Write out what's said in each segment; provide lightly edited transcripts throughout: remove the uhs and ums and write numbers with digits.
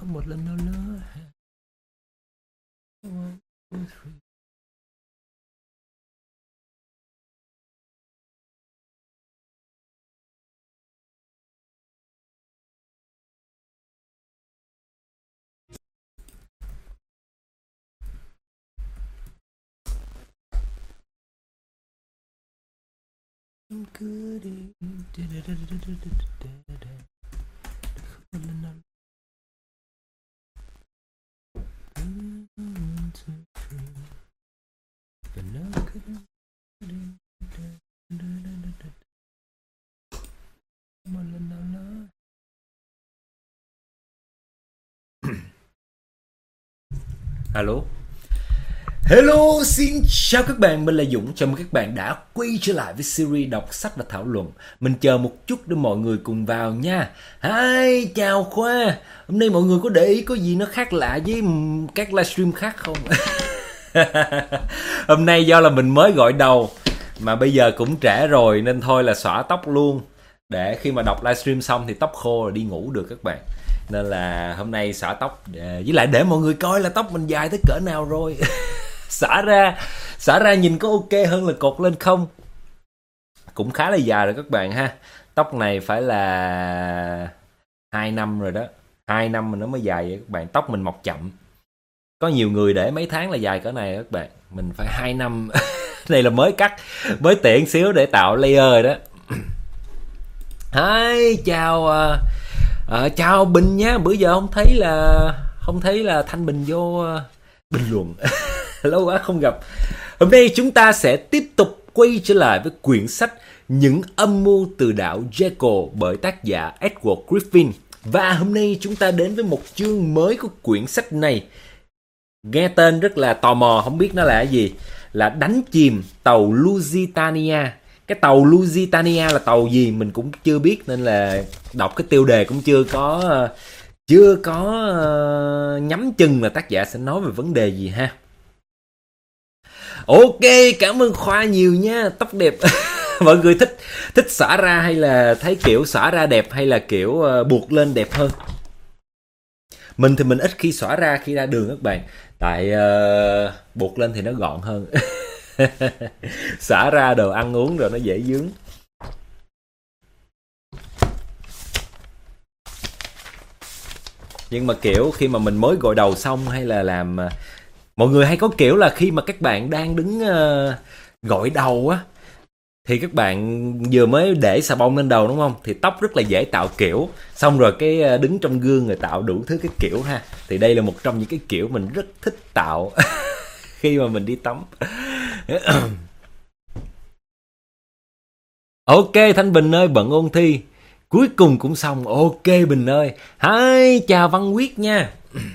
một lần nữa nữa. One, two, three. Cứ đi. Một lần nữa. One, two, three. Và nó cứ đi. Một lần nữa. Alo. Hello, xin chào các bạn, mình là Dũng. Chào mừng các bạn đã quay trở lại với series đọc sách và thảo luận. Mình chờ một chút để mọi người cùng vào nha. Hi, chào Khoa. Hôm nay mọi người có để ý có gì nó khác lạ với các livestream khác không? Hôm nay do là mình mới gọi đầu, mà bây giờ cũng trễ rồi nên thôi là xõa tóc luôn. Để khi mà đọc livestream xong thì tóc khô rồi đi ngủ được các bạn. Nên là hôm nay xõa tóc, với lại để mọi người coi là tóc mình dài tới cỡ nào rồi. xả ra nhìn có ok hơn là cột lên không? Cũng khá là dài rồi các bạn ha. Tóc này phải là 2 năm rồi đó. 2 năm mà nó mới dài vậy các bạn. Tóc mình mọc chậm. Có nhiều người để mấy tháng là dài cỡ này các bạn. Mình phải 2 năm. Đây là mới cắt, mới tiện xíu để tạo layer rồi đó. Hi, chào Bình nhá. Bữa giờ không thấy là Thanh Bình vô bình luận. Lâu quá không gặp. Hôm nay chúng ta sẽ tiếp tục quay trở lại với quyển sách Những âm mưu từ đảo Jekyll bởi tác giả Edward Griffin. Và hôm nay chúng ta đến với một chương mới của quyển sách này. Nghe tên rất là tò mò, không biết nó là cái gì. Là đánh chìm tàu Lusitania. Cái tàu Lusitania là tàu gì mình cũng chưa biết, nên là đọc cái tiêu đề cũng chưa có nhắm chừng là tác giả sẽ nói về vấn đề gì ha. Ok, cảm ơn Khoa nhiều nha, tóc đẹp. Mọi người thích xõa ra hay là thấy kiểu xõa ra đẹp hay là kiểu buộc lên đẹp hơn? Mình thì mình ít khi xõa ra khi ra đường các bạn. Tại buộc lên thì nó gọn hơn. Xõa ra đồ ăn uống rồi nó dễ dướng. Nhưng mà kiểu khi mà mình mới gội đầu xong hay là làm... Mọi người hay có kiểu là khi mà các bạn đang đứng gội đầu á, thì các bạn vừa mới để xà bông lên đầu đúng không? Thì tóc rất là dễ tạo kiểu. Xong rồi cái đứng trong gương rồi tạo đủ thứ cái kiểu ha. Thì đây là một trong những cái kiểu mình rất thích tạo khi mà mình đi tắm. Ok, Thanh Bình ơi, bận ôn thi. Cuối cùng cũng xong. Ok Bình ơi. Hi, chào Văn Quyết nha.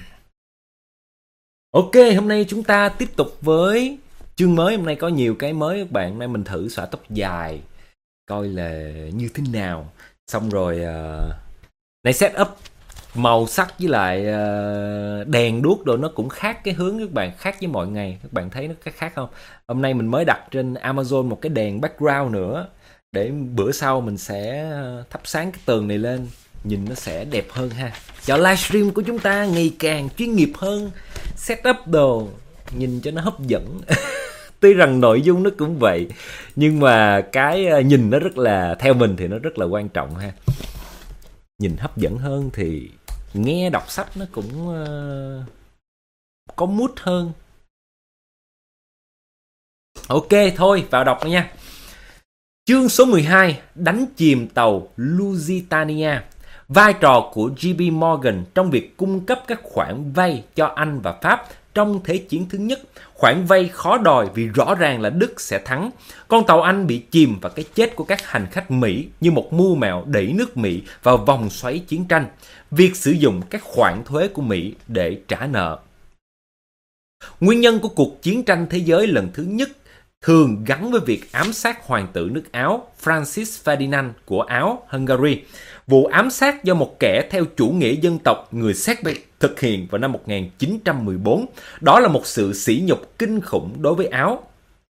Ok, hôm nay chúng ta tiếp tục với chương mới. Hôm nay có nhiều cái mới các bạn. Hôm nay mình thử xõa tóc dài, coi là như thế nào. Xong rồi này set up màu sắc với lại đèn đuốc đồ nó cũng khác cái hướng các bạn. Khác với mọi ngày. Các bạn thấy nó khác không? Hôm nay mình mới đặt trên Amazon một cái đèn background nữa. Để bữa sau mình sẽ thắp sáng cái tường này lên, nhìn nó sẽ đẹp hơn ha. Cho livestream của chúng ta ngày càng chuyên nghiệp hơn, setup đồ nhìn cho nó hấp dẫn. Tuy rằng nội dung nó cũng vậy, nhưng mà cái nhìn nó rất là, theo mình thì nó rất là quan trọng ha. Nhìn hấp dẫn hơn thì nghe đọc sách nó cũng có mood hơn. Ok thôi vào đọc nha. Chương số 12, đánh chìm tàu Lusitania. Vai trò của JP Morgan trong việc cung cấp các khoản vay cho Anh và Pháp trong Thế chiến thứ nhất. Khoản vay khó đòi vì rõ ràng là Đức sẽ thắng. Con tàu Anh bị chìm và cái chết của các hành khách Mỹ như một mưu mẹo đẩy nước Mỹ vào vòng xoáy chiến tranh. Việc sử dụng các khoản thuế của Mỹ để trả nợ. Nguyên nhân của cuộc chiến tranh thế giới lần thứ nhất thường gắn với việc ám sát hoàng tử nước Áo Francis Ferdinand của Áo, Hungary. Vụ ám sát do một kẻ theo chủ nghĩa dân tộc người Séc thực hiện vào năm 1914. Đó là một sự sỉ nhục kinh khủng đối với Áo.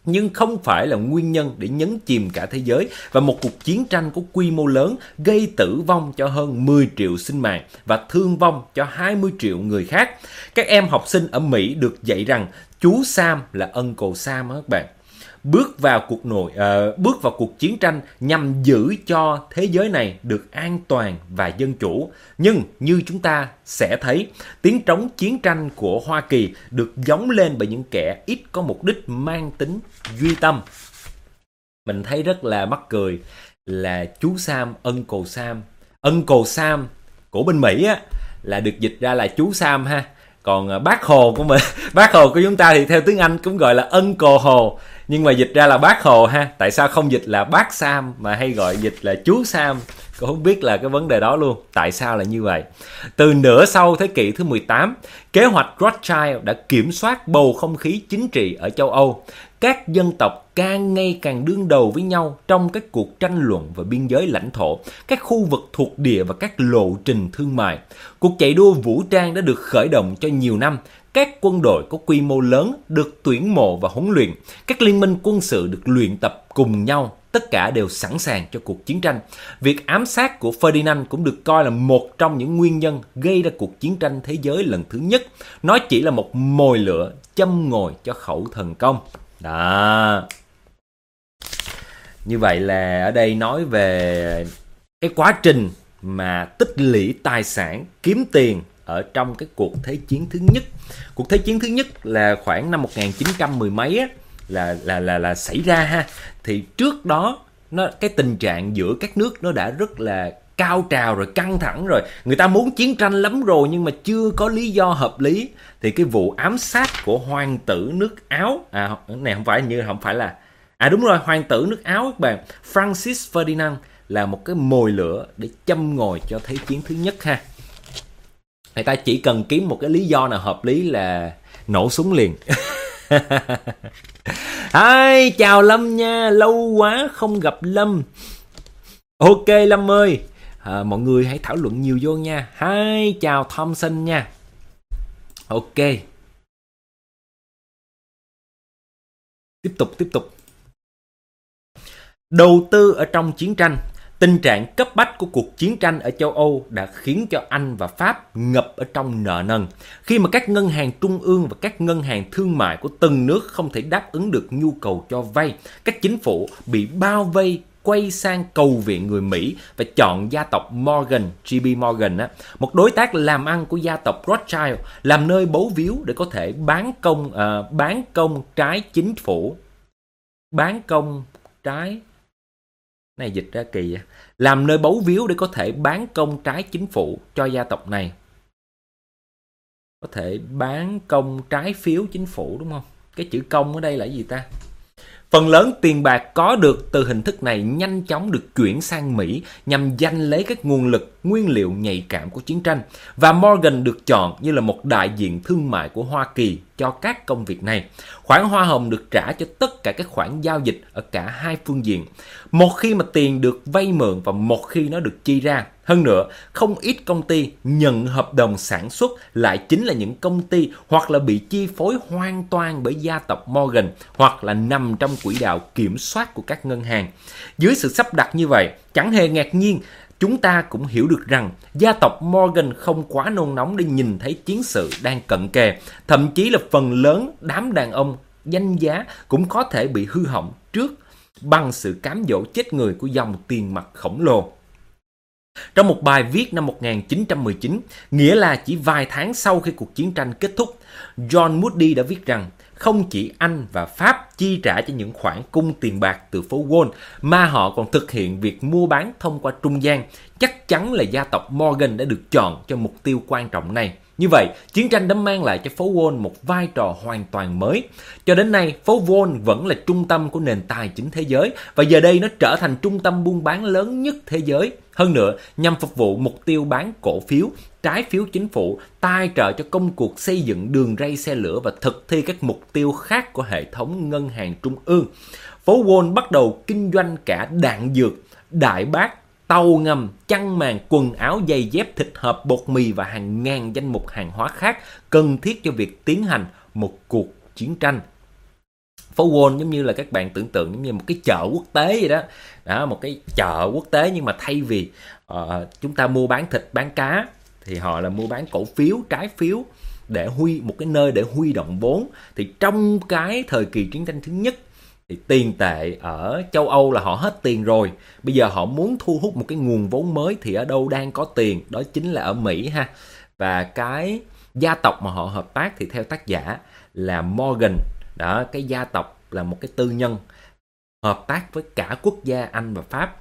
nhưng không phải là nguyên nhân để nhấn chìm cả thế giới và một cuộc chiến tranh có quy mô lớn gây tử vong cho hơn 10 triệu sinh mạng và thương vong cho 20 triệu người khác. Các em học sinh ở Mỹ được dạy rằng chú Sam là Uncle Sam các bạn. Bước vào cuộc chiến tranh nhằm giữ cho thế giới này được an toàn và dân chủ. Nhưng như chúng ta sẽ thấy, tiếng trống chiến tranh của Hoa Kỳ được gióng lên bởi những kẻ ít có mục đích mang tính duy tâm. Mình thấy rất là mắc cười là chú Sam, Uncle Sam. Uncle Sam của bên Mỹ á, là được dịch ra là chú Sam ha. Còn bác Hồ của mình, bác Hồ của chúng ta thì theo tiếng Anh cũng gọi là Uncle Hồ, nhưng mà dịch ra là bác Hồ ha. Tại sao không dịch là bác Sam mà hay gọi dịch là chú Sam? Cũng không biết là cái vấn đề đó luôn. Tại sao là như vậy? Từ nửa sau thế kỷ thứ 18, kế hoạch Rothschild đã kiểm soát bầu không khí chính trị ở châu Âu. Các dân tộc càng ngày càng đương đầu với nhau trong các cuộc tranh luận về biên giới lãnh thổ, các khu vực thuộc địa và các lộ trình thương mại. Cuộc chạy đua vũ trang đã được khởi động cho nhiều năm. Các quân đội có quy mô lớn được tuyển mộ và huấn luyện. Các liên minh quân sự được luyện tập cùng nhau. Tất cả đều sẵn sàng cho cuộc chiến tranh. Việc ám sát của Ferdinand cũng được coi là một trong những nguyên nhân gây ra cuộc chiến tranh thế giới lần thứ nhất. Nó chỉ là một mồi lửa châm ngòi cho khẩu thần công. Đó. Như vậy là ở đây nói về cái quá trình mà tích lũy tài sản, kiếm tiền ở trong cái cuộc thế chiến thứ nhất. Cuộc thế chiến thứ nhất là khoảng năm 1910 mấy á, là xảy ra ha. Thì trước đó cái tình trạng giữa các nước nó đã rất là cao trào rồi, căng thẳng rồi. Người ta muốn chiến tranh lắm rồi nhưng mà chưa có lý do hợp lý. Thì cái vụ ám sát của hoàng tử nước Áo, này không phải là đúng rồi, hoàng tử nước Áo các bạn, Francis Ferdinand là một cái mồi lửa để châm ngòi cho thế chiến thứ nhất ha. Người ta chỉ cần kiếm một cái lý do nào hợp lý là nổ súng liền. Hi, chào Lâm nha, lâu quá không gặp Lâm. Ok Lâm ơi, mọi người hãy thảo luận nhiều vô nha. Hi, chào Thompson nha. Ok. Tiếp tục. Đầu tư ở trong chiến tranh. Tình trạng cấp bách của cuộc chiến tranh ở châu Âu đã khiến cho Anh và Pháp ngập ở trong nợ nần. Khi mà các ngân hàng trung ương và các ngân hàng thương mại của từng nước không thể đáp ứng được nhu cầu cho vay, các chính phủ bị bao vây quay sang cầu viện người Mỹ và chọn gia tộc Morgan, JP Morgan, một đối tác làm ăn của gia tộc Rothschild, làm nơi bấu víu để có thể bán công trái chính phủ. Bán công trái... này dịch ra kỳ vậy. Làm nơi bấu víu để có thể bán công trái chính phủ cho gia tộc này. Có thể bán công trái phiếu chính phủ đúng không? Cái chữ công ở đây là gì ta? Phần lớn tiền bạc có được từ hình thức này nhanh chóng được chuyển sang Mỹ nhằm giành lấy các nguồn lực, nguyên liệu nhạy cảm của chiến tranh. Và Morgan được chọn như là một đại diện thương mại của Hoa Kỳ cho các công việc này. Khoản hoa hồng được trả cho tất cả các khoản giao dịch ở cả hai phương diện. Một khi mà tiền được vay mượn và một khi nó được chi ra. Hơn nữa, không ít công ty nhận hợp đồng sản xuất lại chính là những công ty hoặc là bị chi phối hoàn toàn bởi gia tộc Morgan hoặc là nằm trong quỹ đạo kiểm soát của các ngân hàng. Dưới sự sắp đặt như vậy, chẳng hề ngạc nhiên, chúng ta cũng hiểu được rằng gia tộc Morgan không quá nôn nóng để nhìn thấy chiến sự đang cận kề. Thậm chí là phần lớn đám đàn ông danh giá cũng có thể bị hư hỏng trước bằng sự cám dỗ chết người của dòng tiền mặt khổng lồ. Trong một bài viết năm 1919, nghĩa là chỉ vài tháng sau khi cuộc chiến tranh kết thúc, John Moody đã viết rằng không chỉ Anh và Pháp chi trả cho những khoản cung tiền bạc từ phố Wall, mà họ còn thực hiện việc mua bán thông qua trung gian. Chắc chắn là gia tộc Morgan đã được chọn cho mục tiêu quan trọng này. Như vậy, chiến tranh đã mang lại cho phố Wall một vai trò hoàn toàn mới. Cho đến nay, phố Wall vẫn là trung tâm của nền tài chính thế giới và giờ đây nó trở thành trung tâm buôn bán lớn nhất thế giới. Hơn nữa, nhằm phục vụ mục tiêu bán cổ phiếu, trái phiếu chính phủ, tài trợ cho công cuộc xây dựng đường ray xe lửa và thực thi các mục tiêu khác của hệ thống ngân hàng trung ương. Phố Wall bắt đầu kinh doanh cả đạn dược, đại bác, tàu ngầm, chăn màn, quần áo, giày dép, thịt hộp, bột mì và hàng ngàn danh mục hàng hóa khác cần thiết cho việc tiến hành một cuộc chiến tranh. Phố Wall giống như là các bạn tưởng tượng giống như một cái chợ quốc tế vậy đó. Đó, một cái chợ quốc tế, nhưng mà thay vì chúng ta mua bán thịt, bán cá, thì họ là mua bán cổ phiếu, trái phiếu, để một cái nơi để huy động vốn. Thì trong cái thời kỳ chiến tranh thứ nhất thì tiền tệ ở châu Âu là họ hết tiền rồi. Bây giờ họ muốn thu hút một cái nguồn vốn mới thì ở đâu đang có tiền? Đó chính là ở Mỹ ha. Và cái gia tộc mà họ hợp tác thì theo tác giả là Morgan. Đó, cái gia tộc là một cái tư nhân hợp tác với cả quốc gia Anh và Pháp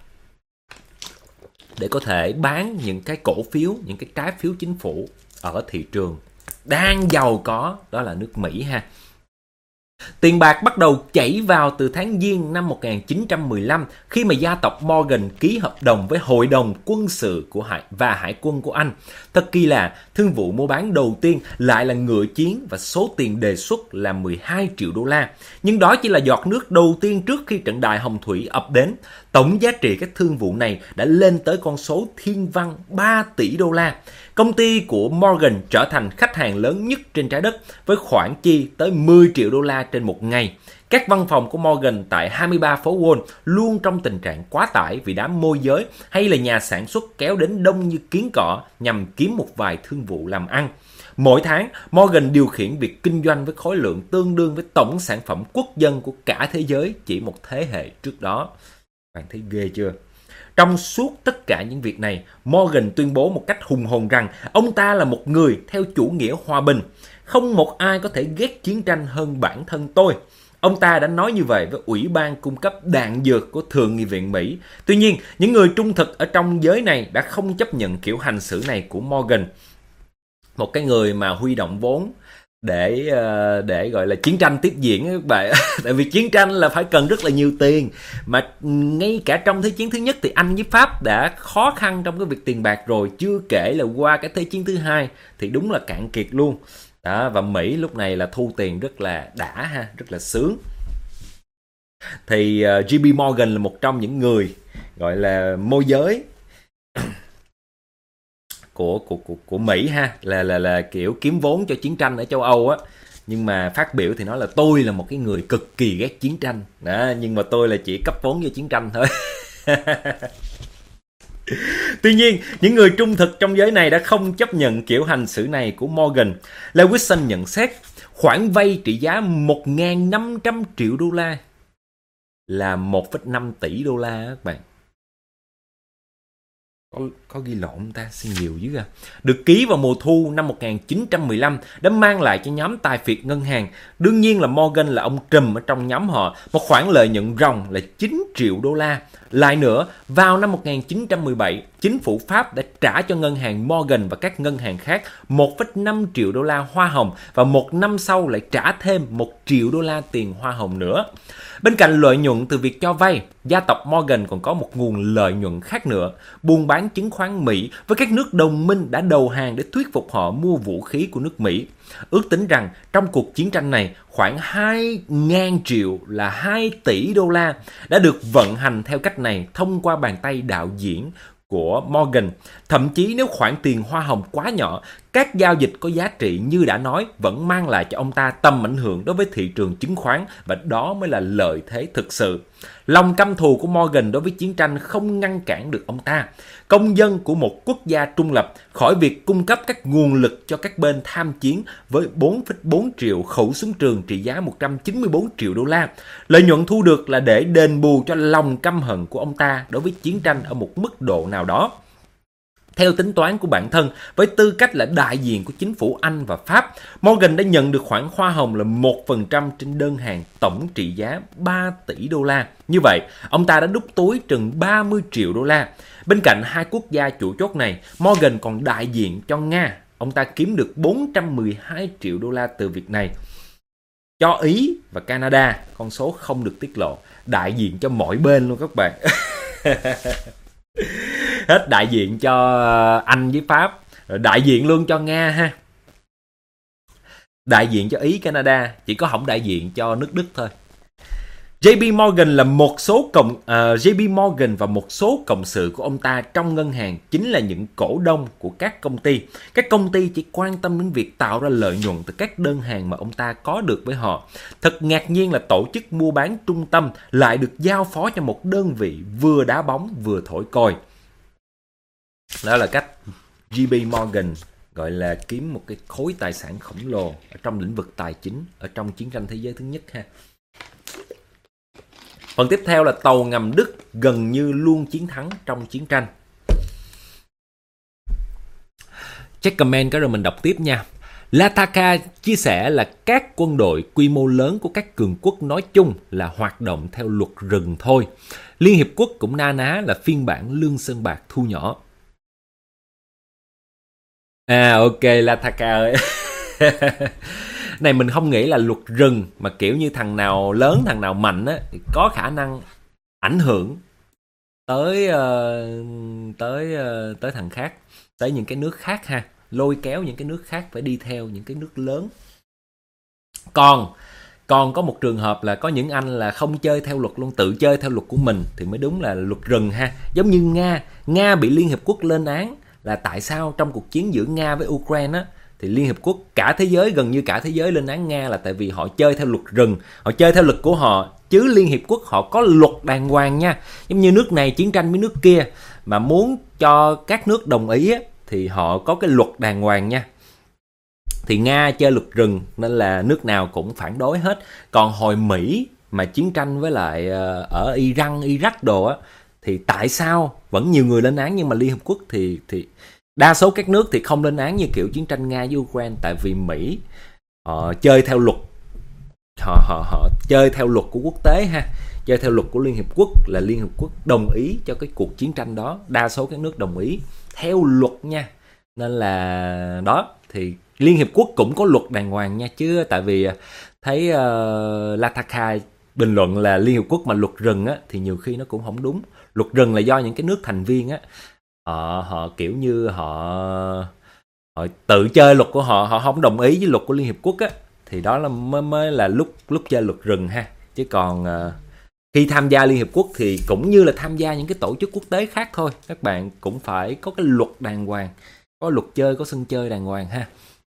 để có thể bán những cái cổ phiếu, những cái trái phiếu chính phủ ở thị trường đang giàu có, đó là nước Mỹ ha. Tiền bạc bắt đầu chảy vào từ tháng Giêng năm 1915 khi mà gia tộc Morgan ký hợp đồng với Hội đồng quân sự của Hải quân của Anh. Thật kỳ lạ, thương vụ mua bán đầu tiên lại là ngựa chiến và số tiền đề xuất là 12 triệu đô la. Nhưng đó chỉ là giọt nước đầu tiên trước khi trận đại hồng thủy ập đến. Tổng giá trị các thương vụ này đã lên tới con số thiên văn 3 tỷ đô la. Công ty của Morgan trở thành khách hàng lớn nhất trên trái đất với khoản chi tới 10 triệu đô la trên một ngày. Các văn phòng của Morgan tại 23 phố Wall luôn trong tình trạng quá tải vì đám môi giới hay là nhà sản xuất kéo đến đông như kiến cỏ nhằm kiếm một vài thương vụ làm ăn. Mỗi tháng, Morgan điều khiển việc kinh doanh với khối lượng tương đương với tổng sản phẩm quốc dân của cả thế giới chỉ một thế hệ trước đó. Bạn thấy ghê chưa? Trong suốt tất cả những việc này, Morgan tuyên bố một cách hùng hồn rằng ông ta là một người theo chủ nghĩa hòa bình. Không một ai có thể ghét chiến tranh hơn bản thân tôi. Ông ta đã nói như vậy với Ủy ban cung cấp đạn dược của Thượng nghị viện Mỹ. Tuy nhiên, những người trung thực ở trong giới này đã không chấp nhận kiểu hành xử này của Morgan. Một cái người mà huy động vốn để gọi là chiến tranh tiếp diễn các bạn. Tại vì chiến tranh là phải cần rất là nhiều tiền, mà ngay cả trong Thế chiến thứ nhất thì Anh với Pháp đã khó khăn trong cái việc tiền bạc rồi, chưa kể là qua cái Thế chiến thứ hai thì đúng là cạn kiệt luôn đó. Và Mỹ lúc này là thu tiền rất là đã ha, rất là sướng. Thì JP Morgan là một trong những người gọi là môi giới của Mỹ ha, là kiểu kiếm vốn cho chiến tranh ở châu Âu á. Nhưng mà phát biểu thì nói là tôi là một cái người cực kỳ ghét chiến tranh đó, nhưng mà tôi là chỉ cấp vốn cho chiến tranh thôi. Tuy nhiên, những người trung thực trong giới này đã không chấp nhận kiểu hành xử này của Morgan. Lewison nhận xét khoản vay trị giá 1.500 triệu đô la là 1,5 tỷ đô la các bạn. Có ghi lộn ta, xin nhiều dữ à. Được ký vào mùa thu năm 1915 đã mang lại cho nhóm tài phiệt ngân hàng, đương nhiên là Morgan là ông trùm ở trong nhóm họ, một khoản lợi nhuận ròng là 9 triệu đô la. Lại nữa, vào năm 1917, chính phủ Pháp đã trả cho ngân hàng Morgan và các ngân hàng khác 1,5 triệu đô la hoa hồng và một năm sau lại trả thêm 1 triệu đô la tiền hoa hồng nữa. Bên cạnh lợi nhuận từ việc cho vay, gia tộc Morgan còn có một nguồn lợi nhuận khác nữa, buôn bán chứng khoán Mỹ với các nước đồng minh đã đầu hàng để thuyết phục họ mua vũ khí của nước Mỹ. Ước tính rằng trong cuộc chiến tranh này, khoảng 2.000 triệu là 2 tỷ đô la đã được vận hành theo cách này thông qua bàn tay đạo diễn của Morgan. Thậm chí nếu khoản tiền hoa hồng quá nhỏ, các giao dịch có giá trị như đã nói vẫn mang lại cho ông ta tầm ảnh hưởng đối với thị trường chứng khoán, và đó mới là lợi thế thực sự. Lòng căm thù của Morgan đối với chiến tranh không ngăn cản được ông ta, công dân của một quốc gia trung lập, khỏi việc cung cấp các nguồn lực cho các bên tham chiến với 4,4 triệu khẩu súng trường trị giá 194 triệu đô la. Lợi nhuận thu được là để đền bù cho lòng căm hận của ông ta đối với chiến tranh ở một mức độ nào đó. Theo tính toán của bản thân, với tư cách là đại diện của chính phủ Anh và Pháp, Morgan đã nhận được khoản hoa hồng là 1% trên đơn hàng tổng trị giá 3 tỷ đô la. Như vậy, ông ta đã đút túi chừng 30 triệu đô la. Bên cạnh hai quốc gia chủ chốt này, Morgan còn đại diện cho Nga. Ông ta kiếm được 412 triệu đô la từ việc này. Cho Ý và Canada, con số không được tiết lộ, đại diện cho mỗi bên luôn các bạn. Hết đại diện cho Anh với Pháp, rồi đại diện luôn cho Nga ha. Đại diện cho Ý, Canada, chỉ có không đại diện cho nước Đức thôi. JP Morgan và một số cộng sự của ông ta trong ngân hàng chính là những cổ đông của các công ty. Các công ty chỉ quan tâm đến việc tạo ra lợi nhuận từ các đơn hàng mà ông ta có được với họ. Thật ngạc nhiên là tổ chức mua bán trung tâm lại được giao phó cho một đơn vị vừa đá bóng vừa thổi còi. Đó là cách JP Morgan gọi là kiếm một cái khối tài sản khổng lồ ở trong lĩnh vực tài chính ở trong chiến tranh thế giới thứ nhất ha. Phần tiếp theo là tàu ngầm Đức gần như luôn chiến thắng trong chiến tranh. Check comment cái rồi mình đọc tiếp nha. Lataka chia sẻ là các quân đội quy mô lớn của các cường quốc nói chung là hoạt động theo luật rừng thôi. Liên Hiệp Quốc cũng na ná là phiên bản lương sơn bạc thu nhỏ. Ok Lataka ơi. Này mình không nghĩ là luật rừng mà kiểu như thằng nào lớn, thằng nào mạnh á thì có khả năng ảnh hưởng tới tới thằng khác, tới những cái nước khác ha, lôi kéo những cái nước khác phải đi theo những cái nước lớn. Còn có một trường hợp là có những anh là không chơi theo luật luôn, tự chơi theo luật của mình thì mới đúng là luật rừng ha. Giống như Nga bị Liên Hiệp Quốc lên án là tại sao trong cuộc chiến giữa Nga với Ukraine á, thì Liên Hiệp Quốc cả thế giới, gần như cả thế giới lên án Nga là tại vì họ chơi theo luật rừng, họ chơi theo luật của họ, chứ Liên Hiệp Quốc họ có luật đàng hoàng nha. Giống như nước này chiến tranh với nước kia mà muốn cho các nước đồng ý á, thì họ có cái luật đàng hoàng nha. Thì Nga chơi luật rừng nên là nước nào cũng phản đối hết. Còn hồi Mỹ mà chiến tranh với lại ở Iran, Iraq đồ á, thì tại sao vẫn nhiều người lên án nhưng mà Liên Hợp Quốc thì đa số các nước thì không lên án như kiểu chiến tranh Nga với Ukraine, tại vì Mỹ họ chơi theo luật, họ chơi theo luật của quốc tế ha, chơi theo luật của Liên Hiệp Quốc, là Liên Hiệp Quốc đồng ý cho cái cuộc chiến tranh đó, đa số các nước đồng ý theo luật nha. Nên là đó, thì Liên Hiệp Quốc cũng có luật đàng hoàng nha, chứ tại vì thấy Lataka bình luận là Liên Hiệp Quốc mà luật rừng á thì nhiều khi nó cũng không đúng. Luật rừng là do những cái nước thành viên á, họ kiểu như họ tự chơi luật của họ, họ không đồng ý với luật của Liên Hiệp Quốc á, thì đó là mới là lúc chơi luật rừng ha. Chứ còn khi tham gia Liên Hiệp Quốc thì cũng như là tham gia những cái tổ chức quốc tế khác thôi, các bạn cũng phải có cái luật đàng hoàng, có luật chơi, có sân chơi đàng hoàng ha.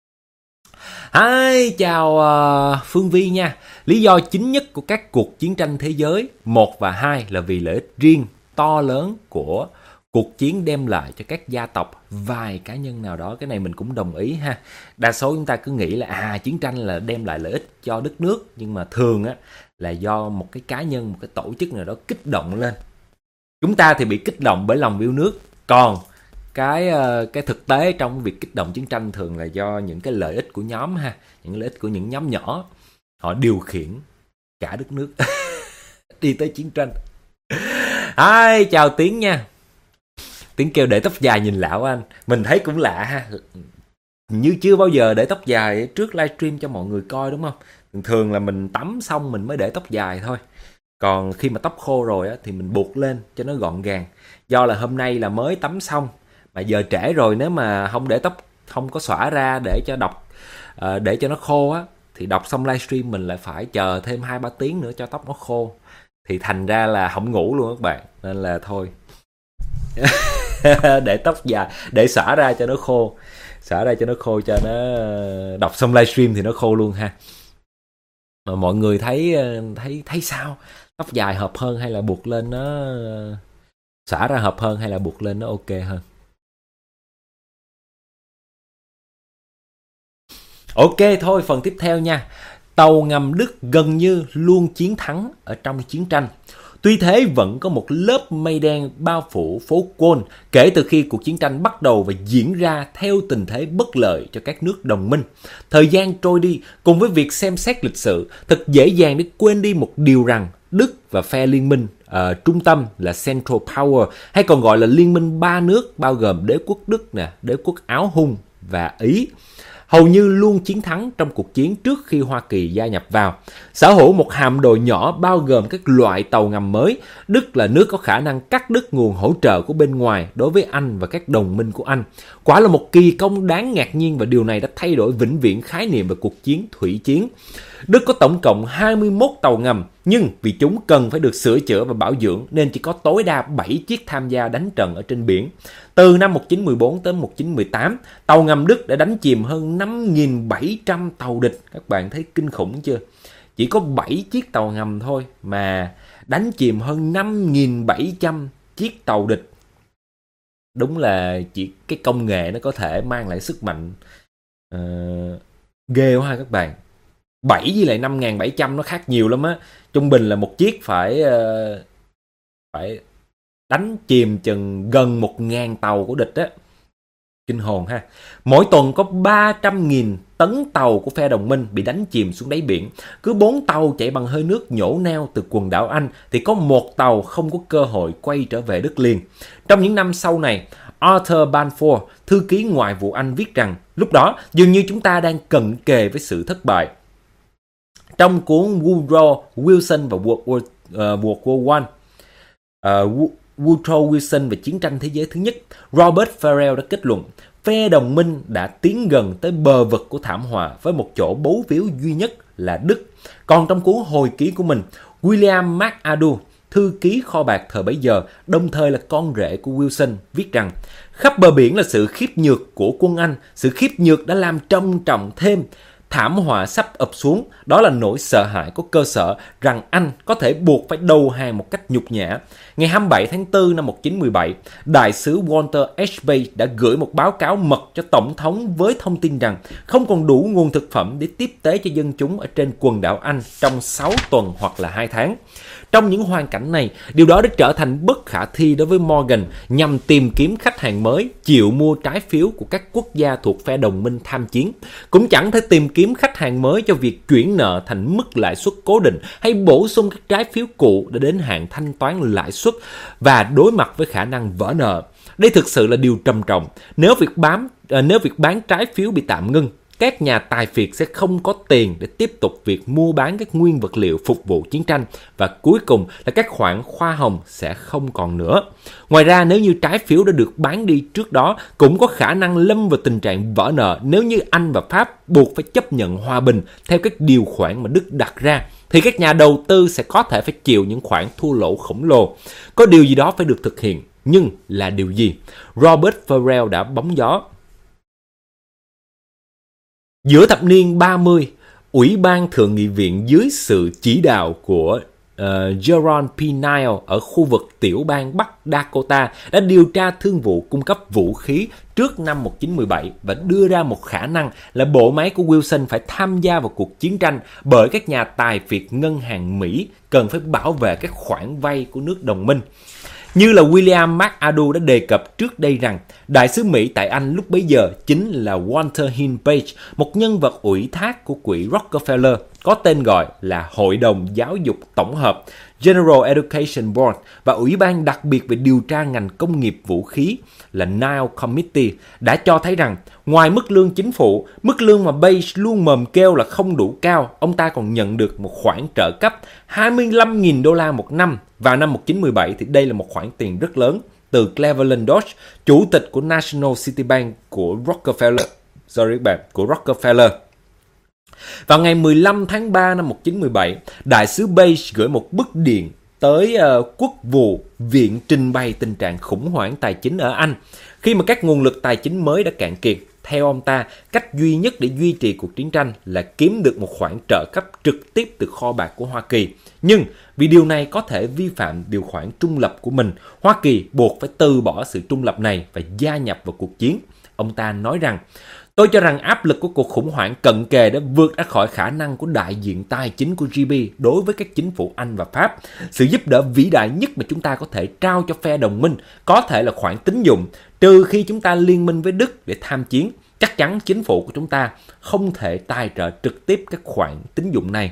Hi, chào Phương Vi nha. Lý do chính nhất của các cuộc chiến tranh thế giới 1 và 2 là vì lợi ích riêng to lớn của cuộc chiến đem lại cho các gia tộc, vài cá nhân nào đó. Cái này mình cũng đồng ý ha. Đa số chúng ta cứ nghĩ là chiến tranh là đem lại lợi ích cho đất nước, nhưng mà thường á là do một cái cá nhân, một cái tổ chức nào đó kích động lên. Chúng ta thì bị kích động bởi lòng yêu nước, còn cái thực tế trong việc kích động chiến tranh thường là do những cái lợi ích của nhóm ha, những lợi ích của những nhóm nhỏ, họ điều khiển cả đất nước đi tới chiến tranh. Hi, chào Tiến nha. Tiến kêu để tóc dài nhìn lão anh, mình thấy cũng lạ ha, như chưa bao giờ để tóc dài trước livestream cho mọi người coi đúng không? Thường là mình tắm xong mình mới để tóc dài thôi, còn khi mà tóc khô rồi á thì mình buộc lên cho nó gọn gàng. Do là hôm nay là mới tắm xong mà giờ trễ rồi, nếu mà không để tóc, không có xõa ra để cho đọc, để cho nó khô á, thì đọc xong livestream mình lại phải chờ thêm 2-3 tiếng nữa cho tóc nó khô, thì thành ra là không ngủ luôn các bạn. Nên là thôi để tóc dài, để xõa ra cho nó khô, cho nó đọc xong livestream thì nó khô luôn ha. Mà mọi người thấy sao? Tóc dài hợp hơn hay là buộc lên nó xõa ra hợp hơn, hay là buộc lên nó ok hơn? Ok thôi, phần tiếp theo nha. Tàu ngầm Đức gần như luôn chiến thắng ở trong chiến tranh. Tuy thế vẫn có một lớp mây đen bao phủ phố Köln kể từ khi cuộc chiến tranh bắt đầu và diễn ra theo tình thế bất lợi cho các nước đồng minh. Thời gian trôi đi cùng với việc xem xét lịch sử, thật dễ dàng để quên đi một điều rằng Đức và phe liên minh trung tâm là Central Power, hay còn gọi là liên minh ba nước bao gồm đế quốc Đức, đế quốc Áo Hung và Ý, hầu như luôn chiến thắng trong cuộc chiến trước khi Hoa Kỳ gia nhập vào. Sở hữu một hạm đội nhỏ bao gồm các loại tàu ngầm mới, Đức là nước có khả năng cắt đứt nguồn hỗ trợ của bên ngoài đối với Anh và các đồng minh của Anh. Quả là một kỳ công đáng ngạc nhiên, và điều này đã thay đổi vĩnh viễn khái niệm về cuộc chiến thủy chiến. Đức có tổng cộng 21 tàu ngầm, Nhưng vì chúng cần phải được sửa chữa và bảo dưỡng nên chỉ có tối đa 7 chiếc tham gia đánh trận ở trên biển. Từ năm 1914 tới 1918, tàu ngầm Đức đã đánh chìm hơn 5.700 tàu địch. Các bạn thấy kinh khủng chưa? Chỉ có 7 chiếc tàu ngầm thôi mà đánh chìm hơn 5.700 chiếc tàu địch. Đúng là chỉ cái công nghệ nó có thể mang lại sức mạnh ghê quá ha các bạn. 7 với lại 5.700 nó khác nhiều lắm á. Trung bình là một chiếc phải đánh chìm chừng gần 1.000 tàu của địch á. Kinh hồn ha. Mỗi tuần có 300.000 tấn tàu của phe đồng minh bị đánh chìm xuống đáy biển. Cứ 4 tàu chạy bằng hơi nước nhổ neo từ quần đảo Anh thì có một tàu không có cơ hội quay trở về đất liền. Trong những năm sau này, Arthur Balfour, thư ký ngoại vụ Anh viết rằng lúc đó dường như chúng ta đang cận kề với sự thất bại. Trong cuốn Woodrow Wilson và World War I, Woodrow Wilson về chiến tranh thế giới thứ nhất, Robert Farrell đã kết luận phe đồng minh đã tiến gần tới bờ vực của thảm họa với một chỗ bấu víu duy nhất là Đức. Còn trong cuốn hồi ký của mình, William McAdoo, thư ký kho bạc thời bấy giờ, đồng thời là con rể của Wilson, viết rằng khắp bờ biển là sự khiếp nhược của quân Anh. Sự khiếp nhược đã làm trầm trọng thêm thảm họa sắp ập xuống. Đó là nỗi sợ hãi có cơ sở rằng Anh có thể buộc phải đầu hàng một cách nhục nhã. Ngày 27 tháng 4 năm 1917, đại sứ Walter Ashby đã gửi một báo cáo mật cho Tổng thống với thông tin rằng không còn đủ nguồn thực phẩm để tiếp tế cho dân chúng ở trên quần đảo Anh trong 6 tuần hoặc là 2 tháng. Trong những hoàn cảnh này, điều đó đã trở thành bất khả thi đối với Morgan nhằm tìm kiếm khách hàng mới chịu mua trái phiếu của các quốc gia thuộc phe đồng minh tham chiến. Cũng chẳng thể tìm kiếm khách hàng mới cho việc chuyển nợ thành mức lãi suất cố định hay bổ sung các trái phiếu cũ để đến hạn thanh toán lãi suất và đối mặt với khả năng vỡ nợ. Đây thực sự là điều trầm trọng. Nếu việc bán trái phiếu bị tạm ngưng, các nhà tài phiệt sẽ không có tiền để tiếp tục việc mua bán các nguyên vật liệu phục vụ chiến tranh và cuối cùng là các khoản hoa hồng sẽ không còn nữa. Ngoài ra, nếu như trái phiếu đã được bán đi trước đó cũng có khả năng lâm vào tình trạng vỡ nợ nếu như Anh và Pháp buộc phải chấp nhận hòa bình theo các điều khoản mà Đức đặt ra thì các nhà đầu tư sẽ có thể phải chịu những khoản thua lỗ khổng lồ. Có điều gì đó phải được thực hiện, nhưng là điều gì? Robert Farrell đã bóng gió. Giữa thập niên 30, Ủy ban Thượng nghị viện dưới sự chỉ đạo của Jerome P. Nile ở khu vực tiểu bang Bắc Dakota đã điều tra thương vụ cung cấp vũ khí trước năm 1917 và đưa ra một khả năng là bộ máy của Wilson phải tham gia vào cuộc chiến tranh bởi các nhà tài phiệt ngân hàng Mỹ cần phải bảo vệ các khoản vay của nước đồng minh. Như là William McAdoo đã đề cập trước đây rằng, đại sứ Mỹ tại Anh lúc bấy giờ chính là Walter Hill Page, một nhân vật ủy thác của quỹ Rockefeller, có tên gọi là Hội đồng Giáo dục Tổng hợp, General Education Board, và Ủy ban đặc biệt về điều tra ngành công nghiệp vũ khí là Nile Committee đã cho thấy rằng, ngoài mức lương chính phủ, mức lương mà Page luôn mồm kêu là không đủ cao, ông ta còn nhận được một khoản trợ cấp 25.000 đô la một năm. Vào năm 1917 thì đây là một khoản tiền rất lớn từ Cleveland Dodge, chủ tịch của National City Bank của Rockefeller. Vào ngày 15 tháng 3 năm 1917, đại sứ Page gửi một bức điện tới Quốc vụ viện trình bày tình trạng khủng hoảng tài chính ở Anh. Khi mà các nguồn lực tài chính mới đã cạn kiệt, theo ông ta, cách duy nhất để duy trì cuộc chiến tranh là kiếm được một khoản trợ cấp trực tiếp từ kho bạc của Hoa Kỳ. Nhưng vì điều này có thể vi phạm điều khoản trung lập của mình, Hoa Kỳ buộc phải từ bỏ sự trung lập này và gia nhập vào cuộc chiến. Ông ta nói rằng, tôi cho rằng áp lực của cuộc khủng hoảng cận kề đã vượt ra khỏi khả năng của đại diện tài chính của GB đối với các chính phủ Anh và Pháp. Sự giúp đỡ vĩ đại nhất mà chúng ta có thể trao cho phe đồng minh có thể là khoản tín dụng, trừ khi chúng ta liên minh với Đức để tham chiến. Chắc chắn chính phủ của chúng ta không thể tài trợ trực tiếp các khoản tín dụng này.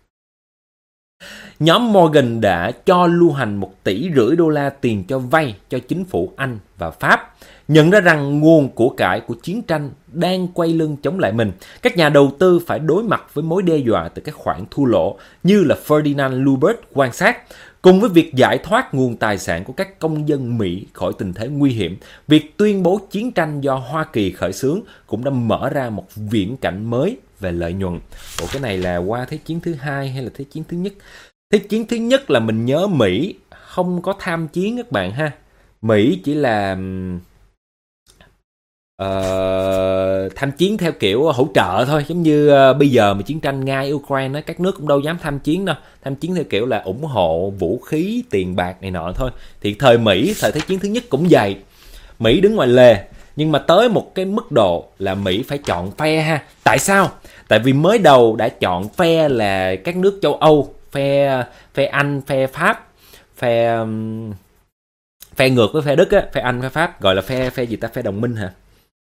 Nhóm Morgan đã cho lưu hành 1,5 tỷ đô la tiền cho vay cho chính phủ Anh và Pháp. Nhận ra rằng nguồn của cải của chiến tranh đang quay lưng chống lại mình, các nhà đầu tư phải đối mặt với mối đe dọa từ các khoản thua lỗ như là Ferdinand Lubert quan sát. Cùng với việc giải thoát nguồn tài sản của các công dân Mỹ khỏi tình thế nguy hiểm, việc tuyên bố chiến tranh do Hoa Kỳ khởi xướng cũng đã mở ra một viễn cảnh mới về lợi nhuận. Ủa, cái này là qua Thế chiến thứ hai hay là Thế chiến thứ nhất? Thế chiến thứ nhất là mình nhớ Mỹ không có tham chiến các bạn ha. Mỹ chỉ là tham chiến theo kiểu hỗ trợ thôi, giống như bây giờ mà chiến tranh Nga Ukraine các nước cũng đâu dám tham chiến đâu, tham chiến theo kiểu là ủng hộ vũ khí tiền bạc này nọ thôi. Thì thời Mỹ, thời Thế chiến thứ nhất cũng vậy, Mỹ đứng ngoài lề, nhưng mà tới một cái mức độ là Mỹ phải chọn phe ha. Tại sao? Tại vì mới đầu đã chọn phe là các nước châu Âu, phe Anh, phe Pháp, phe ngược với phe Đức á, phe Anh, phe Pháp, gọi là phe gì ta, phe đồng minh hả?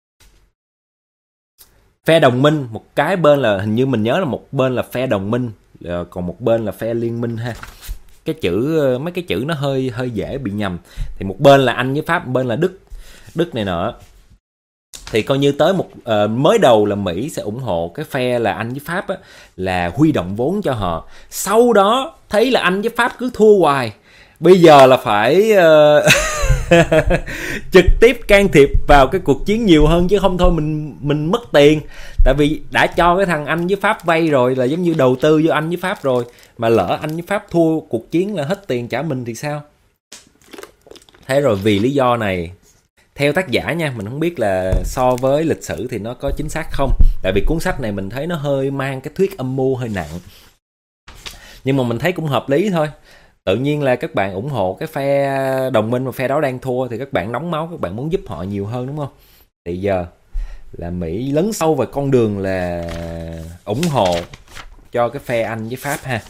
Phe đồng minh, một cái bên là hình như mình nhớ là một bên là phe đồng minh, còn một bên là phe liên minh ha. Cái chữ, mấy cái chữ nó hơi dễ bị nhầm. Thì một bên là Anh với Pháp, một bên là Đức này nọ. Thì coi như tới một mới đầu là Mỹ sẽ ủng hộ cái phe là Anh với Pháp á, là huy động vốn cho họ. Sau đó thấy là Anh với Pháp cứ thua hoài, bây giờ là phải trực tiếp can thiệp vào cái cuộc chiến nhiều hơn, chứ không thôi mình mất tiền. Tại vì đã cho cái thằng Anh với Pháp vay rồi, là giống như đầu tư vô Anh với Pháp rồi, mà lỡ Anh với Pháp thua cuộc chiến là hết tiền trả mình thì sao? Thế rồi vì lý do này, theo tác giả nha, mình không biết là so với lịch sử thì nó có chính xác không, tại vì cuốn sách này mình thấy nó hơi mang cái thuyết âm mưu hơi nặng, nhưng mà mình thấy cũng hợp lý thôi. Tự nhiên là các bạn ủng hộ cái phe đồng minh mà phe đó đang thua thì các bạn nóng máu, các bạn muốn giúp họ nhiều hơn, đúng không? Thì giờ là Mỹ lấn sâu vào con đường là ủng hộ cho cái phe Anh với Pháp ha.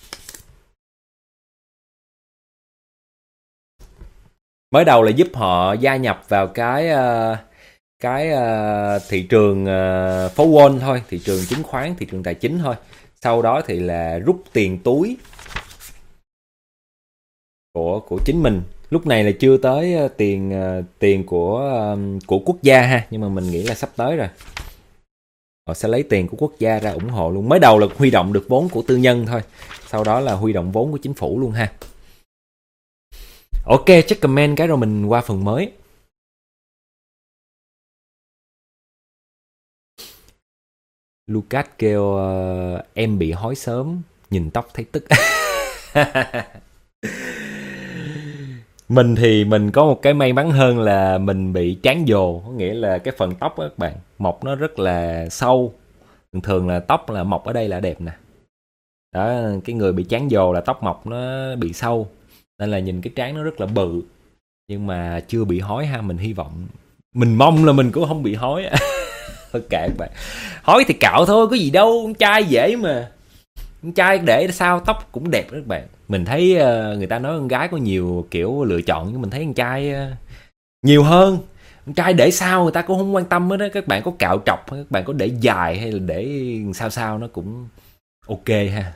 Mới đầu là giúp họ gia nhập vào cái thị trường phố Wall thôi, thị trường chứng khoán, thị trường tài chính thôi. Sau đó thì là rút tiền túi của chính mình. Lúc này là chưa tới tiền của quốc gia ha, nhưng mà mình nghĩ là sắp tới rồi. Họ sẽ lấy tiền của quốc gia ra ủng hộ luôn. Mới đầu là huy động được vốn của tư nhân thôi, sau đó là huy động vốn của chính phủ luôn ha. Ok, check comment cái rồi mình qua phần mới. Lucas kêu em bị hói sớm, nhìn tóc thấy tức. Mình thì mình có một cái may mắn hơn là mình bị trán dồ, có nghĩa là cái phần tóc á các bạn, mọc nó rất là sâu. Thường là tóc là mọc ở đây là đẹp nè. Đó, cái người bị trán dồ là tóc mọc nó bị sâu, nên là nhìn cái trán nó rất là bự. Nhưng mà chưa bị hói ha, mình hy vọng, mình mong là mình cũng không bị hói. Thôi kệ các bạn, hói thì cạo thôi, có gì đâu, con trai dễ mà. Con trai để sao tóc cũng đẹp đó các bạn. Mình thấy người ta nói con gái có nhiều kiểu lựa chọn, nhưng mình thấy con trai nhiều hơn. Con trai để sao người ta cũng không quan tâm hết đó. Các bạn có cạo trọc, các bạn có để dài hay là để sao nó cũng ok ha.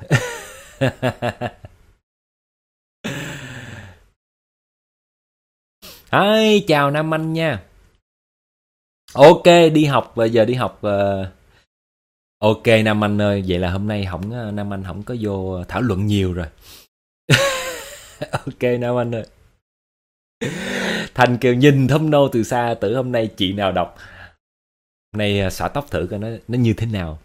Hi, chào Nam Anh nha. Ok, đi học, giờ đi học. Ok Nam Anh ơi, vậy là hôm nay Nam Anh không có vô thảo luận nhiều rồi. Ok Nam Anh ơi. Thành kêu nhìn thâm nô từ xa, tưởng hôm nay chị nào đọc. Hôm nay xõa tóc thử coi nó như thế nào.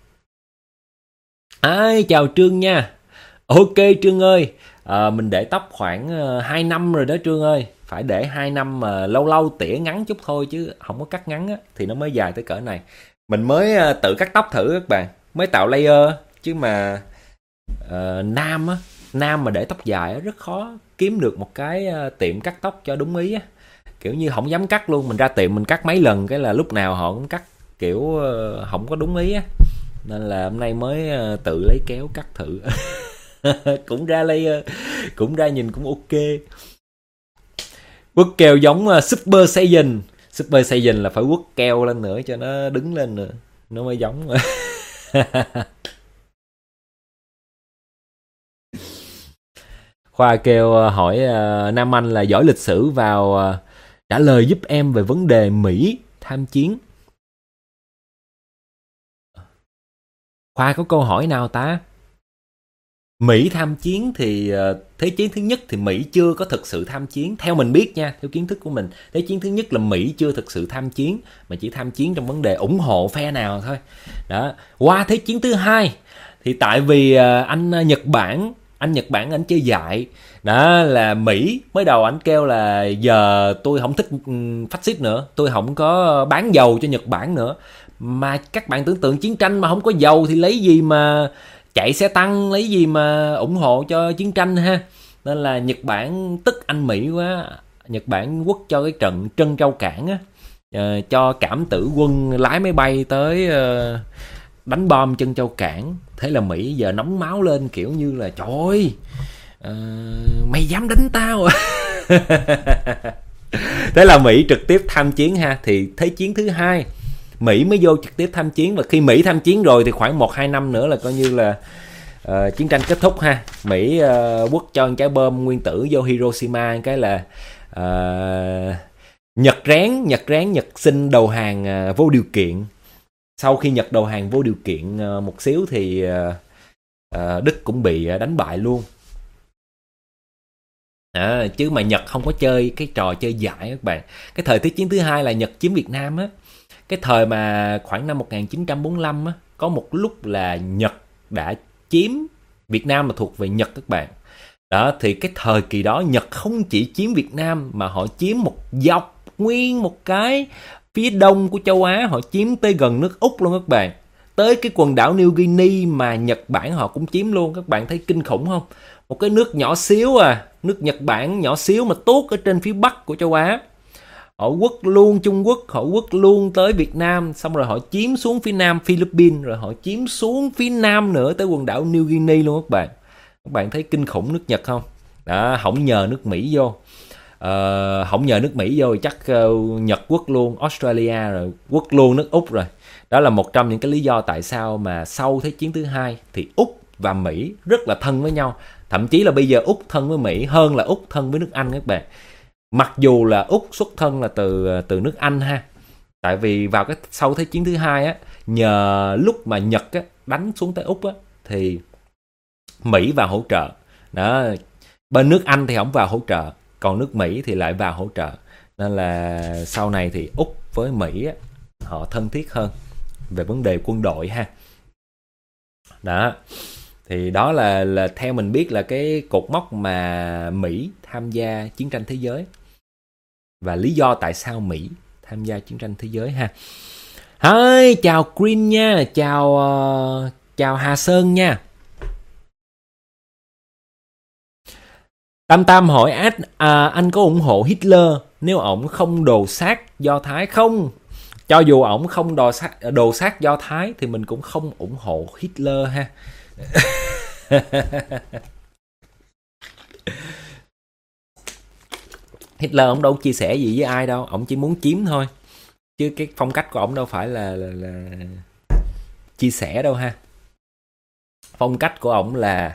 Ai, chào Trương nha. Ok Trương ơi, mình để tóc khoảng 2 năm rồi đó Trương ơi. Phải để 2 năm mà lâu lâu tỉa ngắn chút thôi, chứ không có cắt ngắn á, thì nó mới dài tới cỡ này. Mình mới tự cắt tóc thử các bạn, mới tạo layer. Chứ mà nam mà để tóc dài á, rất khó kiếm được một cái tiệm cắt tóc cho đúng ý á. Kiểu như không dám cắt luôn, mình ra tiệm mình cắt mấy lần cái là lúc nào họ cũng cắt kiểu không có đúng ý á. Nên là hôm nay mới tự lấy kéo cắt thử. Cũng ra layer, cũng ra nhìn cũng ok. Quất keo giống Super Saiyan. Super Saiyan là phải quất keo lên nữa cho nó đứng lên nữa, nó mới giống. Khoa kêu hỏi Nam Anh là giỏi lịch sử vào trả lời giúp em về vấn đề Mỹ tham chiến. Khoa có câu hỏi nào ta? Mỹ tham chiến thì Thế chiến thứ nhất thì Mỹ chưa có thực sự tham chiến. Theo mình biết nha, theo kiến thức của mình, Thế chiến thứ nhất là Mỹ chưa thực sự tham chiến, mà chỉ tham chiến trong vấn đề ủng hộ phe nào thôi. Đó. Qua Thế chiến thứ hai thì tại vì anh Nhật Bản anh Nhật Bản anh chơi dại. Đó là Mỹ mới đầu anh kêu là giờ tôi không thích phát xít nữa, tôi không có bán dầu cho Nhật Bản nữa. Mà các bạn tưởng tượng chiến tranh mà không có dầu thì lấy gì mà chạy xe tăng, lấy gì mà ủng hộ cho chiến tranh ha. Nên là Nhật Bản tức anh Mỹ quá, Nhật Bản quất cho cái trận Trân Châu Cảng á, cho cảm tử quân lái máy bay tới đánh bom Trân Châu Cảng. Thế là Mỹ giờ nóng máu lên, kiểu như là trời ơi, mày dám đánh tao à? Thế là Mỹ trực tiếp tham chiến ha. Thì Thế chiến thứ hai Mỹ mới vô trực tiếp tham chiến, và khi Mỹ tham chiến rồi thì khoảng 1-2 năm nữa là coi như là chiến tranh kết thúc ha. Mỹ quất cho một trái bom nguyên tử vô Hiroshima, cái là Nhật xin đầu hàng vô điều kiện. Sau khi Nhật đầu hàng vô điều kiện một xíu thì Đức cũng bị đánh bại luôn. Chứ mà Nhật không có chơi cái trò chơi dại các bạn. Cái thời Thế chiến thứ hai là Nhật chiếm Việt Nam á. Cái thời mà khoảng năm 1945 á, có một lúc là Nhật đã chiếm Việt Nam mà thuộc về Nhật các bạn. Đó, thì cái thời kỳ đó Nhật không chỉ chiếm Việt Nam mà họ chiếm một dọc nguyên một cái phía đông của châu Á, họ chiếm tới gần nước Úc luôn các bạn. Tới cái quần đảo New Guinea mà Nhật Bản họ cũng chiếm luôn. Các bạn thấy kinh khủng không? Một cái nước nhỏ xíu nước Nhật Bản nhỏ xíu mà tuốt ở trên phía bắc của châu Á. Họ quất luôn Trung Quốc, họ quất luôn tới Việt Nam, xong rồi họ chiếm xuống phía nam Philippines, rồi họ chiếm xuống phía nam nữa tới quần đảo New Guinea luôn các bạn. Các bạn thấy kinh khủng nước Nhật không? Đó, không nhờ nước Mỹ vô. Không nhờ nước Mỹ vô chắc Nhật quất luôn Australia, rồi quất luôn nước Úc rồi. Đó là một trong những cái lý do tại sao mà sau Thế chiến thứ hai thì Úc và Mỹ rất là thân với nhau. Thậm chí là bây giờ Úc thân với Mỹ hơn là Úc thân với nước Anh các bạn. Mặc dù là Úc xuất thân là từ nước Anh ha. Tại vì vào cái sau Thế chiến thứ hai á, nhờ lúc mà Nhật á, đánh xuống tới Úc á, thì Mỹ vào hỗ trợ. Đó, bên nước Anh thì không vào hỗ trợ, còn nước Mỹ thì lại vào hỗ trợ. Nên là sau này thì Úc với Mỹ á, họ thân thiết hơn về vấn đề quân đội ha. Đó, thì đó là theo mình biết là cái cột mốc mà Mỹ tham gia chiến tranh thế giới và lý do tại sao Mỹ tham gia chiến tranh thế giới ha. Hi, chào Green nha, chào Hà Sơn nha. Tam hỏi anh có ủng hộ Hitler nếu ổng không đồ sát Do Thái không? Cho dù ổng không đồ sát Do Thái thì mình cũng không ủng hộ Hitler ha. Hitler ổng đâu chia sẻ gì với ai đâu, ổng chỉ muốn chiếm thôi, chứ cái phong cách của ổng đâu phải là chia sẻ đâu ha. Phong cách của ổng là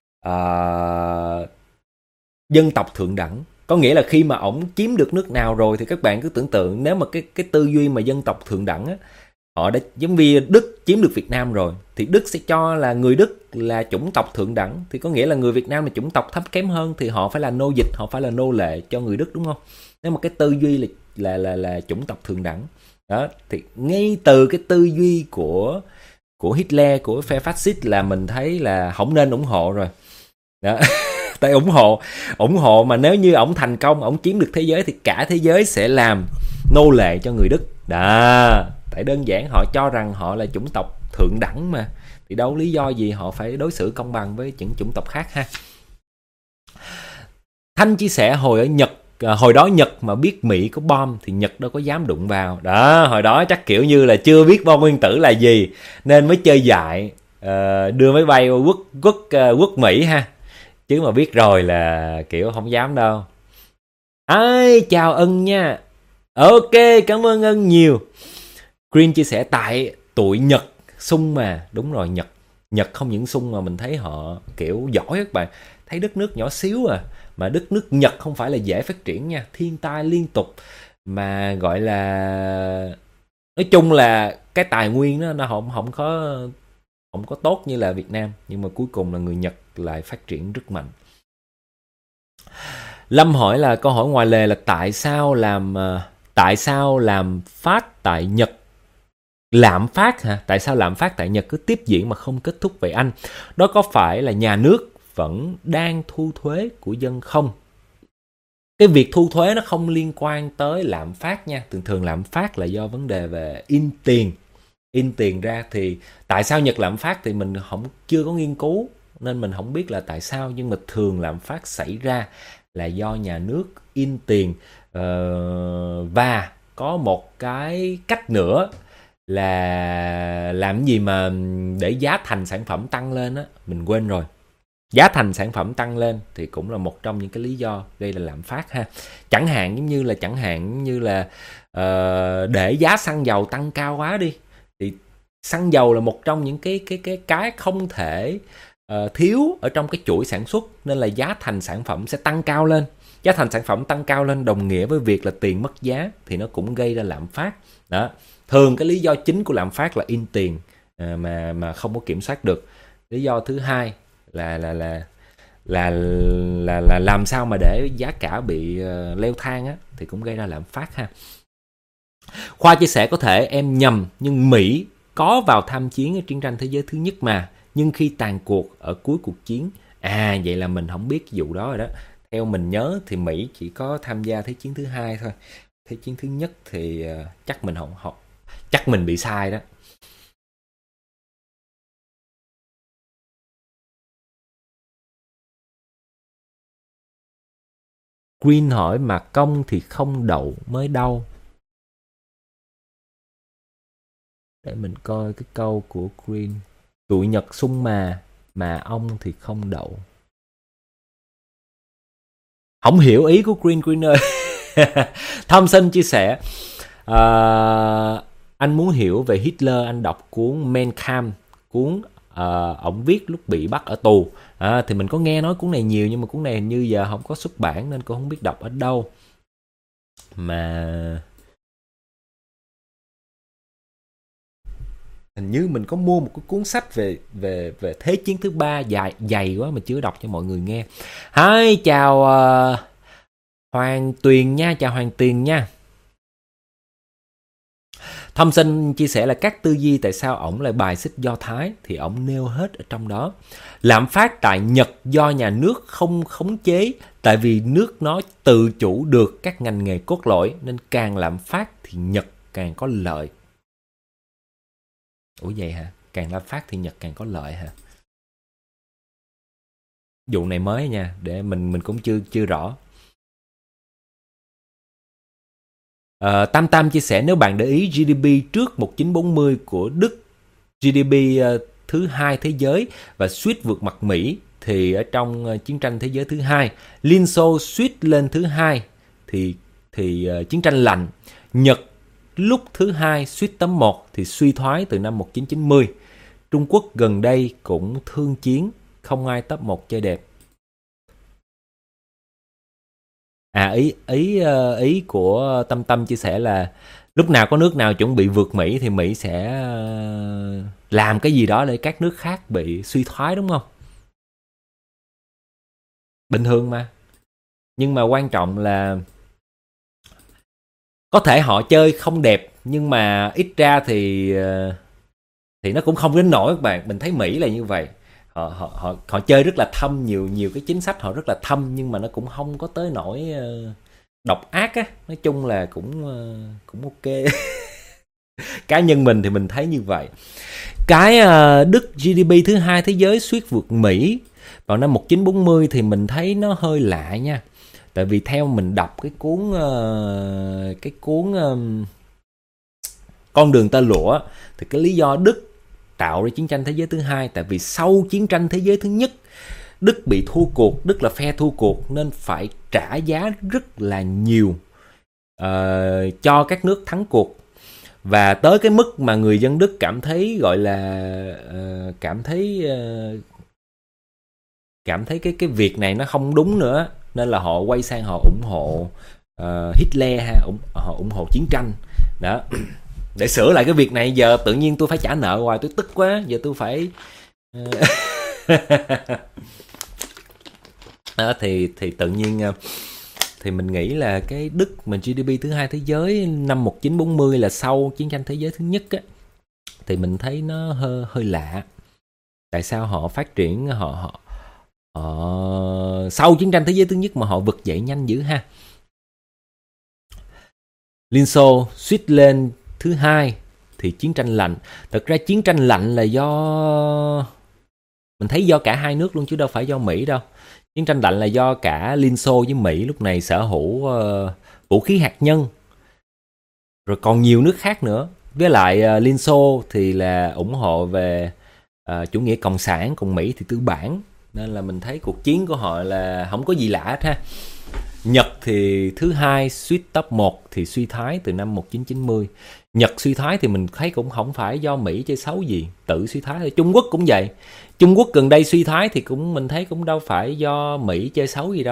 dân tộc thượng đẳng. Có nghĩa là khi mà ổng chiếm được nước nào rồi thì các bạn cứ tưởng tượng, nếu mà cái tư duy mà dân tộc thượng đẳng á, họ đã giống như Đức chiếm được Việt Nam rồi thì Đức sẽ cho là người Đức là chủng tộc thượng đẳng, thì có nghĩa là người Việt Nam là chủng tộc thấp kém hơn thì họ phải là nô dịch, họ phải là nô lệ cho người Đức, đúng không? Nếu mà cái tư duy là chủng tộc thượng đẳng đó, thì ngay từ cái tư duy của Hitler, của phe phát xít là mình thấy là không nên ủng hộ rồi đó. Tại ủng hộ mà nếu như ổng thành công, ổng chiếm được thế giới thì cả thế giới sẽ làm nô lệ cho người Đức đó. Tại đơn giản họ cho rằng họ là chủng tộc thượng đẳng mà, thì đâu lý do gì họ phải đối xử công bằng với những chủng tộc khác ha. Thanh chia sẻ hồi đó Nhật mà biết Mỹ có bom thì Nhật đâu có dám đụng vào đó. Hồi đó chắc kiểu như là chưa biết bom nguyên tử là gì nên mới chơi dại, đưa máy bay quất Mỹ ha, chứ mà biết rồi là kiểu không dám đâu. Ai chào Ân nha. Ok, cảm ơn Ân nhiều. Green chia sẻ tại tụi Nhật sung mà. Đúng rồi, Nhật không những sung mà mình thấy họ kiểu giỏi các bạn. Thấy đất nước nhỏ xíu mà đất nước Nhật không phải là dễ phát triển nha, thiên tai liên tục, mà gọi là nói chung là cái tài nguyên nó không có tốt như là Việt Nam, nhưng mà cuối cùng là người Nhật lại phát triển rất mạnh. Lâm hỏi là câu hỏi ngoài lề là tại sao làm phát tại Nhật, lạm phát hả? Tại sao lạm phát tại Nhật cứ tiếp diễn mà không kết thúc vậy anh? Đó có phải là nhà nước vẫn đang thu thuế của dân không? Cái việc thu thuế nó không liên quan tới lạm phát nha. Thường thường lạm phát là do vấn đề về in tiền. In tiền ra thì tại sao Nhật lạm phát thì mình chưa có nghiên cứu, nên mình không biết là tại sao, nhưng mà thường lạm phát xảy ra là do nhà nước in tiền. Và có một cái cách nữa là làm gì mà để giá thành sản phẩm tăng lên á, mình quên rồi. Giá thành sản phẩm tăng lên thì cũng là một trong những cái lý do gây ra lạm phát ha. Chẳng hạn như là để giá xăng dầu tăng cao quá đi, thì xăng dầu là một trong những cái không thể thiếu ở trong cái chuỗi sản xuất, nên là giá thành sản phẩm sẽ tăng cao lên. Giá thành sản phẩm tăng cao lên đồng nghĩa với việc là tiền mất giá, thì nó cũng gây ra lạm phát. Đó. Thường cái lý do chính của lạm phát là in tiền mà không có kiểm soát được. Lý do thứ hai là làm sao mà để giá cả bị leo thang á, thì cũng gây ra lạm phát ha. Khoa chia sẻ có thể em nhầm, nhưng Mỹ có vào tham chiến ở chiến tranh thế giới thứ nhất mà, nhưng khi tàn cuộc ở cuối cuộc chiến. Vậy là mình không biết vụ đó rồi đó. Theo mình nhớ thì Mỹ chỉ có tham gia Thế chiến thứ hai thôi. Thế chiến thứ nhất thì chắc mình không học, chắc mình bị sai đó. Green hỏi mà công thì không đậu mới đau. Để mình coi cái câu của Green. Tụi Nhật sung mà ông thì không đậu. Không hiểu ý của Green ơi. Thompson chia sẻ, anh muốn hiểu về Hitler, anh đọc cuốn Mein Kampf, cuốn ổng viết lúc bị bắt ở tù. Thì mình có nghe nói cuốn này nhiều, nhưng mà cuốn này hình như giờ không có xuất bản nên cũng không biết đọc ở đâu. Mà hình như mình có mua một cái cuốn sách về Thế chiến thứ ba dày quá mà chưa đọc cho mọi người nghe. Hi, chào Hoàng Tuyền nha, chào Hoàng Tuyền nha. Thompson chia sẻ là các tư duy tại sao ổng lại bài xích Do Thái thì ổng nêu hết ở trong đó. Lạm phát tại Nhật do nhà nước không khống chế, tại vì nước nó tự chủ được các ngành nghề cốt lõi, nên càng lạm phát thì Nhật càng có lợi. Ủa vậy hả? Càng lạm phát thì Nhật càng có lợi hả? Vụ này mới nha, để mình cũng chưa rõ. Tam chia sẻ nếu bạn để ý GDP trước 1940 của Đức, GDP thứ hai thế giới và suýt vượt mặt Mỹ, thì ở trong chiến tranh thế giới thứ hai, Liên Xô suýt lên thứ hai thì chiến tranh lạnh. Nhật lúc thứ hai suýt tấm 1 thì suy thoái từ năm 1990. Trung Quốc gần đây cũng thương chiến, không ai top 1 chơi đẹp. Ý của Tâm chia sẻ là lúc nào có nước nào chuẩn bị vượt Mỹ thì Mỹ sẽ làm cái gì đó để các nước khác bị suy thoái, đúng không? Bình thường mà. Nhưng mà quan trọng là có thể họ chơi không đẹp, nhưng mà ít ra thì nó cũng không đến nỗi các bạn. Mình thấy Mỹ là như vậy. Họ chơi rất là thâm, nhiều cái chính sách họ rất là thâm, nhưng mà nó cũng không có tới nỗi độc ác á. Nói chung là cũng ok. Cá nhân mình thì mình thấy như vậy. Cái Đức GDP thứ hai thế giới suýt vượt Mỹ vào năm 1940 thì mình thấy nó hơi lạ nha. Tại vì theo mình đọc cái cuốn Con đường tơ lụa, thì cái lý do Đức tạo ra chiến tranh thế giới thứ hai, tại vì sau chiến tranh thế giới thứ nhất, Đức bị thua cuộc, Đức là phe thua cuộc nên phải trả giá rất là nhiều cho các nước thắng cuộc. Và tới cái mức mà người dân Đức cảm thấy gọi là cảm thấy cái việc này nó không đúng nữa, nên là họ quay sang họ ủng hộ Hitler ha, họ ủng hộ chiến tranh đó. Để sửa lại cái việc này, giờ tự nhiên tôi phải trả nợ hoài, tôi tức quá, giờ tôi phải thì tự nhiên thì mình nghĩ là cái Đức mình GDP thứ hai thế giới năm 1940 là sau chiến tranh thế giới thứ nhất á, thì mình thấy nó hơi lạ. Tại sao họ phát triển Sau chiến tranh thế giới thứ nhất mà họ vực dậy nhanh dữ ha. Liên Xô suýt lên thứ hai thì chiến tranh lạnh. Thật ra chiến tranh lạnh là do, mình thấy do cả hai nước luôn chứ đâu phải do Mỹ đâu. Chiến tranh lạnh là do cả Liên Xô với Mỹ lúc này sở hữu vũ khí hạt nhân, rồi còn nhiều nước khác nữa. Với lại Liên Xô thì là ủng hộ về chủ nghĩa cộng sản, còn Mỹ thì tư bản, nên là mình thấy cuộc chiến của họ là không có gì lạ hết ha. Nhật thì thứ hai, suýt top 1 thì suy thoái từ năm 1990. Nhật suy thoái thì mình thấy cũng không phải do Mỹ chơi xấu gì, tự suy thoái thôi. Trung Quốc cũng vậy. Trung Quốc gần đây suy thoái thì cũng mình thấy cũng đâu phải do Mỹ chơi xấu gì đâu.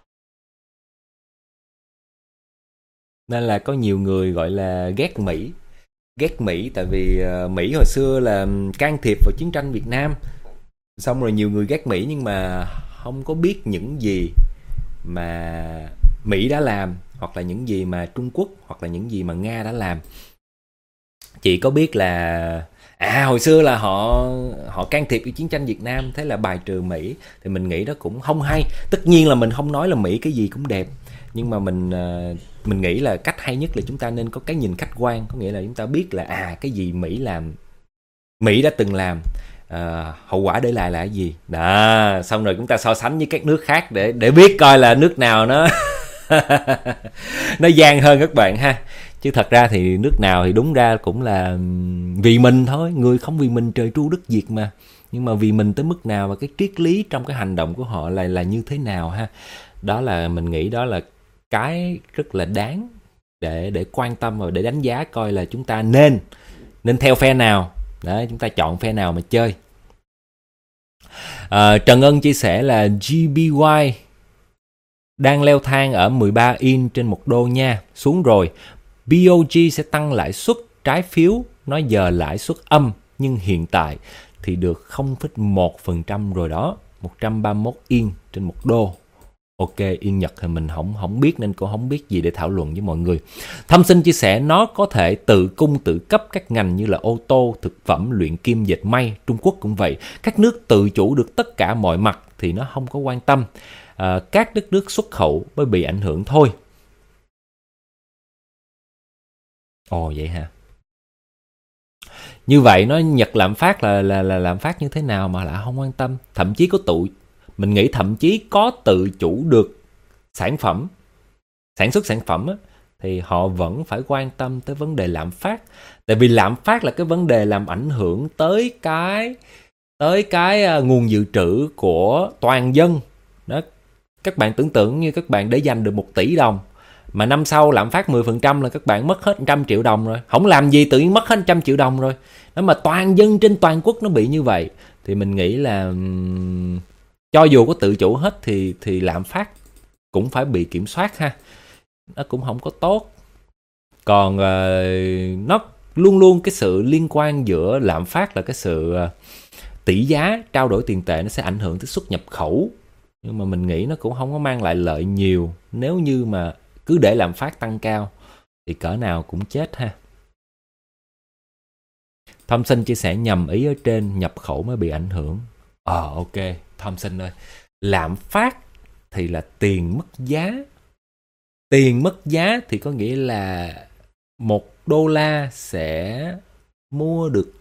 Nên là có nhiều người gọi là ghét Mỹ. Ghét Mỹ tại vì Mỹ hồi xưa là can thiệp vào chiến tranh Việt Nam. Xong rồi nhiều người ghét Mỹ nhưng mà không có biết những gì mà Mỹ đã làm, hoặc là những gì mà Trung Quốc, hoặc là những gì mà Nga đã làm. Chỉ có biết là hồi xưa là họ can thiệp vào chiến tranh Việt Nam, thế là bài trừ Mỹ. Thì mình nghĩ đó cũng không hay. Tất nhiên là mình không nói là Mỹ cái gì cũng đẹp, nhưng mà mình nghĩ là cách hay nhất là chúng ta nên có cái nhìn khách quan, có nghĩa là chúng ta biết là cái gì Mỹ làm, Mỹ đã từng làm, hậu quả để lại là cái gì đó, xong rồi chúng ta so sánh với các nước khác để biết coi là nước nào nó nó gian hơn các bạn ha. Chứ thật ra thì nước nào thì đúng ra cũng là vì mình thôi, người không vì mình trời tru đất diệt mà. Nhưng mà vì mình tới mức nào và cái triết lý trong cái hành động của họ là như thế nào ha. Đó là mình nghĩ đó là cái rất là đáng để quan tâm và để đánh giá coi là chúng ta nên theo phe nào. Đấy, chúng ta chọn phe nào mà chơi. Trần Ân chia sẻ là GBY đang leo thang ở 13 yên trên 1 đô nha, xuống rồi. BOG sẽ tăng lãi suất trái phiếu, nói giờ lãi suất âm nhưng hiện tại thì được 0,1% rồi đó, 131 yên trên 1 đô. Ok, yên Nhật thì mình không biết nên cũng không biết gì để thảo luận với mọi người. Thâm Sinh chia sẻ nó có thể tự cung tự cấp các ngành như là ô tô, thực phẩm, luyện kim, dệt may. Trung Quốc cũng vậy. Các nước tự chủ được tất cả mọi mặt thì nó không có quan tâm. Các đất nước xuất khẩu mới bị ảnh hưởng thôi. Ồ vậy hả? Như vậy nó Nhật lạm phát là lạm phát như thế nào mà lại không quan tâm? Thậm chí mình nghĩ thậm chí có tự chủ được sản xuất sản phẩm á, thì họ vẫn phải quan tâm tới vấn đề lạm phát. Tại vì lạm phát là cái vấn đề làm ảnh hưởng tới cái nguồn dự trữ của toàn dân. Đó, các bạn tưởng tượng như các bạn để dành được 1 tỷ đồng mà năm sau lạm phát 10% là các bạn mất hết 100 triệu đồng rồi. Không làm gì tự nhiên mất hết 100 triệu đồng rồi. Nếu mà toàn dân trên toàn quốc nó bị như vậy thì mình nghĩ là cho dù có tự chủ hết thì lạm phát cũng phải bị kiểm soát ha. Nó cũng không có tốt. Còn nó luôn luôn cái sự liên quan giữa lạm phát là cái sự tỷ giá trao đổi tiền tệ, nó sẽ ảnh hưởng tới xuất nhập khẩu. Nhưng mà mình nghĩ nó cũng không có mang lại lợi nhiều. Nếu như mà cứ để lạm phát tăng cao thì cỡ nào cũng chết ha. Thompson chia sẻ nhầm ý ở trên, nhập khẩu mới bị ảnh hưởng. Ok, Thompson ơi. Lạm phát thì là tiền mất giá. Tiền mất giá thì có nghĩa là $1 sẽ mua được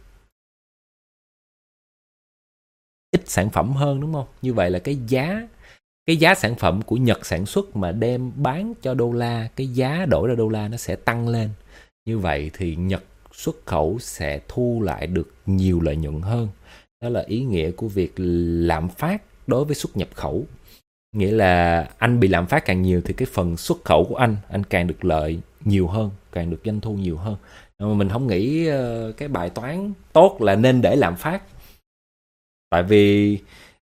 ít sản phẩm hơn, đúng không? Như vậy là cái giá sản phẩm của Nhật sản xuất mà đem bán cho đô la, cái giá đổi ra đô la nó sẽ tăng lên. Như vậy thì Nhật xuất khẩu sẽ thu lại được nhiều lợi nhuận hơn. Đó là ý nghĩa của việc lạm phát đối với xuất nhập khẩu. Nghĩa là anh bị lạm phát càng nhiều thì cái phần xuất khẩu của anh càng được lợi nhiều hơn, càng được doanh thu nhiều hơn. Mà mình không nghĩ cái bài toán tốt là nên để lạm phát. Tại vì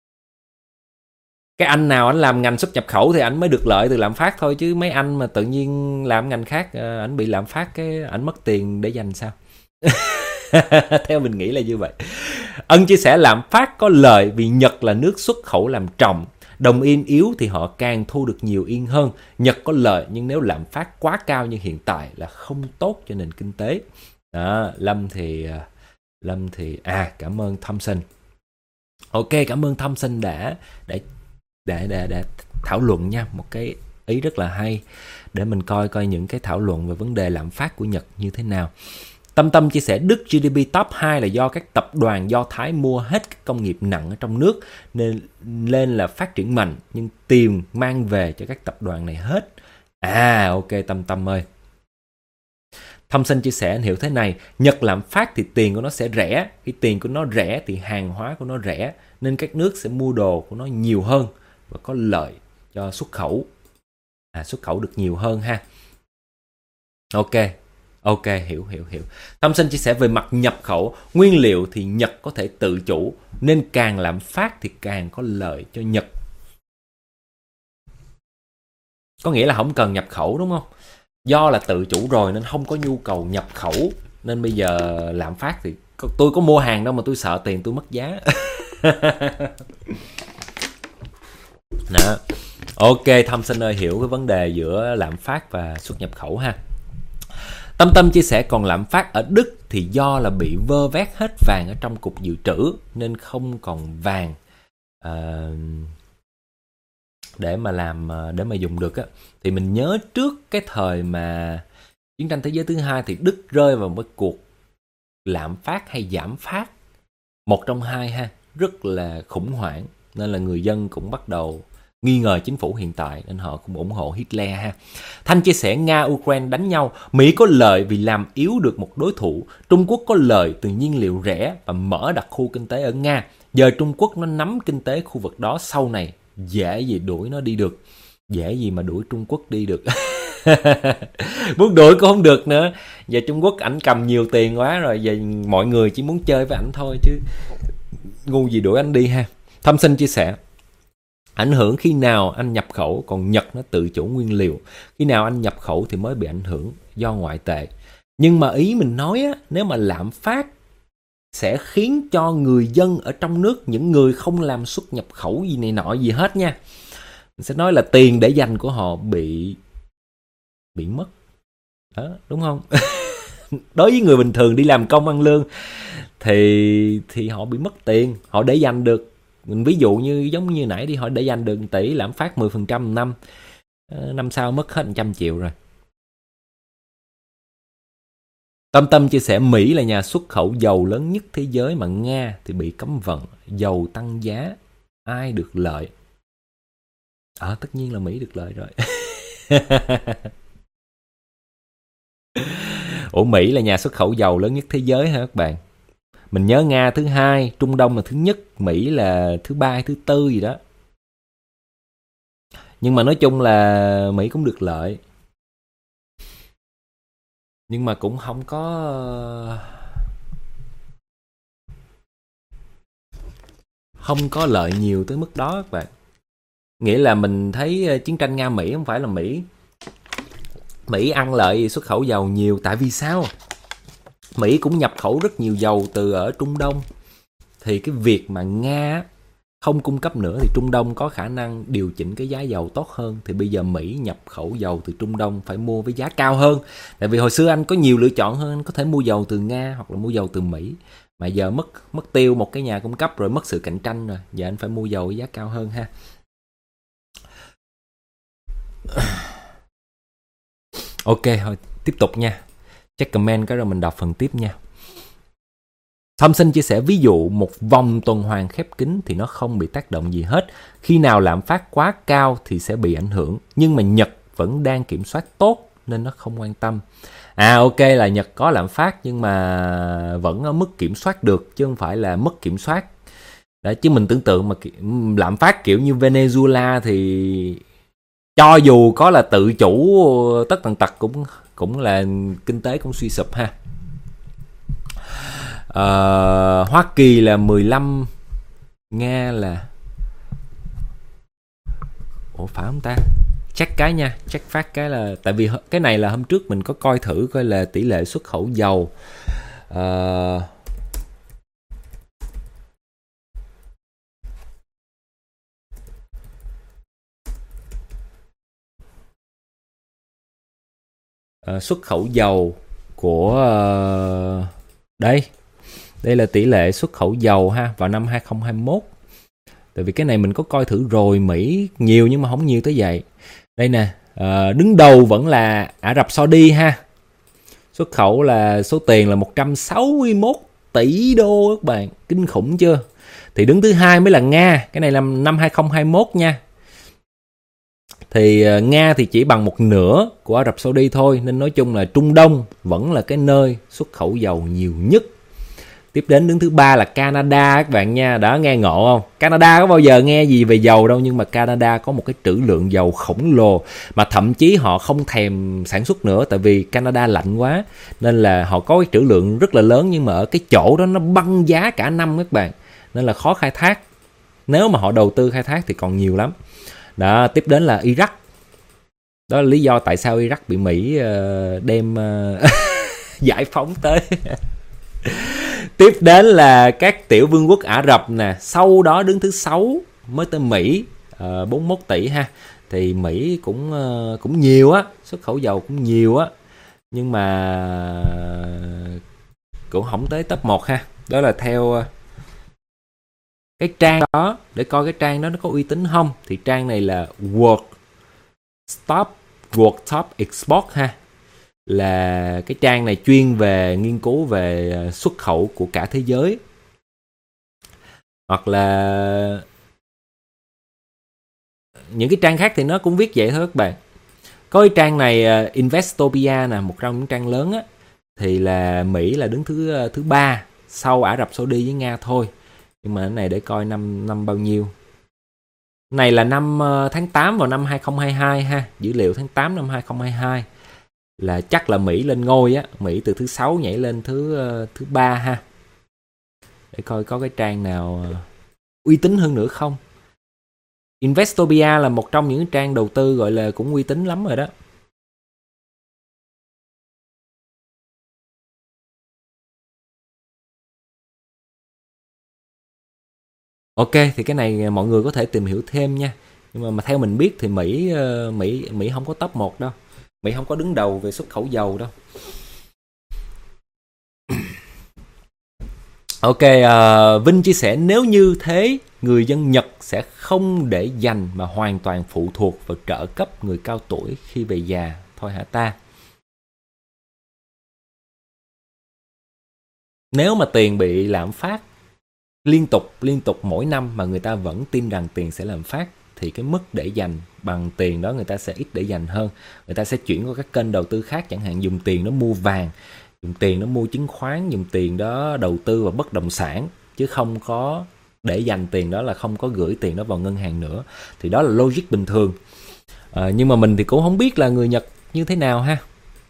cái anh nào anh làm ngành xuất nhập khẩu thì anh mới được lợi từ lạm phát thôi, chứ mấy anh mà tự nhiên làm ngành khác anh bị lạm phát cái anh mất tiền để dành sao? Theo mình nghĩ là như vậy. Ân chia sẻ lạm phát có lợi vì Nhật là nước xuất khẩu làm trọng. Đồng yên yếu thì họ càng thu được nhiều yên hơn. Nhật có lợi nhưng nếu lạm phát quá cao như hiện tại là không tốt cho nền kinh tế. Đó, Lâm thì cảm ơn Thompson. Ok, cảm ơn Thompson đã để thảo luận nha, một cái ý rất là hay để mình coi những cái thảo luận về vấn đề lạm phát của Nhật như thế nào. Tâm chia sẻ Đức GDP top 2 là do các tập đoàn Do Thái mua hết các công nghiệp nặng ở trong nước nên là phát triển mạnh, nhưng tiền mang về cho các tập đoàn này hết. Ok Tâm ơi. Thông sinh chia sẻ anh hiểu thế này, Nhật lạm phát thì tiền của nó sẽ rẻ, khi tiền của nó rẻ thì hàng hóa của nó rẻ, nên các nước sẽ mua đồ của nó nhiều hơn và có lợi cho xuất khẩu. Xuất khẩu được nhiều hơn ha. Ok, hiểu. Tâm sinh chia sẻ về mặt nhập khẩu, nguyên liệu thì Nhật có thể tự chủ, nên càng lạm phát thì càng có lợi cho Nhật. Có nghĩa là không cần nhập khẩu đúng không? Do là tự chủ rồi nên không có nhu cầu nhập khẩu, nên bây giờ lạm phát thì tôi có mua hàng đâu mà tôi sợ tiền tôi mất giá. Đó. Ok, Thâm Sinh ơi, hiểu cái vấn đề giữa lạm phát và xuất nhập khẩu ha. Tâm chia sẻ còn lạm phát ở Đức thì do là bị vơ vét hết vàng ở trong cục dự trữ nên không còn vàng để mà dùng được á. Thì mình nhớ trước cái thời mà chiến tranh thế giới thứ hai thì Đức rơi vào một cuộc lạm phát hay giảm phát, một trong hai ha, rất là khủng hoảng, nên là người dân cũng bắt đầu nghi ngờ chính phủ hiện tại nên họ cũng ủng hộ Hitler ha. Thanh chia sẻ Nga-Ukraine đánh nhau, Mỹ có lợi vì làm yếu được một đối thủ, Trung Quốc có lợi từ nhiên liệu rẻ và mở đặc khu kinh tế ở Nga. Giờ Trung Quốc nó nắm kinh tế khu vực đó, sau này dễ gì đuổi nó đi được. Dễ gì mà đuổi Trung Quốc đi được. Muốn đuổi cũng không được nữa. Giờ Trung Quốc ảnh cầm nhiều tiền quá rồi, giờ mọi người chỉ muốn chơi với ảnh thôi chứ ngu gì đuổi anh đi ha. Thâm Sinh chia sẻ ảnh hưởng khi nào anh nhập khẩu, còn Nhật nó tự chủ nguyên liệu. Khi nào anh nhập khẩu thì mới bị ảnh hưởng do ngoại tệ. Nhưng mà ý mình nói á, nếu mà lạm phát sẽ khiến cho người dân ở trong nước, những người không làm xuất nhập khẩu gì này nọ gì hết nha, mình sẽ nói là tiền để dành của họ bị mất. Đó, đúng không? Đối với người bình thường đi làm công ăn lương thì họ bị mất tiền, họ để dành được. Mình ví dụ như giống như nãy đi, họ để dành được 1 tỷ, lạm phát 10% năm, năm sau mất hết 100 triệu rồi. Tâm chia sẻ Mỹ là nhà xuất khẩu dầu lớn nhất thế giới mà Nga thì bị cấm vận, dầu tăng giá, ai được lợi? Tất nhiên là Mỹ được lợi rồi. Ủa, Mỹ là nhà xuất khẩu dầu lớn nhất thế giới hả các bạn? Mình nhớ Nga thứ hai, Trung Đông là thứ nhất, Mỹ là thứ ba, thứ tư gì đó. Nhưng mà nói chung là Mỹ cũng được lợi. Nhưng mà cũng không có lợi nhiều tới mức đó các bạn. Nghĩa là mình thấy chiến tranh Nga-Mỹ không phải là Mỹ ăn lợi xuất khẩu dầu nhiều. Tại vì sao? Mỹ cũng nhập khẩu rất nhiều dầu từ ở Trung Đông. Thì cái việc mà Nga không cung cấp nữa thì Trung Đông có khả năng điều chỉnh cái giá dầu tốt hơn. Thì bây giờ Mỹ nhập khẩu dầu từ Trung Đông phải mua với giá cao hơn. Tại vì hồi xưa anh có nhiều lựa chọn hơn, anh có thể mua dầu từ Nga hoặc là mua dầu từ Mỹ. Mà giờ mất tiêu một cái nhà cung cấp rồi, mất sự cạnh tranh rồi. Giờ anh phải mua dầu với giá cao hơn ha. Ok, thôi tiếp tục nha. Check comment cái rồi mình đọc phần tiếp nha. Thâm Sinh chia sẻ ví dụ một vòng tuần hoàn khép kín thì nó không bị tác động gì hết. Khi nào lạm phát quá cao thì sẽ bị ảnh hưởng. Nhưng mà Nhật vẫn đang kiểm soát tốt nên nó không quan tâm. Ok là Nhật có lạm phát nhưng mà vẫn ở mức kiểm soát được chứ không phải là mất kiểm soát. Đó, chứ mình tưởng tượng mà lạm phát kiểu như Venezuela thì cho dù có là tự chủ tất tần tật cũng là kinh tế cũng suy sụp ha. Hoa Kỳ là 15, Nga là phải không ta? Check cái nha, check phát cái là tại vì cái này là hôm trước mình có coi thử coi là tỷ lệ xuất khẩu dầu. Xuất khẩu dầu của đây là tỷ lệ xuất khẩu dầu ha vào năm 2021. Tại vì cái này mình có coi thử rồi, Mỹ nhiều nhưng mà không nhiều tới vậy. Đây nè, đứng đầu vẫn là Ả Rập Saudi ha. Xuất khẩu là số tiền là 161 tỷ đô các bạn, kinh khủng chưa? Thì đứng thứ hai mới là Nga, cái này là năm 2021 nha. Thì Nga thì chỉ bằng một nửa của Ả Rập Saudi thôi, nên nói chung là Trung Đông vẫn là cái nơi xuất khẩu dầu nhiều nhất. Tiếp đến đứng thứ ba là Canada các bạn nha. Đó, nghe ngộ không? Canada có bao giờ nghe gì về dầu đâu, nhưng mà Canada có một cái trữ lượng dầu khổng lồ mà thậm chí họ không thèm sản xuất nữa, tại vì Canada lạnh quá nên là họ có cái trữ lượng rất là lớn, nhưng mà ở cái chỗ đó nó băng giá cả năm các bạn, nên là khó khai thác. Nếu mà họ đầu tư khai thác thì còn nhiều lắm. Đó, tiếp đến là Iraq. Đó là lý do tại sao Iraq bị Mỹ đem giải phóng tới. Tiếp đến là các tiểu vương quốc Ả Rập nè, sau đó đứng thứ 6 mới tới Mỹ, 41 tỷ ha. Thì Mỹ cũng nhiều á, xuất khẩu dầu cũng nhiều á, nhưng mà cũng không tới top 1 ha. Đó là theo cái trang đó, để coi cái trang đó nó có uy tín không. Thì trang này là World Top Export ha, là cái trang này chuyên về nghiên cứu về xuất khẩu của cả thế giới. Hoặc là những cái trang khác thì nó cũng viết vậy thôi các bạn. Có cái trang này Investopia nè, một trong những trang lớn á, thì là Mỹ là đứng thứ 3 sau Ả Rập Saudi với Nga thôi. Nhưng mà cái này để coi năm bao nhiêu. Này là năm tháng 8 vào năm 2022 ha, dữ liệu tháng 8 năm 2022. Là chắc là Mỹ lên ngôi á, Mỹ từ thứ 6 nhảy lên thứ 3 ha. Để coi có cái trang nào uy tín hơn nữa không. Investopia là một trong những trang đầu tư gọi là cũng uy tín lắm rồi đó. Ok, thì cái này mọi người có thể tìm hiểu thêm nha. Nhưng mà theo mình biết thì Mỹ không có top 1 đâu. Mỹ không có đứng đầu về xuất khẩu dầu đâu. Ok, Vinh chia sẻ nếu như thế, người dân Nhật sẽ không để dành mà hoàn toàn phụ thuộc vào trợ cấp người cao tuổi khi về già thôi hả ta? Nếu mà tiền bị lạm phát liên tục mỗi năm mà người ta vẫn tin rằng tiền sẽ lạm phát, thì cái mức để dành bằng tiền đó người ta sẽ ít để dành hơn. Người ta sẽ chuyển qua các kênh đầu tư khác, chẳng hạn dùng tiền đó mua vàng, dùng tiền đó mua chứng khoán, dùng tiền đó đầu tư vào bất động sản, chứ không có để dành tiền đó, là không có gửi tiền đó vào ngân hàng nữa. Thì đó là logic bình thường. Nhưng mà mình thì cũng không biết là người Nhật như thế nào ha.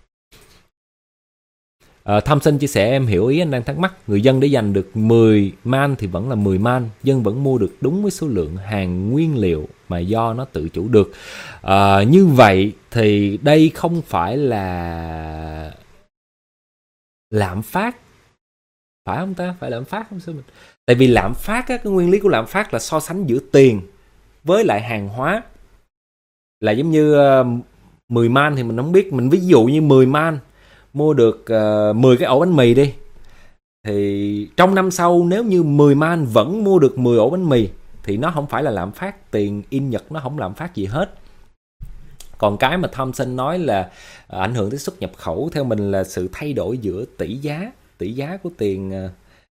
Thompson chia sẻ em hiểu ý anh đang thắc mắc. Người dân để dành được 10 man thì vẫn là 10 man, dân vẫn mua được đúng với số lượng hàng nguyên liệu mà do nó tự chủ được. Như vậy thì đây không phải là lạm phát, phải không ta? Phải lạm phát không? Sao mình? Tại vì lạm phát á, cái nguyên lý của lạm phát là so sánh giữa tiền với lại hàng hóa. Là giống như 10 man thì mình không biết, mình ví dụ như 10 man mua được 10 cái ổ bánh mì đi, thì trong năm sau nếu như 10 man vẫn mua được 10 ổ bánh mì thì nó không phải là lạm phát. Tiền in Nhật nó không lạm phát gì hết. Còn cái mà Thompson nói là ảnh hưởng tới xuất nhập khẩu, theo mình là sự thay đổi giữa tỷ giá của tiền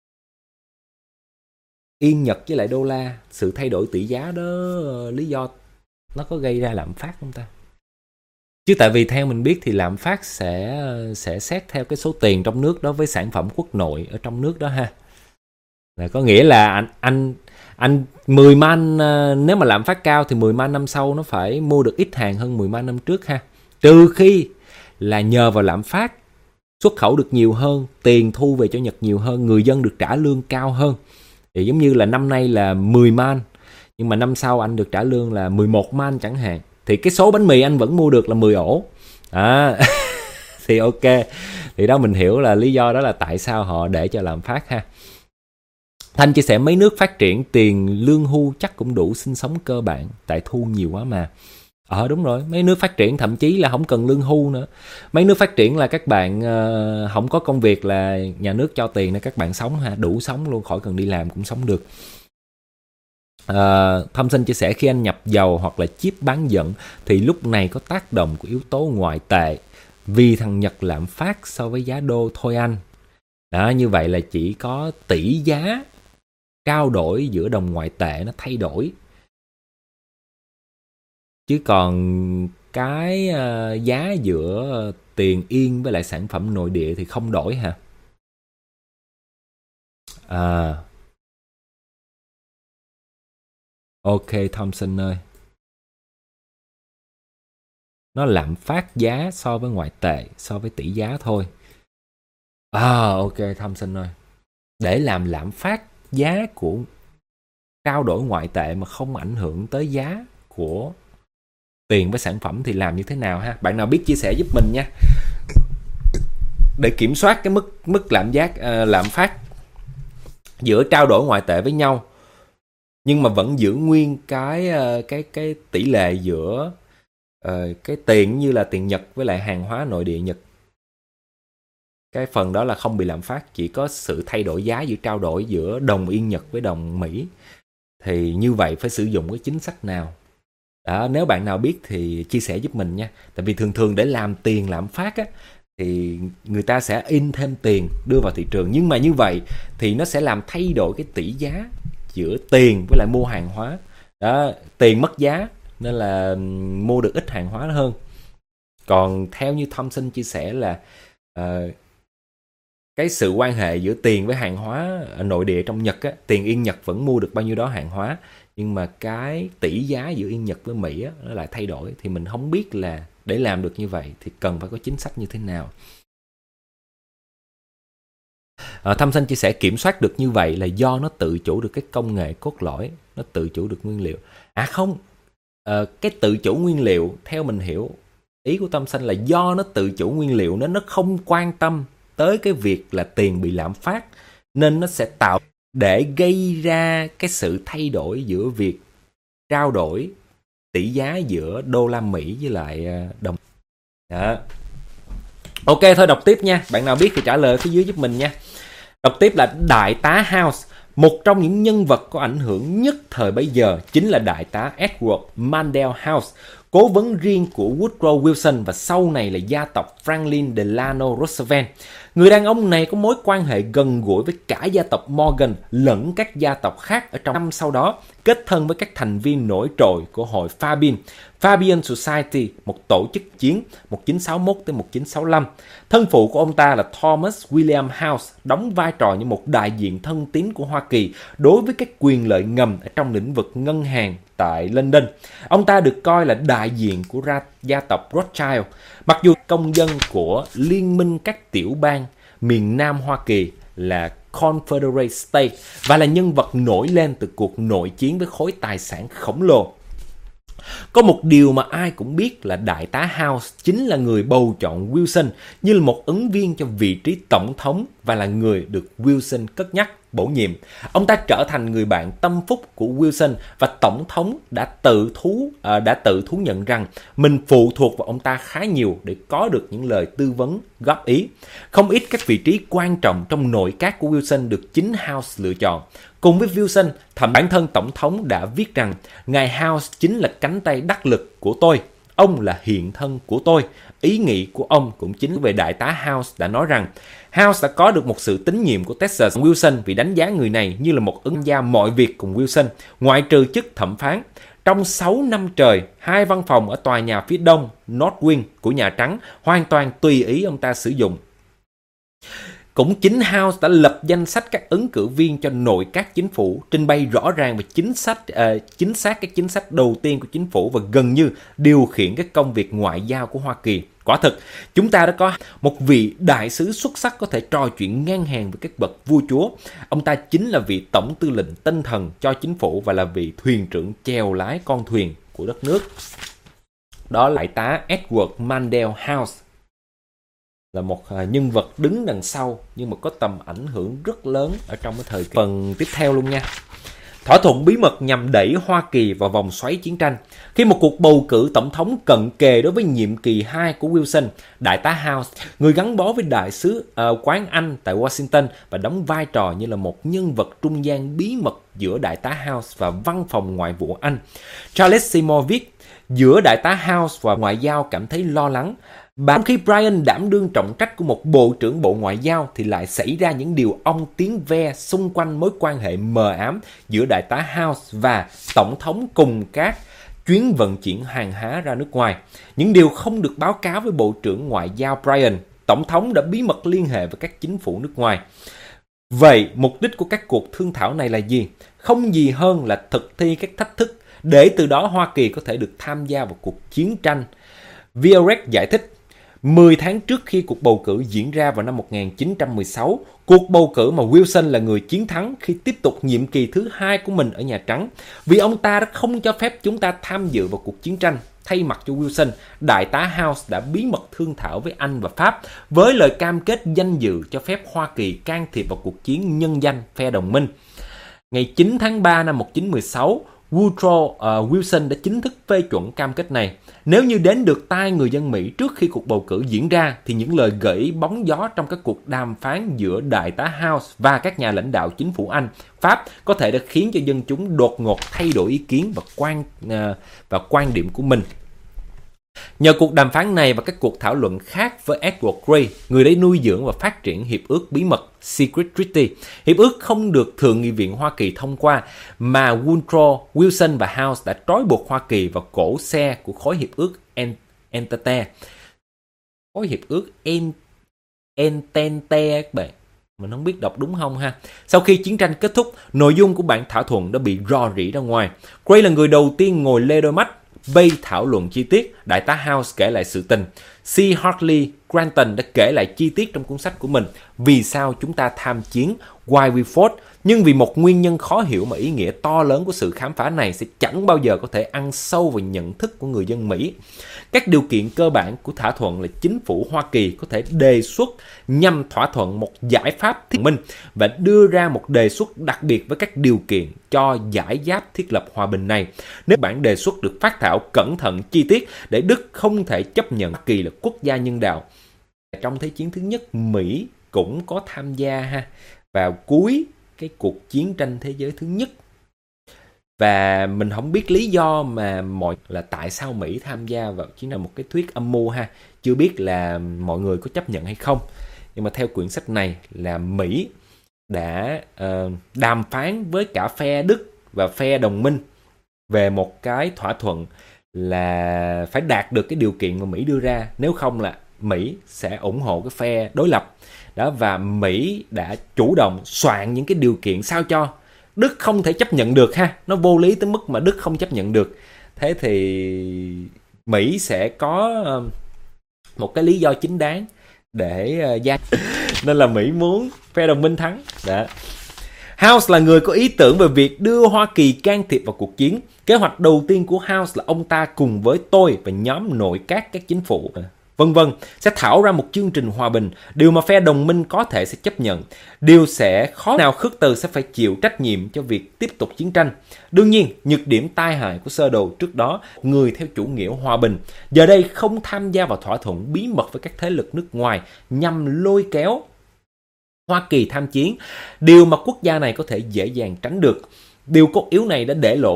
yên Nhật với lại đô la. Sự thay đổi tỷ giá đó lý do nó có gây ra lạm phát không ta? Chứ tại vì theo mình biết thì lạm phát sẽ xét theo cái số tiền trong nước đó với sản phẩm quốc nội ở trong nước đó ha. Là có nghĩa là anh 10 man, nếu mà lạm phát cao thì 10 man năm sau nó phải mua được ít hàng hơn 10 man năm trước ha. Trừ khi là nhờ vào lạm phát xuất khẩu được nhiều hơn, tiền thu về cho Nhật nhiều hơn, người dân được trả lương cao hơn. Thì giống như là năm nay là 10 man, nhưng mà năm sau anh được trả lương là 11 man chẳng hạn, thì cái số bánh mì anh vẫn mua được là 10 ổ. Thì ok. Thì đó mình hiểu là lý do đó là tại sao họ để cho lạm phát ha. Thanh chia sẻ mấy nước phát triển tiền lương hưu chắc cũng đủ sinh sống cơ bản, tại thu nhiều quá mà. Đúng rồi, mấy nước phát triển thậm chí là không cần lương hưu nữa. Mấy nước phát triển là các bạn không có công việc là nhà nước cho tiền để các bạn sống ha, đủ sống luôn, khỏi cần đi làm cũng sống được. Thompson chia sẻ khi anh nhập dầu hoặc là chip bán dẫn thì lúc này có tác động của yếu tố ngoại tệ vì thằng Nhật lạm phát so với giá đô thôi anh. Đó, như vậy là chỉ có tỷ giá trao đổi giữa đồng ngoại tệ nó thay đổi. Chứ còn cái giá giữa tiền yên với lại sản phẩm nội địa thì không đổi hả? Ok Thompson ơi. Nó lạm phát giá so với ngoại tệ, so với tỷ giá thôi. Ok Thompson ơi. Để làm lạm phát giá của trao đổi ngoại tệ mà không ảnh hưởng tới giá của tiền với sản phẩm thì làm như thế nào ha? Bạn nào biết chia sẻ giúp mình nha. Để kiểm soát cái mức lạm phát giữa trao đổi ngoại tệ với nhau, nhưng mà vẫn giữ nguyên cái tỷ lệ giữa cái tiền như là tiền Nhật với lại hàng hóa nội địa Nhật. Cái phần đó là không bị lạm phát, chỉ có sự thay đổi giá giữa trao đổi giữa đồng yên Nhật với đồng Mỹ. Thì như vậy phải sử dụng cái chính sách nào? Đó, nếu bạn nào biết thì chia sẻ giúp mình nha. Tại vì thường để làm tiền lạm phát á, thì người ta sẽ in thêm tiền đưa vào thị trường. Nhưng mà như vậy thì nó sẽ làm thay đổi cái tỷ giá giữa tiền với lại mua hàng hóa. Đó, tiền mất giá nên là mua được ít hàng hóa hơn. Còn theo như Thompson chia sẻ là cái sự quan hệ giữa tiền với hàng hóa ở nội địa trong Nhật á, tiền yên Nhật vẫn mua được bao nhiêu đó hàng hóa, nhưng mà cái tỷ giá giữa yên Nhật với Mỹ á, nó lại thay đổi. Thì mình không biết là để làm được như vậy thì cần phải có chính sách như thế nào. Thompson chia sẻ kiểm soát được như vậy là do nó tự chủ được cái công nghệ cốt lõi, nó tự chủ được nguyên liệu. Không, cái tự chủ nguyên liệu theo mình hiểu ý của Thompson là do nó tự chủ nguyên liệu nên nó không quan tâm tới cái việc là tiền bị lạm phát, nên nó sẽ tạo để gây ra cái sự thay đổi giữa việc trao đổi tỷ giá giữa đô la Mỹ với lại đồng. Đó. Ok, thôi đọc tiếp nha. Bạn nào biết thì trả lời phía dưới giúp mình nha. Đọc tiếp là Đại tá House. Một trong những nhân vật có ảnh hưởng nhất thời bấy giờ chính là Đại tá Edward Mandell House, cố vấn riêng của Woodrow Wilson và sau này là gia tộc Franklin Delano Roosevelt. Người đàn ông này có mối quan hệ gần gũi với cả gia tộc Morgan lẫn các gia tộc khác ở trong năm sau đó, kết thân với các thành viên nổi trội của hội Fabian Society, một tổ chức chiến 1961 tới 1965. Thân phụ của ông ta là Thomas William House, đóng vai trò như một đại diện thân tín của Hoa Kỳ đối với các quyền lợi ngầm ở trong lĩnh vực ngân hàng tại London. Ông ta được coi là đại diện của gia tộc Rothschild, mặc dù công dân của Liên minh các tiểu bang miền Nam Hoa Kỳ là Confederate States và là nhân vật nổi lên từ cuộc nội chiến với khối tài sản khổng lồ. Có một điều mà ai cũng biết là Đại tá House chính là người bầu chọn Wilson như là một ứng viên cho vị trí tổng thống và là người được Wilson cất nhắc bổ nhiệm. Ông ta trở thành người bạn tâm phúc của Wilson và tổng thống đã tự thú nhận rằng mình phụ thuộc vào ông ta khá nhiều để có được những lời tư vấn góp ý. Không ít các vị trí quan trọng trong nội các của Wilson được chính House lựa chọn. Cùng với Wilson, bản thân tổng thống đã viết rằng ngài House chính là cánh tay đắc lực của tôi. Ông là hiện thân của tôi. Ý nghĩ của ông cũng chính về Đại tá House đã nói rằng House đã có được một sự tín nhiệm của Texas Wilson vì đánh giá người này như là một ứng gia mọi việc cùng Wilson, ngoại trừ chức thẩm phán. Trong 6 năm trời, 2 văn phòng ở tòa nhà phía đông North Wing của Nhà Trắng hoàn toàn tùy ý ông ta sử dụng. Cũng chính House đã lập danh sách các ứng cử viên cho nội các chính phủ, trình bày rõ ràng về chính xác các chính sách đầu tiên của chính phủ và gần như điều khiển các công việc ngoại giao của Hoa Kỳ. Quả thực, chúng ta đã có một vị đại sứ xuất sắc có thể trò chuyện ngang hàng với các bậc vua chúa. Ông ta chính là vị tổng tư lệnh tinh thần cho chính phủ và là vị thuyền trưởng chèo lái con thuyền của đất nước. Đó là Đại tá Edward Mandell House. Là một nhân vật đứng đằng sau nhưng mà có tầm ảnh hưởng rất lớn ở trong cái thời kỳ. Phần tiếp theo luôn nha. Thỏa thuận bí mật nhằm đẩy Hoa Kỳ vào vòng xoáy chiến tranh. Khi một cuộc bầu cử tổng thống cận kề đối với nhiệm kỳ 2 của Wilson, đại tá House, người gắn bó với đại sứ quán Anh tại Washington và đóng vai trò như là một nhân vật trung gian bí mật giữa đại tá House và văn phòng ngoại vụ Anh. Charles Seymour viết, giữa đại tá House và ngoại giao cảm thấy lo lắng. Trong khi Bryan đảm đương trọng trách của một bộ trưởng bộ ngoại giao thì lại xảy ra những điều ong tiếng ve xung quanh mối quan hệ mờ ám giữa đại tá House và tổng thống cùng các chuyến vận chuyển hàng hóa ra nước ngoài. Những điều không được báo cáo với bộ trưởng ngoại giao Bryan, tổng thống đã bí mật liên hệ với các chính phủ nước ngoài. Vậy, mục đích của các cuộc thương thảo này là gì? Không gì hơn là thực thi các thách thức để từ đó Hoa Kỳ có thể được tham gia vào cuộc chiến tranh. Viereck giải thích, 10 tháng trước khi cuộc bầu cử diễn ra vào năm 1916, cuộc bầu cử mà Wilson là người chiến thắng khi tiếp tục nhiệm kỳ thứ 2 của mình ở Nhà Trắng, vì ông ta đã không cho phép chúng ta tham dự vào cuộc chiến tranh. Thay mặt cho Wilson, đại tá House đã bí mật thương thảo với Anh và Pháp với lời cam kết danh dự cho phép Hoa Kỳ can thiệp vào cuộc chiến nhân danh phe đồng minh. Ngày 9 tháng 3 năm 1916, Woodrow Wilson đã chính thức phê chuẩn cam kết này. Nếu như đến được tai người dân Mỹ trước khi cuộc bầu cử diễn ra, thì những lời gợi ý bóng gió trong các cuộc đàm phán giữa đại tá House và các nhà lãnh đạo chính phủ Anh, Pháp có thể đã khiến cho dân chúng đột ngột thay đổi ý kiến và quan điểm của mình. Nhờ cuộc đàm phán này và các cuộc thảo luận khác với Edward Grey, người đã nuôi dưỡng và phát triển hiệp ước bí mật Secret Treaty, hiệp ước không được Thượng nghị viện Hoa Kỳ thông qua, mà Woodrow Wilson và House đã trói buộc Hoa Kỳ vào cổ xe của khối hiệp ước Entente. Khối hiệp ước Entente các bạn. Mình không biết đọc đúng không ha. Sau khi chiến tranh kết thúc, nội dung của bản thỏa thuận đã bị rò rỉ ra ngoài. Gray là người đầu tiên ngồi lê đôi mắt bay thảo luận chi tiết. Đại tá House kể lại sự tình. C. Hartley Granton đã kể lại chi tiết trong cuốn sách của mình Vì sao chúng ta tham chiến, Why We Fought. Nhưng vì một nguyên nhân khó hiểu mà ý nghĩa to lớn của sự khám phá này sẽ chẳng bao giờ có thể ăn sâu vào nhận thức của người dân Mỹ. Các điều kiện cơ bản của thỏa thuận là chính phủ Hoa Kỳ có thể đề xuất nhằm thỏa thuận một giải pháp thiết minh và đưa ra một đề xuất đặc biệt với các điều kiện cho giải giáp thiết lập hòa bình này. Nếu bản đề xuất được phát thảo cẩn thận chi tiết để Đức không thể chấp nhận Hoa Kỳ là quốc gia nhân đạo. Trong Thế chiến thứ nhất, Mỹ cũng có tham gia vào cuối cái cuộc chiến tranh thế giới thứ nhất. Và mình không biết lý do mà là tại sao Mỹ tham gia vào chỉ là một cái thuyết âm mưu chưa biết là mọi người có chấp nhận hay không. Nhưng mà theo quyển sách này là Mỹ đã đàm phán với cả phe Đức và phe đồng minh về một cái thỏa thuận là phải đạt được cái điều kiện mà Mỹ đưa ra, nếu không là Mỹ sẽ ủng hộ cái phe đối lập. Đó, và Mỹ đã chủ động soạn những cái điều kiện sao cho Đức không thể chấp nhận được nó vô lý tới mức mà Đức không chấp nhận được. Thế thì Mỹ sẽ có một cái lý do chính đáng để nên là Mỹ muốn phe đồng minh thắng. Đó. House là người có ý tưởng về việc đưa Hoa Kỳ can thiệp vào cuộc chiến. Kế hoạch đầu tiên của House là ông ta cùng với tôi và nhóm nội các chính phủ vân vân sẽ thảo ra một chương trình hòa bình, điều mà phe đồng minh có thể sẽ chấp nhận. Điều sẽ khó nào khước từ sẽ phải chịu trách nhiệm cho việc tiếp tục chiến tranh. Đương nhiên, nhược điểm tai hại của sơ đồ trước đó, người theo chủ nghĩa hòa bình, giờ đây không tham gia vào thỏa thuận bí mật với các thế lực nước ngoài nhằm lôi kéo Hoa Kỳ tham chiến, điều mà quốc gia này có thể dễ dàng tránh được. Điều cốt yếu đã để lộ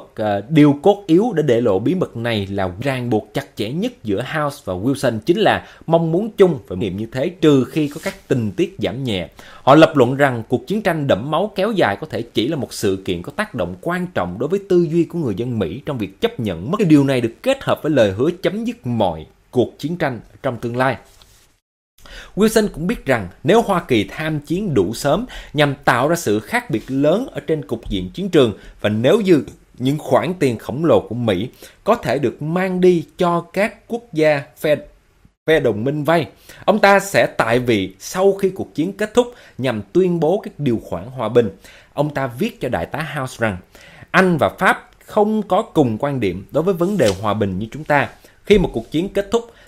bí mật này là ràng buộc chặt chẽ nhất giữa House và Wilson chính là mong muốn chung và nghiệm như thế, trừ khi có các tình tiết giảm nhẹ. Họ lập luận rằng cuộc chiến tranh đẫm máu kéo dài có thể chỉ là một sự kiện có tác động quan trọng đối với tư duy của người dân Mỹ trong việc chấp nhận mất. Điều này được kết hợp với lời hứa chấm dứt mọi cuộc chiến tranh trong tương lai. Wilson cũng biết rằng nếu Hoa Kỳ tham chiến đủ sớm nhằm tạo ra sự khác biệt lớn ở trên cục diện chiến trường, và nếu như những khoản tiền khổng lồ của Mỹ có thể được mang đi cho các quốc gia phe đồng minh vay, ông ta sẽ tại vị sau khi cuộc chiến kết thúc nhằm tuyên bố các điều khoản hòa bình. Ông ta viết cho đại tá House rằng Anh và Pháp không có cùng quan điểm đối với vấn đề hòa bình như chúng ta. Khi một cuộc chiến kết thúc,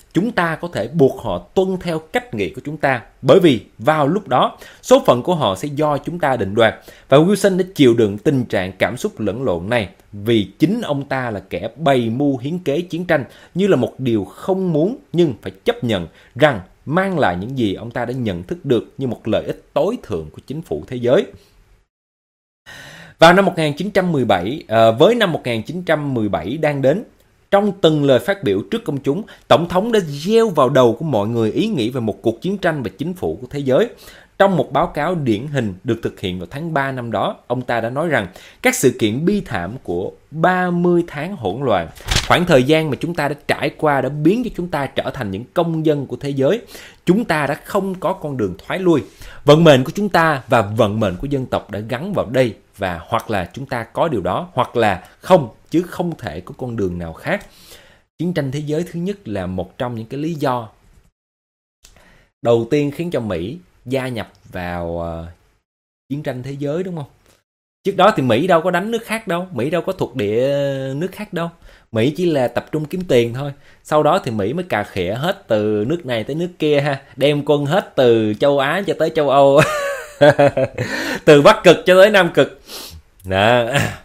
chúng ta có thể buộc họ tuân theo cách nghĩ của chúng ta, bởi vì vào lúc đó số phận của họ sẽ do chúng ta định đoạt. Và Wilson đã chịu đựng tình trạng cảm xúc lẫn lộn này vì chính ông ta là kẻ bày mưu hiến kế chiến tranh như là một điều không muốn nhưng phải chấp nhận rằng mang lại những gì ông ta đã nhận thức được như một lợi ích tối thượng của chính phủ thế giới. Vào năm 1917, với năm 1917 đang đến, trong từng lời phát biểu trước công chúng, Tổng thống đã gieo vào đầu của mọi người ý nghĩ về một cuộc chiến tranh và chính phủ của thế giới. Trong một báo cáo điển hình được thực hiện vào tháng 3 năm đó, ông ta đã nói rằng các sự kiện bi thảm của 30 tháng hỗn loạn, khoảng thời gian mà chúng ta đã trải qua đã biến cho chúng ta trở thành những công dân của thế giới. Chúng ta đã không có con đường thoái lui. Vận mệnh của chúng ta và vận mệnh của dân tộc đã gắn vào đây, và hoặc là chúng ta có điều đó, hoặc là không, chứ không thể có con đường nào khác. Chiến tranh thế giới thứ nhất là một trong những cái lý do đầu tiên khiến cho Mỹ gia nhập vào chiến tranh thế giới, đúng không? Trước đó thì Mỹ đâu có đánh nước khác đâu, Mỹ đâu có thuộc địa nước khác đâu. Mỹ chỉ là tập trung kiếm tiền thôi. Sau đó thì Mỹ mới cà khịa hết từ nước này tới nước kia ha, đem quân hết từ châu Á cho tới châu Âu. Từ Bắc Cực cho tới Nam Cực. Đó.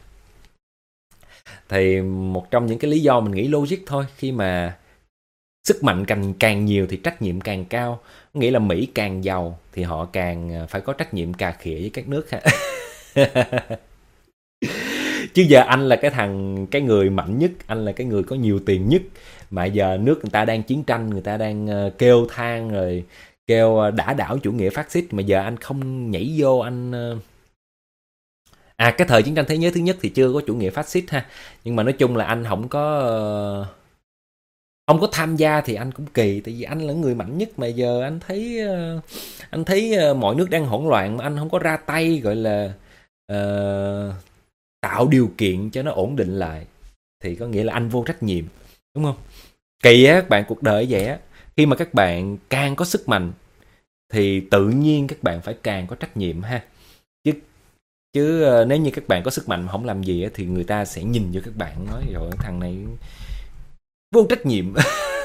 Thì một trong những cái lý do mình nghĩ logic thôi, khi mà sức mạnh càng nhiều thì trách nhiệm càng cao. Nghĩa là Mỹ càng giàu thì họ càng phải có trách nhiệm cà khịa với các nước ha. Chứ giờ anh là cái người mạnh nhất, anh là cái người có nhiều tiền nhất, mà giờ nước người ta đang chiến tranh, người ta đang kêu than rồi kêu đả đảo chủ nghĩa phát xít, mà giờ anh không nhảy vô anh... cái thời chiến tranh thế giới thứ nhất thì chưa có chủ nghĩa phát xít ha, nhưng mà nói chung là anh không có tham gia thì anh cũng kỳ, tại vì anh là người mạnh nhất, mà giờ anh thấy mọi nước đang hỗn loạn mà anh không có ra tay gọi là tạo điều kiện cho nó ổn định lại, thì có nghĩa là anh vô trách nhiệm, đúng không? Kỳ á các bạn, cuộc đời vậy á, khi mà các bạn càng có sức mạnh thì tự nhiên các bạn phải càng có trách nhiệm ha. Chứ nếu như các bạn có sức mạnh mà không làm gì á, thì người ta sẽ nhìn vô các bạn nói rồi thằng này vô trách nhiệm.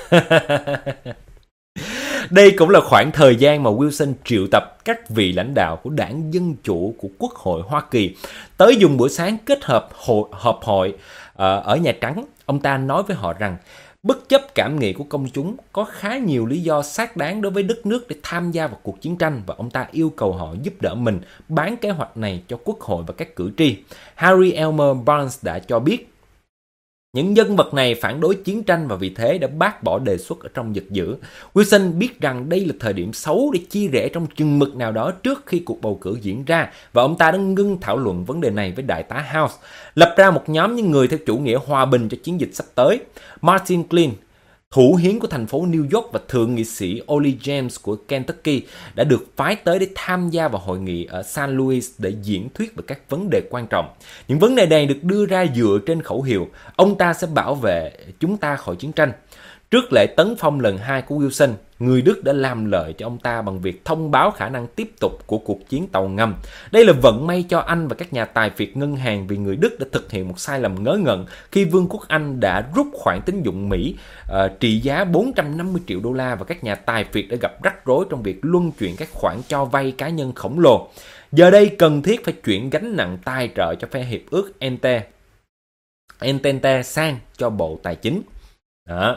Đây cũng là khoảng thời gian mà Wilson triệu tập các vị lãnh đạo của đảng Dân Chủ của Quốc hội Hoa Kỳ tới dùng bữa sáng kết hợp họp hội ở Nhà Trắng. Ông ta nói với họ rằng bất chấp cảm nghĩ của công chúng, có khá nhiều lý do xác đáng đối với đất nước để tham gia vào cuộc chiến tranh, và ông ta yêu cầu họ giúp đỡ mình bán kế hoạch này cho Quốc hội và các cử tri. Harry Elmer Barnes đã cho biết những nhân vật này phản đối chiến tranh và vì thế đã bác bỏ đề xuất ở trong giật dữ. Wilson biết rằng đây là thời điểm xấu để chia rẽ trong chừng mực nào đó trước khi cuộc bầu cử diễn ra, và ông ta đã ngưng thảo luận vấn đề này với đại tá House, lập ra một nhóm những người theo chủ nghĩa hòa bình cho chiến dịch sắp tới. Martin Klein, thủ hiến của thành phố New York, và thượng nghị sĩ Ollie James của Kentucky đã được phái tới để tham gia vào hội nghị ở San Luis để diễn thuyết về các vấn đề quan trọng. Những vấn đề này được đưa ra dựa trên khẩu hiệu ông ta sẽ bảo vệ chúng ta khỏi chiến tranh. Trước lễ tấn phong lần 2 của Wilson, người Đức đã làm lợi cho ông ta bằng việc thông báo khả năng tiếp tục của cuộc chiến tàu ngầm. Đây là vận may cho Anh và các nhà tài phiệt ngân hàng, vì người Đức đã thực hiện một sai lầm ngớ ngẩn khi Vương quốc Anh đã rút khoản tín dụng Mỹ trị giá 450 triệu đô la, và các nhà tài phiệt đã gặp rắc rối trong việc luân chuyển các khoản cho vay cá nhân khổng lồ. Giờ đây cần thiết phải chuyển gánh nặng tài trợ cho phe hiệp ước Entente sang cho Bộ Tài chính. Đó.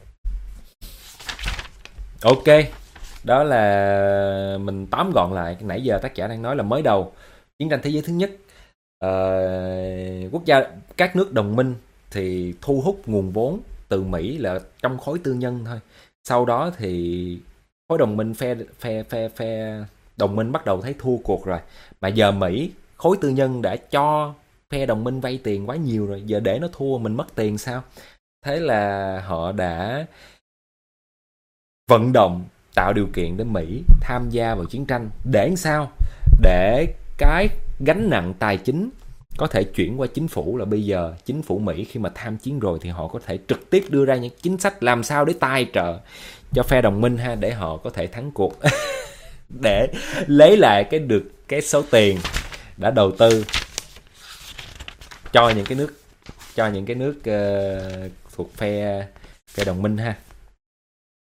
Ok, đó là mình tóm gọn lại. Nãy giờ tác giả đang nói là mới đầu chiến tranh thế giới thứ nhất, các nước đồng minh thì thu hút nguồn vốn từ Mỹ là trong khối tư nhân thôi. Sau đó thì khối đồng minh phe đồng minh bắt đầu thấy thua cuộc rồi, mà giờ Mỹ khối tư nhân đã cho phe đồng minh vay tiền quá nhiều rồi, giờ để nó thua mình mất tiền sao? Thế là họ đã vận động tạo điều kiện để Mỹ tham gia vào chiến tranh, để sao? Để cái gánh nặng tài chính có thể chuyển qua chính phủ, là bây giờ chính phủ Mỹ khi mà tham chiến rồi thì họ có thể trực tiếp đưa ra những chính sách làm sao để tài trợ cho phe đồng minh ha, để họ có thể thắng cuộc. Để lấy lại cái số tiền đã đầu tư cho những cái nước thuộc phe đồng minh ha.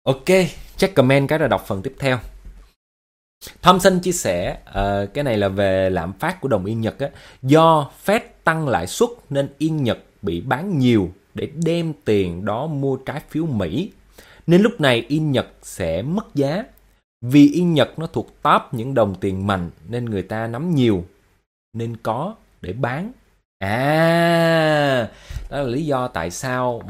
Ok, check comment cái rồi đọc phần tiếp theo. Thompson chia sẻ cái này là về lạm phát của đồng yên Nhật á. Do Fed tăng lãi suất nên yên Nhật bị bán nhiều để đem tiền đó mua trái phiếu Mỹ. Nên lúc này yên Nhật sẽ mất giá. Vì yên Nhật nó thuộc top những đồng tiền mạnh nên người ta nắm nhiều nên có để bán. Đó là lý do tại sao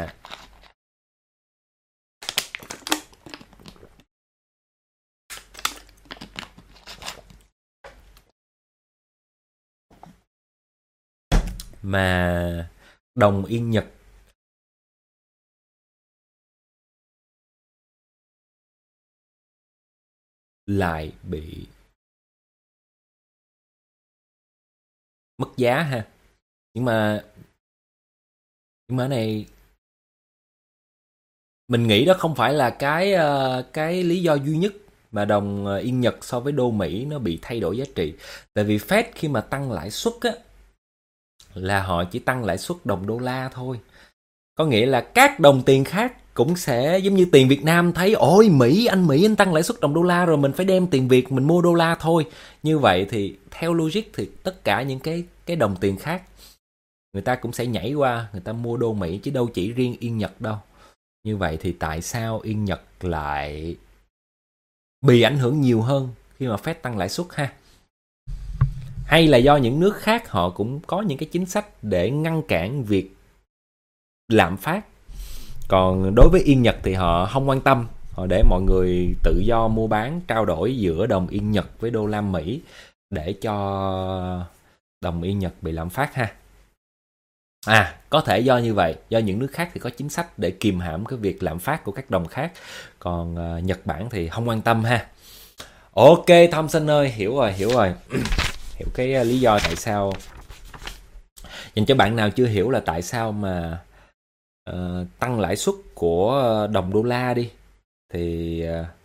mà đồng yên Nhật lại bị mất giá ha. Nhưng mà này mình nghĩ đó không phải là cái lý do duy nhất mà đồng yên Nhật so với đô Mỹ nó bị thay đổi giá trị. Tại vì Fed khi mà tăng lãi suất á là họ chỉ tăng lãi suất đồng đô la thôi. Có nghĩa là các đồng tiền khác cũng sẽ giống như tiền Việt Nam thấy ôi Mỹ anh tăng lãi suất đồng đô la rồi mình phải đem tiền Việt mình mua đô la thôi. Như vậy thì theo logic thì tất cả những cái đồng tiền khác người ta cũng sẽ nhảy qua người ta mua đô Mỹ chứ đâu chỉ riêng yên Nhật đâu. Như vậy thì tại sao yên Nhật lại bị ảnh hưởng nhiều hơn khi mà Fed tăng lãi suất ha? Hay là do những nước khác họ cũng có những cái chính sách để ngăn cản việc lạm phát. Còn đối với yên Nhật thì họ không quan tâm, họ để mọi người tự do mua bán trao đổi giữa đồng yên Nhật với đô la Mỹ để cho đồng yên Nhật bị lạm phát ha. Có thể do như vậy, do những nước khác thì có chính sách để kìm hãm cái việc lạm phát của các đồng khác. Còn Nhật Bản thì không quan tâm ha. Ok Thompson ơi, hiểu rồi. Hiểu cái lý do tại sao. Dành cho bạn nào chưa hiểu là tại sao mà tăng lãi suất của đồng đô la đi thì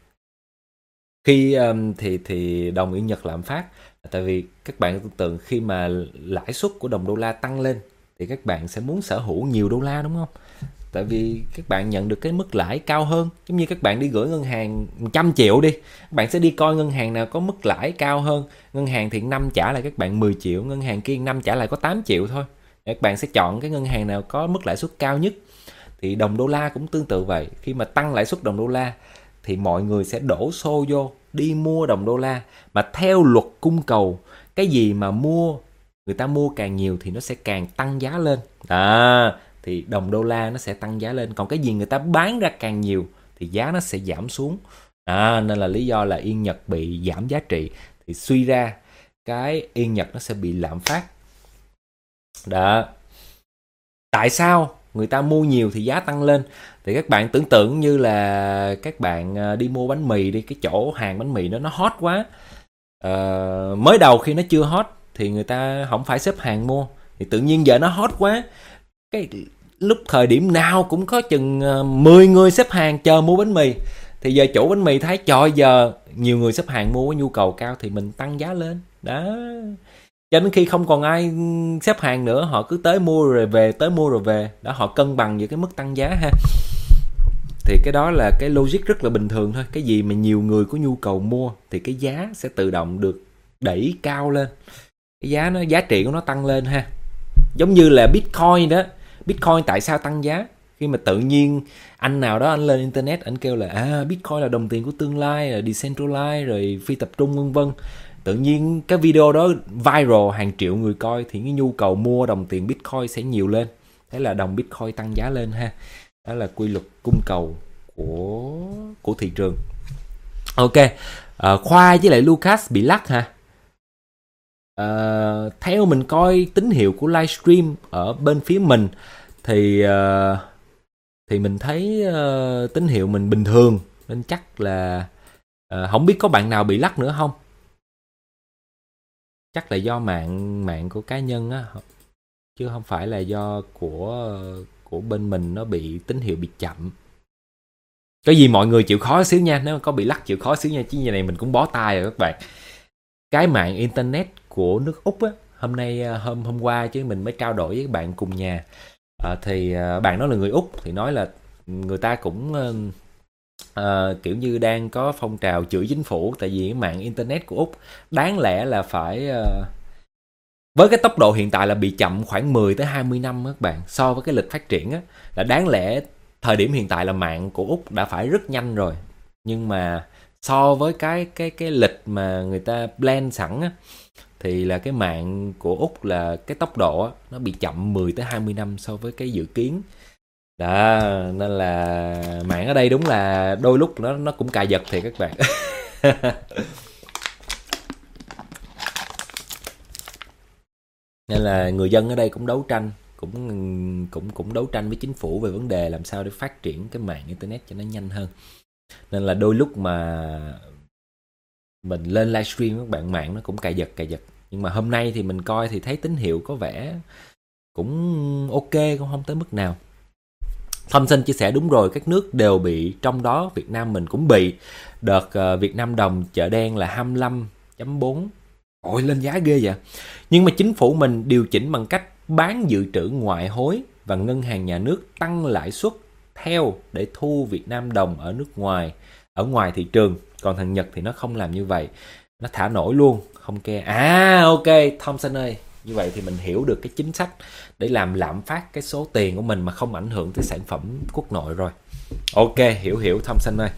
khi thì đồng yên Nhật lạm phát. Tại vì các bạn tưởng tượng khi mà lãi suất của đồng đô la tăng lên thì các bạn sẽ muốn sở hữu nhiều đô la đúng không? Tại vì các bạn nhận được cái mức lãi cao hơn. Giống như các bạn đi gửi ngân hàng 100 triệu đi, các bạn sẽ đi coi ngân hàng nào có mức lãi cao hơn. Ngân hàng thì năm trả lại các bạn 10 triệu, ngân hàng kia năm trả lại có 8 triệu thôi. Các bạn sẽ chọn cái ngân hàng nào có mức lãi suất cao nhất. Thì đồng đô la cũng tương tự vậy. Khi mà tăng lãi suất đồng đô la thì mọi người sẽ đổ xô vô đi mua đồng đô la. Mà theo luật cung cầu, cái gì mà người ta mua càng nhiều thì nó sẽ càng tăng giá lên. Thì đồng đô la nó sẽ tăng giá lên. Còn cái gì người ta bán ra càng nhiều thì giá nó sẽ giảm xuống. Nên là lý do là yên Nhật bị giảm giá trị. Thì suy ra cái yên Nhật nó sẽ bị lạm phát. Đó. Tại sao người ta mua nhiều thì giá tăng lên? Thì các bạn tưởng tượng như là các bạn đi mua bánh mì đi, cái chỗ hàng bánh mì đó nó hot quá. Mới đầu khi nó chưa hot thì người ta không phải xếp hàng mua. Thì tự nhiên giờ nó hot quá, cái lúc thời điểm nào cũng có chừng 10 người xếp hàng chờ mua bánh mì. Thì giờ chủ bánh mì thấy trời giờ nhiều người xếp hàng mua, có nhu cầu cao thì mình tăng giá lên. Đó. Cho đến khi không còn ai xếp hàng nữa, họ cứ tới mua rồi về, tới mua rồi về. Đó, họ cân bằng giữa cái mức tăng giá ha. Thì cái đó là cái logic rất là bình thường thôi. Cái gì mà nhiều người có nhu cầu mua thì cái giá sẽ tự động được đẩy cao lên. Cái giá trị của nó tăng lên ha. Giống như là Bitcoin đó. Bitcoin tại sao tăng giá? Khi mà tự nhiên anh nào đó anh lên internet anh kêu là Bitcoin là đồng tiền của tương lai, là decentralized rồi phi tập trung vân vân. Tự nhiên cái video đó viral, hàng triệu người coi thì cái nhu cầu mua đồng tiền Bitcoin sẽ nhiều lên. Thế là đồng Bitcoin tăng giá lên ha. Đó là quy luật cung cầu của thị trường. Ok. Khoa với lại Lucas bị lắc ha. Theo mình coi tín hiệu của livestream ở bên phía mình thì mình thấy tín hiệu mình bình thường, nên chắc là không biết có bạn nào bị lắc nữa không. Chắc là do mạng của cá nhân á, chứ không phải là do của bên mình nó bị tín hiệu bị chậm. Cái gì mọi người chịu khó xíu nha, nếu mà có bị lắc chịu khó xíu nha, chứ như này mình cũng bó tay rồi các bạn. Cái mạng internet của nước Úc á, hôm qua chứ mình mới trao đổi với bạn cùng nhà. Thì bạn đó là người Úc thì nói là người ta cũng kiểu như đang có phong trào chửi chính phủ tại vì cái mạng internet của Úc đáng lẽ là phải với cái tốc độ hiện tại là bị chậm khoảng 10 tới 20 năm các bạn, so với cái lịch phát triển á, là đáng lẽ thời điểm hiện tại là mạng của Úc đã phải rất nhanh rồi. Nhưng mà so với cái lịch mà người ta plan sẵn á, thì là cái mạng của Úc là cái tốc độ á, nó bị chậm 10 tới 20 năm so với cái dự kiến. Đó, nên là mạng ở đây đúng là đôi lúc nó cũng cài giật thiệt các bạn. Nên là người dân ở đây cũng đấu tranh, cũng đấu tranh với chính phủ về vấn đề làm sao để phát triển cái mạng internet cho nó nhanh hơn. Nên là đôi lúc mà mình lên livestream các bạn, mạng nó cũng cài giật. Nhưng mà hôm nay thì mình coi thì thấy tín hiệu có vẻ cũng ok, cũng không tới mức nào. Thompson chia sẻ đúng rồi, các nước đều bị, trong đó Việt Nam mình cũng bị. Đợt Việt Nam đồng chợ đen là 25.4. Ôi lên giá ghê vậy. Nhưng mà chính phủ mình điều chỉnh bằng cách bán dự trữ ngoại hối và ngân hàng nhà nước tăng lãi suất theo để thu Việt Nam đồng ở nước ngoài, ở ngoài thị trường. Còn thằng Nhật thì nó không làm như vậy, nó thả nổi luôn, không ke. Ok Thompson ơi, như vậy thì mình hiểu được cái chính sách để làm lạm phát cái số tiền của mình mà không ảnh hưởng tới sản phẩm quốc nội rồi. Ok, hiểu Thompson ơi.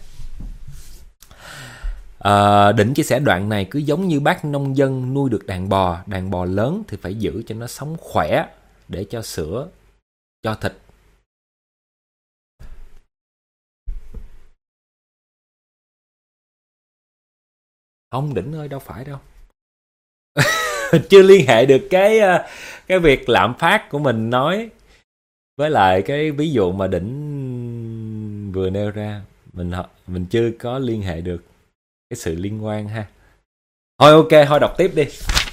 Đỉnh chia sẻ đoạn này cứ giống như bác nông dân nuôi được đàn bò lớn thì phải giữ cho nó sống khỏe để cho sữa, cho thịt. Không Đỉnh ơi, đâu phải đâu. Chưa liên hệ được cái việc lạm phát của mình nói với lại cái ví dụ mà Đỉnh vừa nêu ra, mình chưa có liên hệ được cái sự liên quan ha. Thôi ok, thôi đọc tiếp đi.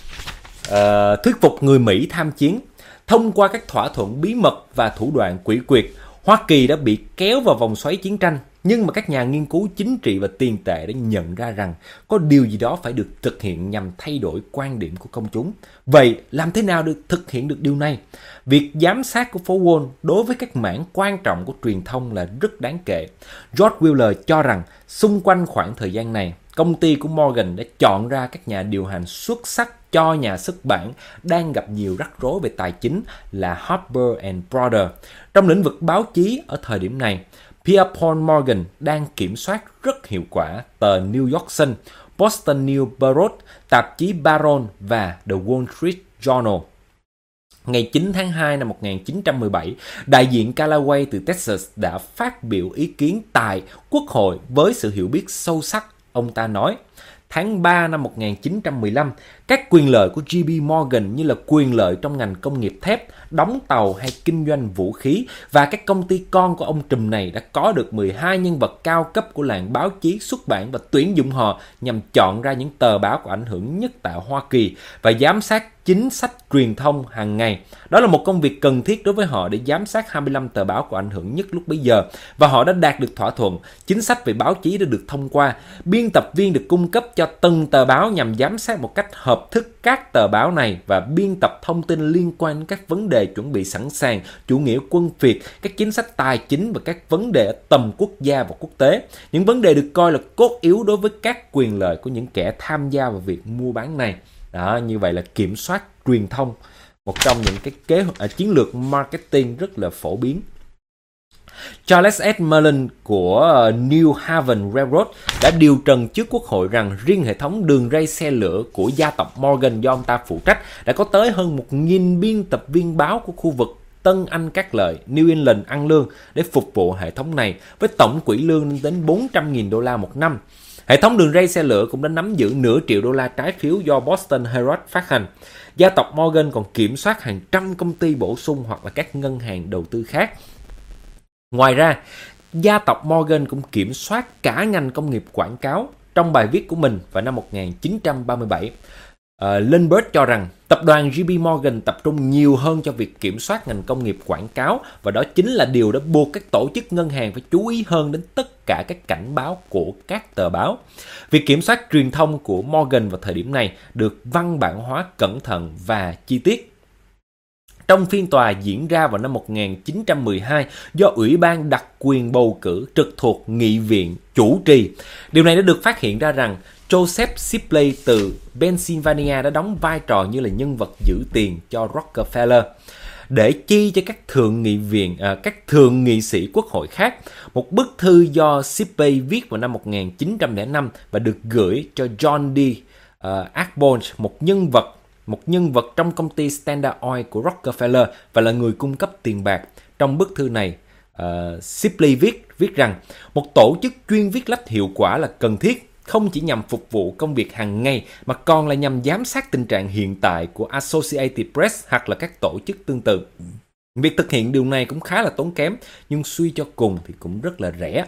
Thuyết phục người Mỹ tham chiến. Thông qua các thỏa thuận bí mật và thủ đoạn quỷ quyệt, Hoa Kỳ đã bị kéo vào vòng xoáy chiến tranh. Nhưng mà các nhà nghiên cứu chính trị và tiền tệ đã nhận ra rằng có điều gì đó phải được thực hiện nhằm thay đổi quan điểm của công chúng. Vậy làm thế nào được thực hiện được điều này? Việc giám sát của phố Wall đối với các mảng quan trọng của truyền thông là rất đáng kể. George Wheeler cho rằng xung quanh khoảng thời gian này, công ty của Morgan đã chọn ra các nhà điều hành xuất sắc cho nhà xuất bản đang gặp nhiều rắc rối về tài chính là Harper and Broder. Trong lĩnh vực báo chí ở thời điểm này, Pierpont Morgan đang kiểm soát rất hiệu quả tờ New York Sun, Boston News Bureau, tạp chí Barron và The Wall Street Journal. Ngày 9 tháng 2 năm 1917, đại diện Callaway từ Texas đã phát biểu ý kiến tại Quốc hội với sự hiểu biết sâu sắc. Ông ta nói, tháng 3 năm 1915, các quyền lợi của JP Morgan như là quyền lợi trong ngành công nghiệp thép, đóng tàu hay kinh doanh vũ khí và các công ty con của ông trùm này đã có được 12 nhân vật cao cấp của làng báo chí xuất bản và tuyển dụng họ nhằm chọn ra những tờ báo có ảnh hưởng nhất tại Hoa Kỳ và giám sát chính sách truyền thông hàng ngày. Đó là một công việc cần thiết đối với họ để giám sát 25 tờ báo có ảnh hưởng nhất lúc bấy giờ, và họ đã đạt được thỏa thuận. Chính sách về báo chí đã được thông qua. Biên tập viên được cung cấp cho từng tờ báo nhằm giám sát một cách hợp thức các tờ báo này và biên tập thông tin liên quan đến các vấn đề chuẩn bị sẵn sàng, chủ nghĩa quân Việt, các chính sách tài chính và các vấn đề ở tầm quốc gia và quốc tế. Những vấn đề được coi là cốt yếu đối với các quyền lợi của những kẻ tham gia vào việc mua bán này. Đó, như vậy là kiểm soát truyền thông, một trong những cái kế hoạch chiến lược marketing rất là phổ biến. Charles S. Merlin của New Haven Railroad đã điều trần trước Quốc hội rằng riêng hệ thống đường ray xe lửa của gia tộc Morgan do ông ta phụ trách đã có tới hơn 1.000 biên tập viên báo của khu vực Tân Anh Cát Lợi, New England ăn lương để phục vụ hệ thống này, với tổng quỹ lương lên đến $400,000 một năm. Hệ thống đường ray xe lửa cũng đã nắm giữ nửa triệu đô la trái phiếu do Boston Herald phát hành. Gia tộc Morgan còn kiểm soát hàng trăm công ty bổ sung hoặc là các ngân hàng đầu tư khác. Ngoài ra, gia tộc Morgan cũng kiểm soát cả ngành công nghiệp quảng cáo. Trong bài viết của mình vào năm 1937, Lindbergh cho rằng tập đoàn JP Morgan tập trung nhiều hơn cho việc kiểm soát ngành công nghiệp quảng cáo, và đó chính là điều đã buộc các tổ chức ngân hàng phải chú ý hơn đến tất cả các cảnh báo của các tờ báo. Việc kiểm soát truyền thông của Morgan vào thời điểm này được văn bản hóa cẩn thận và chi tiết. Trong phiên tòa diễn ra vào năm 1912 do Ủy ban đặc quyền bầu cử trực thuộc Nghị viện chủ trì, điều này đã được phát hiện ra rằng Joseph Shipley từ Pennsylvania đã đóng vai trò như là nhân vật giữ tiền cho Rockefeller để chi cho các thượng nghị sĩ quốc hội khác. Một bức thư do Shipley viết vào năm 1905 và được gửi cho John D. Ackborn, một nhân vật trong công ty Standard Oil của Rockefeller và là người cung cấp tiền bạc. Trong bức thư này, Shipley viết rằng một tổ chức chuyên viết lách hiệu quả là cần thiết, không chỉ nhằm phục vụ công việc hàng ngày mà còn là nhằm giám sát tình trạng hiện tại của Associated Press hoặc là các tổ chức tương tự. Việc thực hiện điều này cũng khá là tốn kém, nhưng suy cho cùng thì cũng rất là rẻ.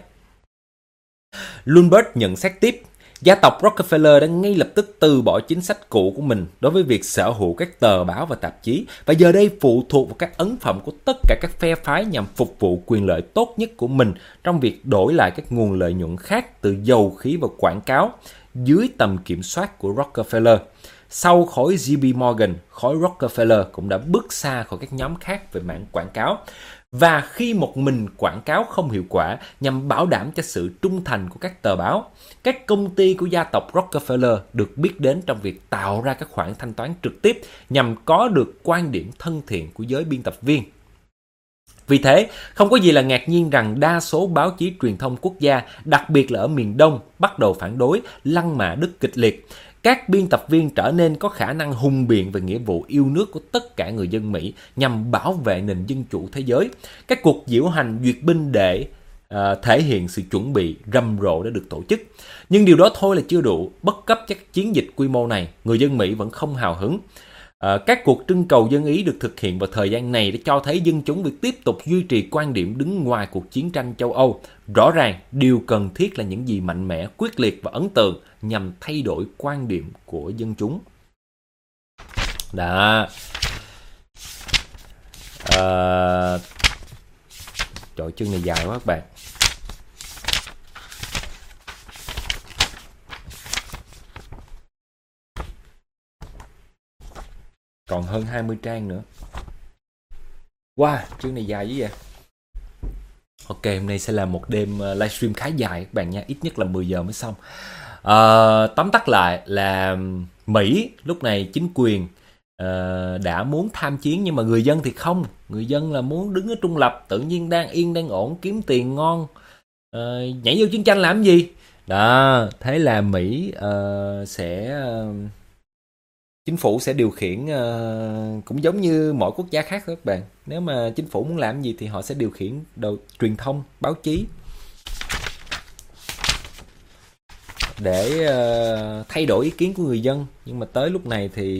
Lundberg nhận xét tiếp, gia tộc Rockefeller đã ngay lập tức từ bỏ chính sách cũ của mình đối với việc sở hữu các tờ báo và tạp chí, và giờ đây phụ thuộc vào các ấn phẩm của tất cả các phe phái nhằm phục vụ quyền lợi tốt nhất của mình trong việc đổi lại các nguồn lợi nhuận khác từ dầu khí và quảng cáo dưới tầm kiểm soát của Rockefeller. Sau khối JP Morgan, khối Rockefeller cũng đã bước xa khỏi các nhóm khác về mảng quảng cáo. Và khi một mình quảng cáo không hiệu quả nhằm bảo đảm cho sự trung thành của các tờ báo, các công ty của gia tộc Rockefeller được biết đến trong việc tạo ra các khoản thanh toán trực tiếp nhằm có được quan điểm thân thiện của giới biên tập viên. Vì thế, không có gì là ngạc nhiên rằng đa số báo chí truyền thông quốc gia, đặc biệt là ở miền Đông, bắt đầu phản đối, lăng mạ Đức kịch liệt. Các biên tập viên trở nên có khả năng hùng biện về nghĩa vụ yêu nước của tất cả người dân Mỹ nhằm bảo vệ nền dân chủ thế giới. Các cuộc diễu hành duyệt binh để thể hiện sự chuẩn bị rầm rộ đã được tổ chức. Nhưng điều đó thôi là chưa đủ. Bất chấp các chiến dịch quy mô này, người dân Mỹ vẫn không hào hứng. Các cuộc trưng cầu dân ý được thực hiện vào thời gian này để cho thấy dân chúng việc tiếp tục duy trì quan điểm đứng ngoài cuộc chiến tranh châu Âu. Rõ ràng, điều cần thiết là những gì mạnh mẽ, quyết liệt và ấn tượng nhằm thay đổi quan điểm của dân chúng. Đó. Trời, chương này dài quá các bạn. Còn hơn 20 trang nữa. Wow, chương này dài dữ vậy. Ok, hôm nay sẽ là một đêm livestream khá dài các bạn nha. Ít nhất là 10 giờ mới xong. Tóm tắt lại là Mỹ lúc này chính quyền đã muốn tham chiến, nhưng mà người dân thì không. Người dân là muốn đứng ở trung lập, tự nhiên đang yên đang ổn, kiếm tiền ngon, nhảy vô chiến tranh làm gì. Đó, thế là Mỹ chính phủ sẽ điều khiển cũng giống như mọi quốc gia khác thôi các bạn. Nếu mà chính phủ muốn làm gì thì họ sẽ điều khiển truyền thông, báo chí để thay đổi ý kiến của người dân. Nhưng mà tới lúc này thì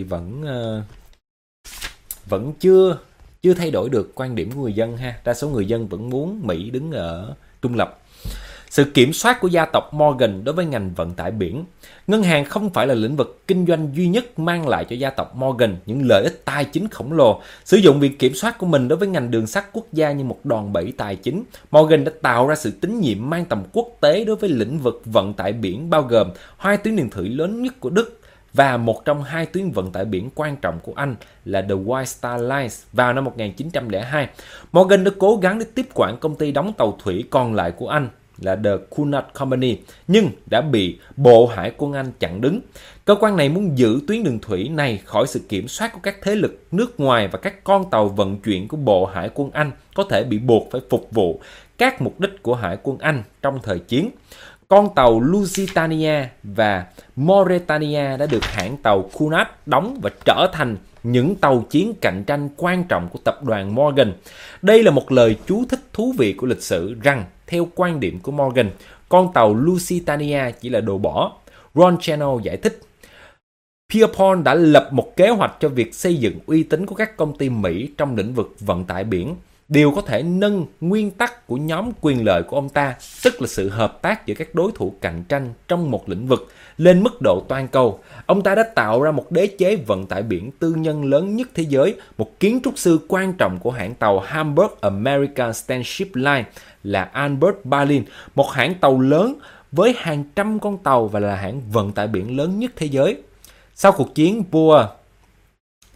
vẫn chưa thay đổi được quan điểm của người dân ha. Đa số người dân vẫn muốn Mỹ đứng ở trung lập. Sự kiểm soát của gia tộc Morgan đối với ngành vận tải biển. Ngân hàng không phải là lĩnh vực kinh doanh duy nhất mang lại cho gia tộc Morgan những lợi ích tài chính khổng lồ. Sử dụng việc kiểm soát của mình đối với ngành đường sắt quốc gia như một đòn bẩy tài chính, Morgan đã tạo ra sự tín nhiệm mang tầm quốc tế đối với lĩnh vực vận tải biển, bao gồm 2 tuyến đường thủy lớn nhất của Đức và một trong 2 tuyến vận tải biển quan trọng của Anh là The White Star Lines vào năm 1902. Morgan đã cố gắng để tiếp quản công ty đóng tàu thủy còn lại của Anh là The Cunard Company, nhưng đã bị Bộ Hải quân Anh chặn đứng. Cơ quan này muốn giữ tuyến đường thủy này khỏi sự kiểm soát của các thế lực nước ngoài, và các con tàu vận chuyển của Bộ Hải quân Anh có thể bị buộc phải phục vụ các mục đích của Hải quân Anh trong thời chiến. Con tàu Lusitania và Mauretania đã được hãng tàu Cunard đóng và trở thành những tàu chiến cạnh tranh quan trọng của tập đoàn Morgan. Đây là một lời chú thích thú vị của lịch sử rằng, theo quan điểm của Morgan, con tàu Lusitania chỉ là đồ bỏ. Ron Chernow giải thích, Pierpont đã lập một kế hoạch cho việc xây dựng uy tín của các công ty Mỹ trong lĩnh vực vận tải biển. Điều có thể nâng nguyên tắc của nhóm quyền lợi của ông ta, tức là sự hợp tác giữa các đối thủ cạnh tranh trong một lĩnh vực, lên mức độ toàn cầu. Ông ta đã tạo ra một đế chế vận tải biển tư nhân lớn nhất thế giới, một kiến trúc sư quan trọng của hãng tàu Hamburg American Steamship Line là Albert Berlin, một hãng tàu lớn với hàng trăm con tàu và là hãng vận tải biển lớn nhất thế giới. Sau cuộc chiến Boer,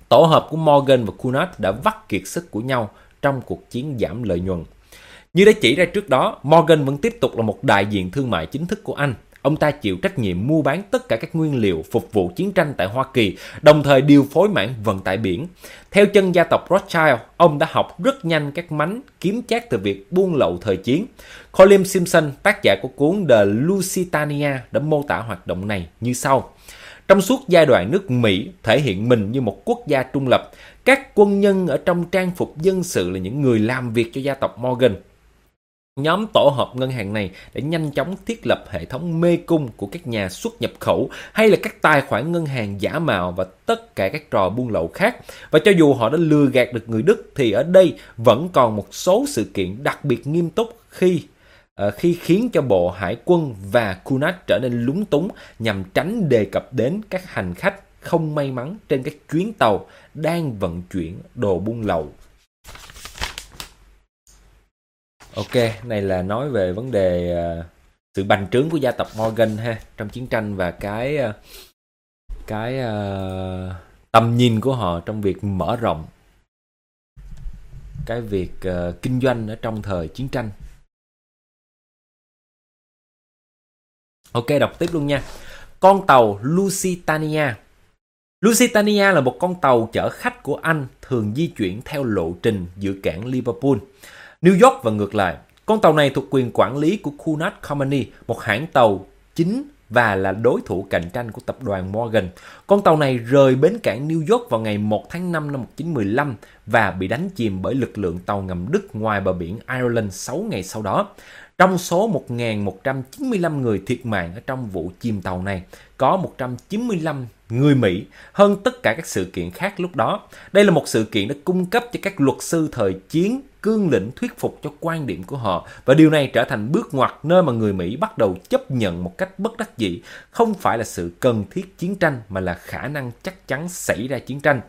Tổ hợp của Morgan và Cunard đã vắt kiệt sức của nhau trong cuộc chiến giảm lợi nhuận. Như đã chỉ ra trước đó, Morgan vẫn tiếp tục là một đại diện thương mại chính thức của Anh. Ông ta chịu trách nhiệm mua bán tất cả các nguyên liệu phục vụ chiến tranh tại Hoa Kỳ, đồng thời điều phối mảng vận tải biển. Theo chân gia tộc Rothschild, ông đã học rất nhanh các mánh kiếm chác từ việc buôn lậu thời chiến. Colin Simpson, tác giả của cuốn The Lusitania, đã mô tả hoạt động này như sau. Trong suốt giai đoạn nước Mỹ thể hiện mình như một quốc gia trung lập, các quân nhân ở trong trang phục dân sự là những người làm việc cho gia tộc Morgan. Nhóm tổ hợp ngân hàng này đã nhanh chóng thiết lập hệ thống mê cung của các nhà xuất nhập khẩu hay là các tài khoản ngân hàng giả mạo và tất cả các trò buôn lậu khác. Và cho dù họ đã lừa gạt được người Đức thì ở đây vẫn còn một số sự kiện đặc biệt nghiêm túc khi khiến cho Bộ Hải quân và Cunard trở nên lúng túng nhằm tránh đề cập đến các hành khách không may mắn trên các chuyến tàu đang vận chuyển đồ buôn lậu. Ok, này là nói về vấn đề sự bành trướng của gia tộc Morgan ha trong chiến tranh và cái tầm nhìn của họ trong việc mở rộng cái việc kinh doanh ở trong thời chiến tranh. Ok, đọc tiếp luôn nha. Con tàu Lusitania. Lusitania là một con tàu chở khách của Anh thường di chuyển theo lộ trình giữa cảng Liverpool, New York và ngược lại. Con tàu này thuộc quyền quản lý của Cunard Company, một hãng tàu chính và là đối thủ cạnh tranh của tập đoàn Morgan. Con tàu này rời bến cảng New York vào ngày 1 tháng 5 năm 1915 và bị đánh chìm bởi lực lượng tàu ngầm Đức ngoài bờ biển Ireland 6 ngày sau đó. Trong số 1.195 người thiệt mạng ở trong vụ chìm tàu này, có 195 người Mỹ, hơn tất cả các sự kiện khác lúc đó. Đây là một sự kiện đã cung cấp cho các luật sư thời chiến cương lĩnh thuyết phục cho quan điểm của họ, và điều này trở thành bước ngoặt nơi mà người Mỹ bắt đầu chấp nhận một cách bất đắc dĩ không phải là sự cần thiết chiến tranh mà là khả năng chắc chắn xảy ra chiến tranh.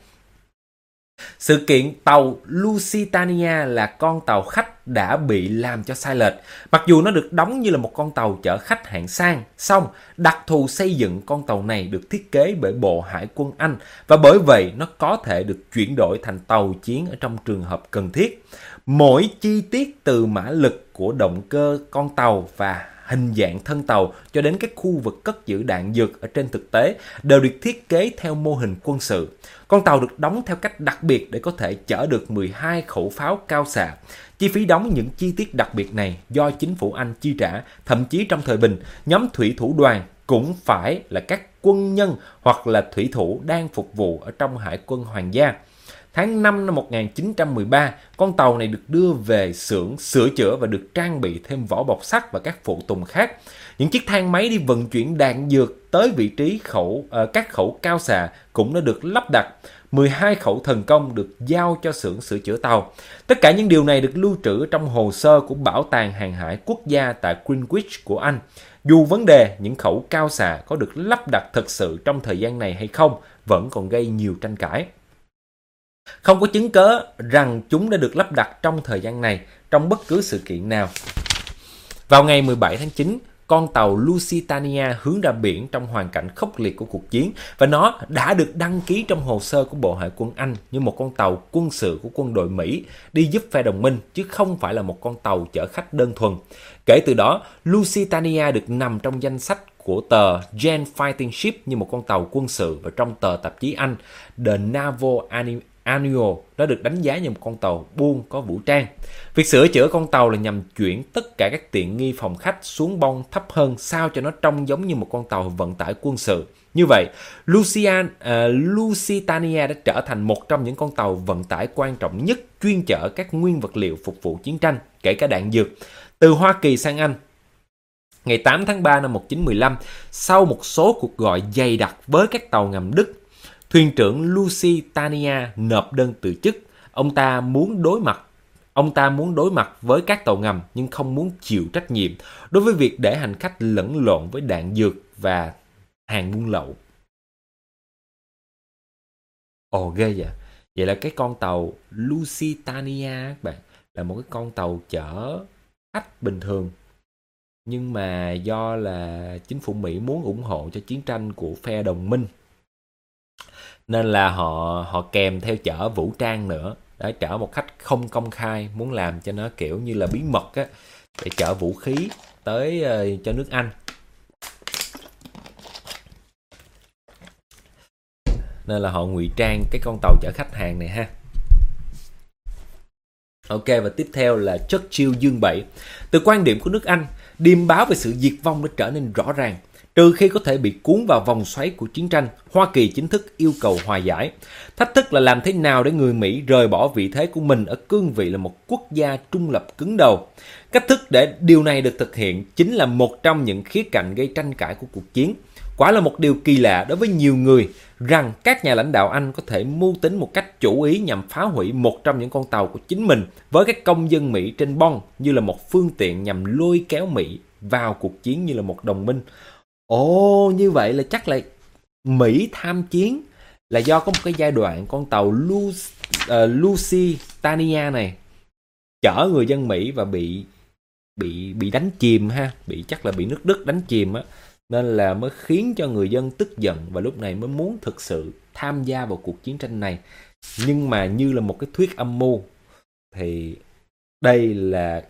Sự kiện tàu Lusitania là con tàu khách đã bị làm cho sai lệch. Mặc dù nó được đóng như là một con tàu chở khách hạng sang, song đặc thù xây dựng con tàu này được thiết kế bởi Bộ Hải quân Anh và bởi vậy nó có thể được chuyển đổi thành tàu chiến ở trong trường hợp cần thiết. Mỗi chi tiết từ mã lực của động cơ con tàu và hình dạng thân tàu cho đến các khu vực cất giữ đạn dược ở trên thực tế đều được thiết kế theo mô hình quân sự. Con tàu được đóng theo cách đặc biệt để có thể chở được 12 khẩu pháo cao xạ. Chi phí đóng những chi tiết đặc biệt này do chính phủ Anh chi trả, thậm chí trong thời bình, nhóm thủy thủ đoàn cũng phải là các quân nhân hoặc là thủy thủ đang phục vụ ở trong Hải quân Hoàng gia. Tháng 5 năm 1913, con tàu này được đưa về xưởng sửa chữa và được trang bị thêm vỏ bọc sắt và các phụ tùng khác. Những chiếc thang máy đi vận chuyển đạn dược tới vị trí các khẩu cao xạ cũng đã được lắp đặt. 12 khẩu thần công được giao cho xưởng sửa chữa tàu. Tất cả những điều này được lưu trữ trong hồ sơ của Bảo tàng Hàng hải Quốc gia tại Greenwich của Anh. Dù vấn đề những khẩu cao xạ có được lắp đặt thực sự trong thời gian này hay không vẫn còn gây nhiều tranh cãi. Không có chứng cớ rằng chúng đã được lắp đặt trong thời gian này trong bất cứ sự kiện nào. Vào ngày 17 tháng 9, con tàu Lusitania hướng ra biển trong hoàn cảnh khốc liệt của cuộc chiến và nó đã được đăng ký trong hồ sơ của Bộ Hải quân Anh như một con tàu quân sự của quân đội Mỹ đi giúp phe đồng minh chứ không phải là một con tàu chở khách đơn thuần. Kể từ đó, Lusitania được nằm trong danh sách của tờ Gen Fighting Ship như một con tàu quân sự và trong tờ tạp chí Anh The Naval Annual nó được đánh giá như một con tàu buôn có vũ trang. Việc sửa chữa con tàu là nhằm chuyển tất cả các tiện nghi phòng khách xuống bông thấp hơn sao cho nó trông giống như một con tàu vận tải quân sự. Như vậy, Lusitania đã trở thành một trong những con tàu vận tải quan trọng nhất chuyên chở các nguyên vật liệu phục vụ chiến tranh, kể cả đạn dược, từ Hoa Kỳ sang Anh. Ngày 8 tháng 3 năm 1915, sau một số cuộc gọi dày đặc với các tàu ngầm Đức, thuyền trưởng Lusitania nộp đơn từ chức. Ông ta muốn đối mặt với các tàu ngầm nhưng không muốn chịu trách nhiệm đối với việc để hành khách lẫn lộn với đạn dược và hàng buôn lậu. Ồ ghê vậy. Vậy là cái con tàu Lusitania các bạn là một cái con tàu chở khách bình thường. Nhưng mà do là chính phủ Mỹ muốn ủng hộ cho chiến tranh của phe đồng minh. nên là họ kèm theo chở vũ trang nữa, để chở một cách không công khai, muốn làm cho nó kiểu như là bí mật á, để chở vũ khí tới cho nước Anh. Nên là họ ngụy trang cái con tàu chở khách hàng này ha. Ok, và tiếp theo là Churchill dương bậy. Từ quan điểm của nước Anh, điềm báo về sự diệt vong đã trở nên rõ ràng. Trừ khi có thể bị cuốn vào vòng xoáy của chiến tranh, Hoa Kỳ chính thức yêu cầu hòa giải. Thách thức là làm thế nào để người Mỹ rời bỏ vị thế của mình ở cương vị là một quốc gia trung lập cứng đầu. Cách thức để điều này được thực hiện chính là một trong những khía cạnh gây tranh cãi của cuộc chiến. Quả là một điều kỳ lạ đối với nhiều người rằng các nhà lãnh đạo Anh có thể mưu tính một cách chủ ý nhằm phá hủy một trong những con tàu của chính mình với các công dân Mỹ trên bong như là một phương tiện nhằm lôi kéo Mỹ vào cuộc chiến như là một đồng minh. Ồ, như vậy là chắc là Mỹ tham chiến là do có một cái giai đoạn con tàu Lusitania này chở người dân Mỹ và bị đánh chìm ha, chắc là bị nước Đức đánh chìm á, nên là mới khiến cho người dân tức giận và lúc này mới muốn thực sự tham gia vào cuộc chiến tranh này. Nhưng mà như là một cái thuyết âm mưu thì đây là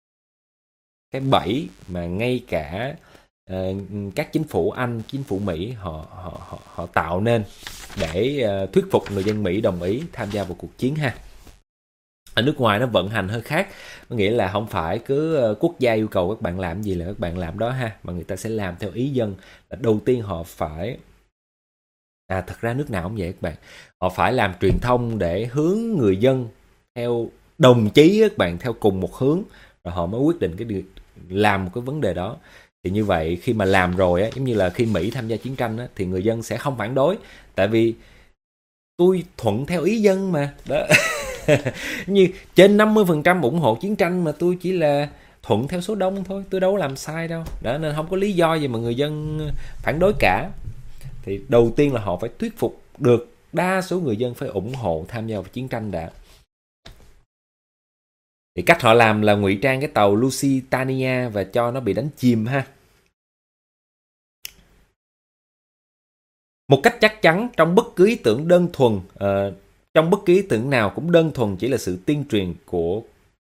cái bẫy mà ngay cả các chính phủ Anh, chính phủ Mỹ họ tạo nên để thuyết phục người dân Mỹ đồng ý tham gia vào cuộc chiến ha. Ở nước ngoài nó vận hành hơi khác, có nghĩa là không phải cứ quốc gia yêu cầu các bạn làm gì là các bạn làm đó ha, mà người ta sẽ làm theo ý dân. Đầu tiên họ phải thật ra nước nào cũng vậy các bạn, họ phải làm truyền thông để hướng người dân theo đồng chí các bạn, theo cùng một hướng, rồi họ mới quyết định cái điều làm một cái vấn đề đó. Thì như vậy khi mà làm rồi á, giống như là khi Mỹ tham gia chiến tranh á, thì người dân sẽ không phản đối, tại vì tôi thuận theo ý dân mà đó. Như trên 50% ủng hộ chiến tranh mà tôi chỉ là thuận theo số đông thôi, tôi đâu có làm sai đâu đó, nên không có lý do gì mà người dân phản đối cả. Thì đầu tiên là họ phải thuyết phục được đa số người dân phải ủng hộ tham gia vào chiến tranh đã. Thì cách họ làm là ngụy trang cái tàu Lusitania và cho nó bị đánh chìm ha. Một cách chắc chắn, trong bất cứ ý tưởng đơn thuần, trong bất cứ ý tưởng nào cũng đơn thuần chỉ là sự tuyên truyền của.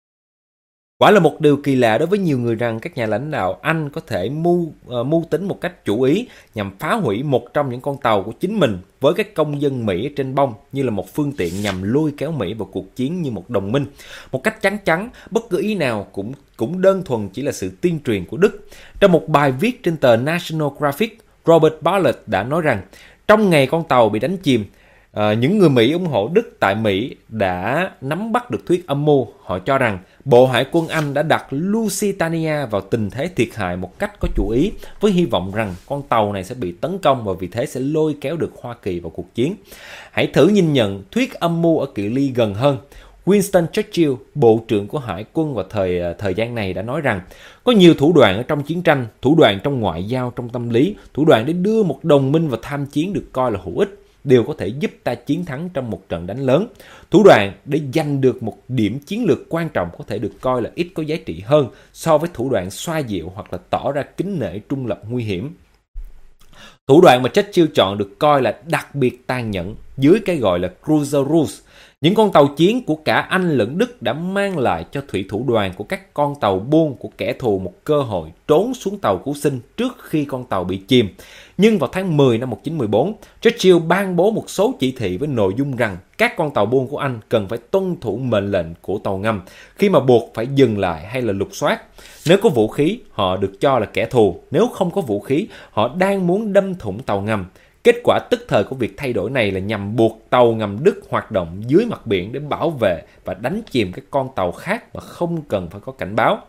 Quả là một điều kỳ lạ đối với nhiều người rằng các nhà lãnh đạo Anh có thể mưu tính một cách chủ ý nhằm phá hủy một trong những con tàu của chính mình với các công dân Mỹ trên bong như là một phương tiện nhằm lôi kéo Mỹ vào cuộc chiến như một đồng minh. Một cách chắc chắn, bất cứ ý nào cũng đơn thuần chỉ là sự tuyên truyền của Đức. Trong một bài viết trên tờ National Graphic, Robert Bartlett đã nói rằng trong ngày con tàu bị đánh chìm, những người Mỹ ủng hộ Đức tại Mỹ đã nắm bắt được thuyết âm mưu. Họ cho rằng Bộ Hải quân Anh đã đặt Lusitania vào tình thế thiệt hại một cách có chủ ý, với hy vọng rằng con tàu này sẽ bị tấn công và vì thế sẽ lôi kéo được Hoa Kỳ vào cuộc chiến. Hãy thử nhìn nhận thuyết âm mưu ở cự ly gần hơn. Winston Churchill, Bộ trưởng của Hải quân vào thời gian này đã nói rằng có nhiều thủ đoạn ở trong chiến tranh, thủ đoạn trong ngoại giao, trong tâm lý, thủ đoạn để đưa một đồng minh vào tham chiến được coi là hữu ích, đều có thể giúp ta chiến thắng trong một trận đánh lớn. Thủ đoạn để giành được một điểm chiến lược quan trọng có thể được coi là ít có giá trị hơn so với thủ đoạn xoa dịu hoặc là tỏ ra kính nể trung lập nguy hiểm. Thủ đoạn mà Churchill chọn được coi là đặc biệt tàn nhẫn dưới cái gọi là Cruiser Rules. Những con tàu chiến của cả Anh lẫn Đức đã mang lại cho thủy thủ đoàn của các con tàu buôn của kẻ thù một cơ hội trốn xuống tàu cứu sinh trước khi con tàu bị chìm. Nhưng vào tháng 10 năm 1914, Churchill ban bố một số chỉ thị với nội dung rằng các con tàu buôn của Anh cần phải tuân thủ mệnh lệnh của tàu ngầm khi mà buộc phải dừng lại hay là lục soát. Nếu có vũ khí, họ được cho là kẻ thù. Nếu không có vũ khí, họ đang muốn đâm thủng tàu ngầm. Kết quả tức thời của việc thay đổi này là nhằm buộc tàu ngầm Đức hoạt động dưới mặt biển để bảo vệ và đánh chìm các con tàu khác mà không cần phải có cảnh báo.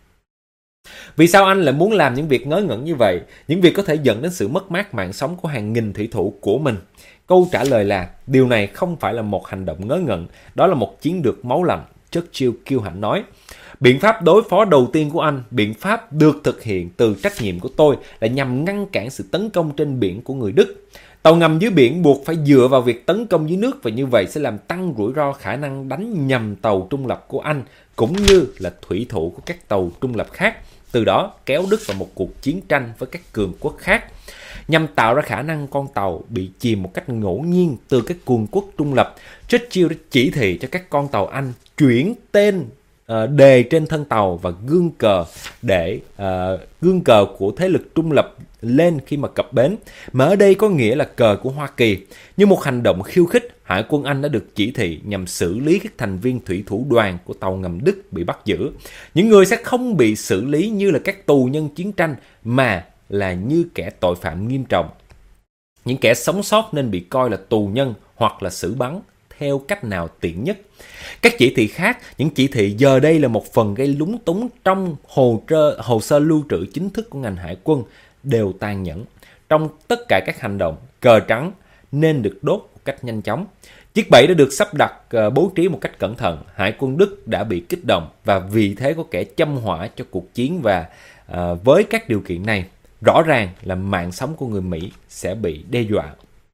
Vì sao Anh lại muốn làm những việc ngớ ngẩn như vậy? Những việc có thể dẫn đến sự mất mát mạng sống của hàng nghìn thủy thủ của mình. Câu trả lời là điều này không phải là một hành động ngớ ngẩn, đó là một chiến lược máu lạnh, Churchill kiêu hãnh nói. Biện pháp đối phó đầu tiên của Anh, biện pháp được thực hiện từ trách nhiệm của tôi là nhằm ngăn cản sự tấn công trên biển của người Đức. Tàu ngầm dưới biển buộc phải dựa vào việc tấn công dưới nước và như vậy sẽ làm tăng rủi ro khả năng đánh nhầm tàu trung lập của Anh cũng như là thủy thủ của các tàu trung lập khác, từ đó kéo Đức vào một cuộc chiến tranh với các cường quốc khác. nhằm tạo ra khả năng con tàu bị chìm một cách ngẫu nhiên từ các cường quốc trung lập. Churchill đã chỉ thị cho các con tàu Anh chuyển tên đề trên thân tàu và gương cờ của thế lực trung lập lên khi mà cập bến, mà ở đây có nghĩa là cờ của Hoa Kỳ. Như một hành động khiêu khích, Hải quân Anh đã được chỉ thị nhằm xử lý các thành viên thủy thủ đoàn của tàu ngầm Đức bị bắt giữ. Những người sẽ không bị xử lý như là các tù nhân chiến tranh, mà là như kẻ tội phạm nghiêm trọng. Những kẻ sống sót nên bị coi là tù nhân hoặc là xử bắn theo cách nào tiện nhất. Các chỉ thị khác, những chỉ thị giờ đây là một phần gây lúng túng trong hồ sơ lưu trữ chính thức của ngành hải quân, đều tàn nhẫn. Trong tất cả các hành động, cờ trắng nên được đốt một cách nhanh chóng. Chiếc bẫy đã được sắp đặt bố trí một cách cẩn thận. Hải quân Đức đã bị kích động và vì thế có kẻ châm hỏa cho cuộc chiến, và với các điều kiện này, rõ ràng là mạng sống của người Mỹ sẽ bị đe dọa.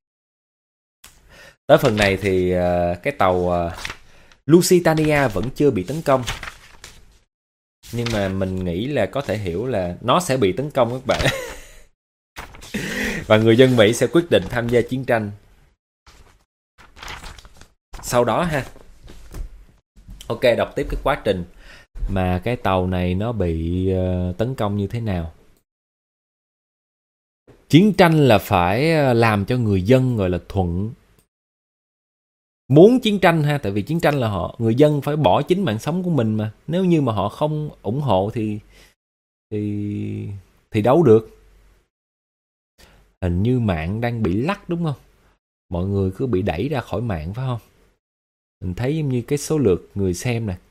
Tới phần này thì cái tàu Lusitania vẫn chưa bị tấn công. Nhưng mà mình nghĩ là có thể hiểu là nó sẽ bị tấn công các bạn. Và người dân Mỹ sẽ quyết định tham gia chiến tranh sau đó ha. Ok, đọc tiếp cái quá trình mà cái tàu này nó bị tấn công như thế nào. Chiến tranh là phải làm cho người dân gọi là thuận. Muốn chiến tranh ha, tại vì chiến tranh là người dân phải bỏ chính mạng sống của mình mà. Nếu như mà họ không ủng hộ thì đâu được. Hình như mạng đang bị lắc đúng không? Mọi người cứ bị đẩy ra khỏi mạng phải không? Mình thấy giống như cái số lượt người xem nè,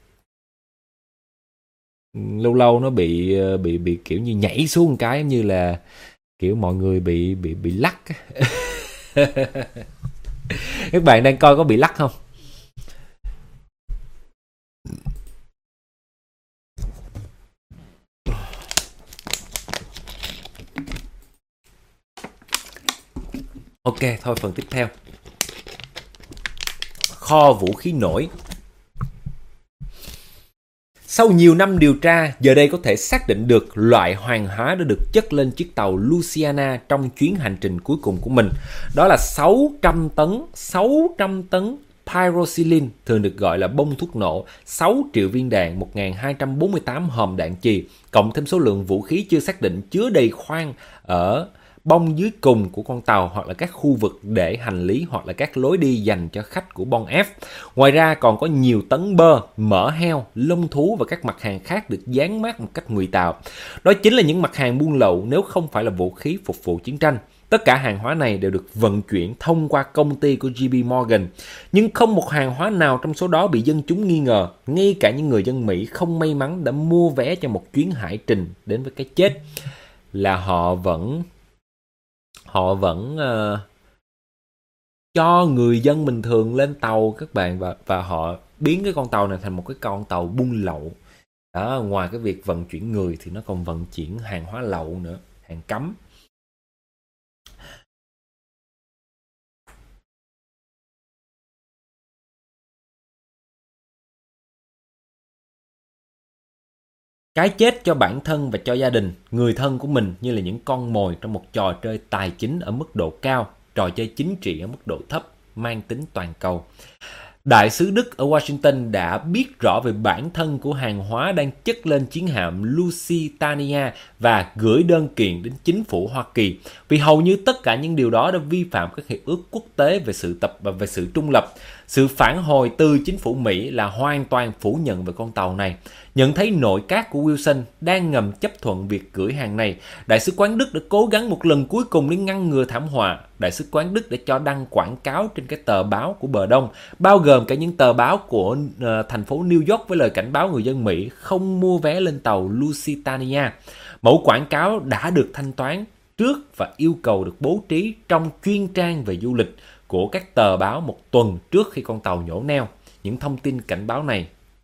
lâu lâu nó bị kiểu như nhảy xuống một cái, giống như là kiểu mọi người bị lắc. Các bạn đang coi có bị lắc không? Ok, thôi phần tiếp theo. Kho vũ khí nổi. Sau nhiều năm điều tra, giờ đây có thể xác định được loại hàng hóa đã được chất lên chiếc tàu Louisiana trong chuyến hành trình cuối cùng của mình. Đó là 600 tấn pyroxylin, thường được gọi là bông thuốc nổ, 6 triệu viên đạn, 1.248 hòm đạn chì, cộng thêm số lượng vũ khí chưa xác định chứa đầy khoang ở bông dưới cùng của con tàu, hoặc là các khu vực để hành lý, hoặc là các lối đi dành cho khách của Bon F. Ngoài ra còn có nhiều tấn bơ, mỡ heo, lông thú và các mặt hàng khác được dán mác một cách ngụy tạo. Đó chính là những mặt hàng buôn lậu nếu không phải là vũ khí phục vụ chiến tranh. Tất cả hàng hóa này đều được vận chuyển thông qua công ty của JP Morgan. Nhưng không một hàng hóa nào trong số đó bị dân chúng nghi ngờ. Ngay cả những người dân Mỹ không may mắn đã mua vé cho một chuyến hải trình đến với cái chết là họ vẫn cho người dân bình thường lên tàu các bạn, và họ biến cái con tàu này thành một cái con tàu buôn lậu. Đó, ngoài cái việc vận chuyển người thì nó còn vận chuyển hàng hóa lậu nữa, hàng cấm. Cái chết cho bản thân và cho gia đình, người thân của mình như là những con mồi trong một trò chơi tài chính ở mức độ cao, trò chơi chính trị ở mức độ thấp, mang tính toàn cầu. Đại sứ Đức ở Washington đã biết rõ về bản thân của hàng hóa đang chất lên chiến hạm Lusitania và gửi đơn kiện đến chính phủ Hoa Kỳ, vì hầu như tất cả những điều đó đã vi phạm các hiệp ước quốc tế về sự trung lập. Sự phản hồi từ chính phủ Mỹ là hoàn toàn phủ nhận về con tàu này. Nhận thấy nội các của Wilson đang ngầm chấp thuận việc gửi hàng này, Đại sứ quán Đức đã cố gắng một lần cuối cùng để ngăn ngừa thảm họa. Đại sứ quán Đức đã cho đăng quảng cáo trên các tờ báo của bờ Đông, bao gồm cả những tờ báo của thành phố New York, với lời cảnh báo người dân Mỹ không mua vé lên tàu Lusitania. Mẫu quảng cáo đã được thanh toán trước và yêu cầu được bố trí trong chuyên trang về du lịch của các tờ báo một tuần trước khi con tàu nhổ neo. Những thông tin cảnh báo này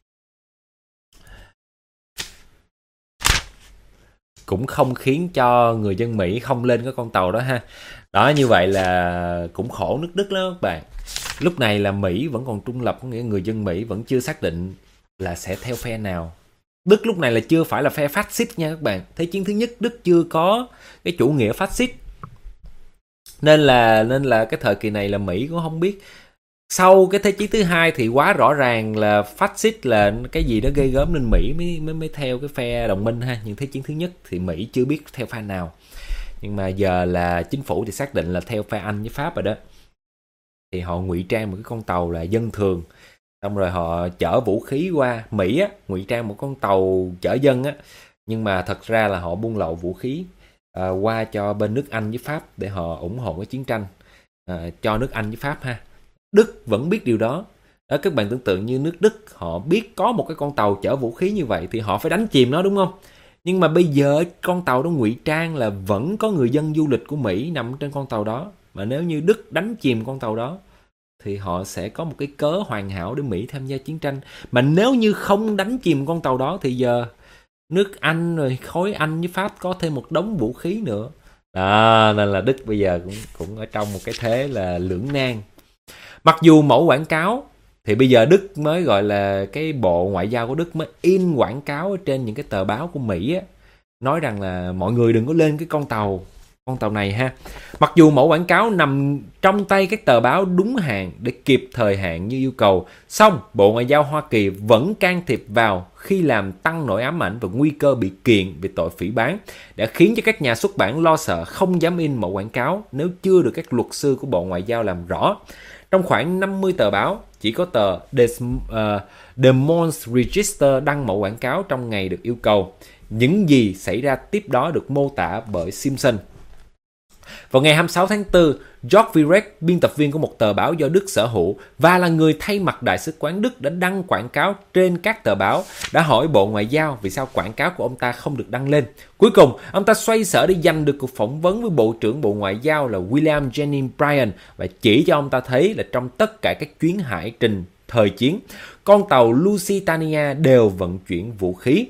cũng không khiến cho người dân Mỹ không lên cái con tàu đó ha. Đó, như vậy là cũng khổ nước Đức lắm các bạn. Lúc này là Mỹ vẫn còn trung lập, có nghĩa người dân Mỹ vẫn chưa xác định là sẽ theo phe nào. Đức lúc này là chưa phải là phe phát xít nha các bạn. Thế chiến thứ nhất Đức chưa có cái chủ nghĩa phát xít. Nên là cái thời kỳ này là Mỹ cũng không biết. Sau cái Thế chiến thứ hai thì quá rõ ràng là phát xít là cái gì đó ghê gớm, nên Mỹ mới theo cái phe đồng minh ha. Nhưng Thế chiến thứ nhất thì Mỹ chưa biết theo phe nào, nhưng mà giờ là chính phủ thì xác định là theo phe Anh với Pháp rồi đó. Thì họ ngụy trang một cái con tàu là dân thường, xong rồi họ chở vũ khí qua Mỹ á, ngụy trang một con tàu chở dân á, nhưng mà thật ra là họ buôn lậu vũ khí qua cho bên nước Anh với Pháp để họ ủng hộ cái chiến tranh cho nước Anh với Pháp ha. Đức vẫn biết điều đó. Đó, các bạn tưởng tượng như nước Đức họ biết có một cái con tàu chở vũ khí như vậy thì họ phải đánh chìm nó, đúng không? Nhưng mà bây giờ con tàu đó ngụy trang là vẫn có người dân du lịch của Mỹ nằm trên con tàu đó. Mà nếu như Đức đánh chìm con tàu đó thì họ sẽ có một cái cớ hoàn hảo để Mỹ tham gia chiến tranh. Mà nếu như không đánh chìm con tàu đó thì giờ nước Anh rồi khối Anh với Pháp có thêm một đống vũ khí nữa. Đó, nên là Đức bây giờ cũng ở trong một cái thế là lưỡng nan. Mặc dù mẫu quảng cáo thì bây giờ Đức mới gọi là cái bộ ngoại giao của Đức mới in quảng cáo ở trên những cái tờ báo của Mỹ á, nói rằng là mọi người đừng có lên cái con tàu này ha. Mặc dù mẫu quảng cáo nằm trong tay các tờ báo đúng hạn để kịp thời hạn như yêu cầu, song Bộ Ngoại giao Hoa Kỳ vẫn can thiệp vào khi làm tăng nỗi ám ảnh và nguy cơ bị kiện vì tội phỉ báng, đã khiến cho các nhà xuất bản lo sợ không dám in mẫu quảng cáo nếu chưa được các luật sư của Bộ Ngoại giao làm rõ. Trong khoảng 50 tờ báo, chỉ có tờ Des Moines Register đăng mẫu quảng cáo trong ngày được yêu cầu. Những gì xảy ra tiếp đó được mô tả bởi Simpson. Vào ngày 26 tháng 4, George Virek, biên tập viên của một tờ báo do Đức sở hữu và là người thay mặt Đại sứ quán Đức đã đăng quảng cáo trên các tờ báo, đã hỏi Bộ Ngoại giao vì sao quảng cáo của ông ta không được đăng lên. Cuối cùng, ông ta xoay sở để giành được cuộc phỏng vấn với Bộ trưởng Bộ Ngoại giao là William Jennings Bryan và chỉ cho ông ta thấy là trong tất cả các chuyến hải trình thời chiến, con tàu Lusitania đều vận chuyển vũ khí.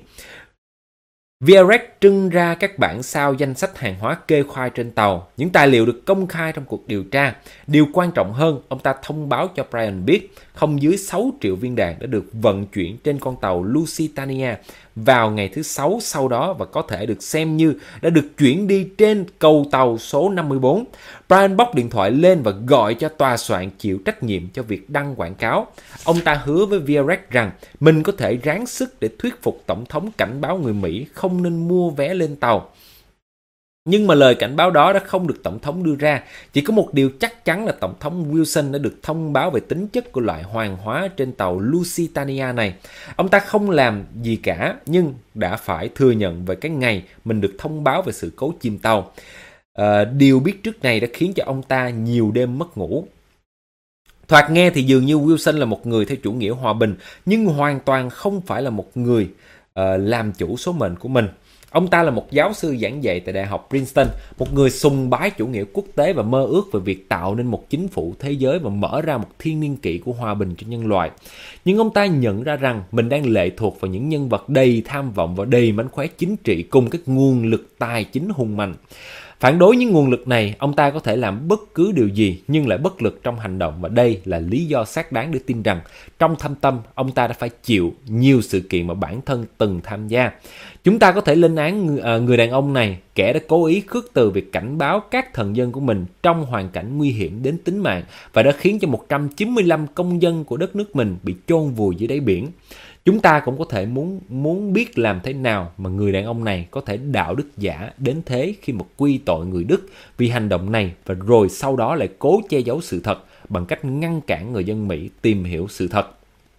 Virek trưng ra các bản sao danh sách hàng hóa kê khai trên tàu. Những tài liệu được công khai trong cuộc điều tra. Điều quan trọng hơn, ông ta thông báo cho Bryan biết không dưới 6 triệu viên đạn đã được vận chuyển trên con tàu Lusitania vào ngày thứ 6 sau đó và có thể được xem như đã được chuyển đi trên cầu tàu số 54. Bryan bóc điện thoại lên và gọi cho tòa soạn chịu trách nhiệm cho việc đăng quảng cáo. Ông ta hứa với Virek rằng mình có thể ráng sức để thuyết phục Tổng thống cảnh báo người Mỹ không nên mua vé lên tàu. Nhưng mà lời cảnh báo đó đã không được Tổng thống đưa ra. Chỉ có một điều chắc chắn là Tổng thống Wilson đã được thông báo về tính chất của loại hàng hóa trên tàu Lusitania này. Ông ta không làm gì cả, nhưng đã phải thừa nhận về cái ngày mình được thông báo về sự cố chìm tàu. Điều biết trước này đã khiến cho ông ta nhiều đêm mất ngủ. Thoạt nghe thì dường như Wilson là một người theo chủ nghĩa hòa bình, nhưng hoàn toàn không phải là một người làm chủ số mệnh của mình. Ông ta là một giáo sư giảng dạy tại Đại học Princeton, một người sùng bái chủ nghĩa quốc tế và mơ ước về việc tạo nên một chính phủ thế giới và mở ra một thiên niên kỷ của hòa bình cho nhân loại. Nhưng ông ta nhận ra rằng mình đang lệ thuộc vào những nhân vật đầy tham vọng và đầy mánh khóe chính trị cùng các nguồn lực tài chính hùng mạnh. Phản đối những nguồn lực này, ông ta có thể làm bất cứ điều gì nhưng lại bất lực trong hành động, và đây là lý do xác đáng để tin rằng trong thâm tâm ông ta đã phải chịu nhiều sự kiện mà bản thân từng tham gia. Chúng ta có thể lên án người đàn ông này, kẻ đã cố ý khước từ việc cảnh báo các thần dân của mình trong hoàn cảnh nguy hiểm đến tính mạng và đã khiến cho 195 công dân của đất nước mình bị chôn vùi dưới đáy biển. Chúng ta cũng có thể muốn biết làm thế nào mà người đàn ông này có thể đạo đức giả đến thế khi mà quy tội người Đức vì hành động này, và rồi sau đó lại cố che giấu sự thật bằng cách ngăn cản người dân Mỹ tìm hiểu sự thật.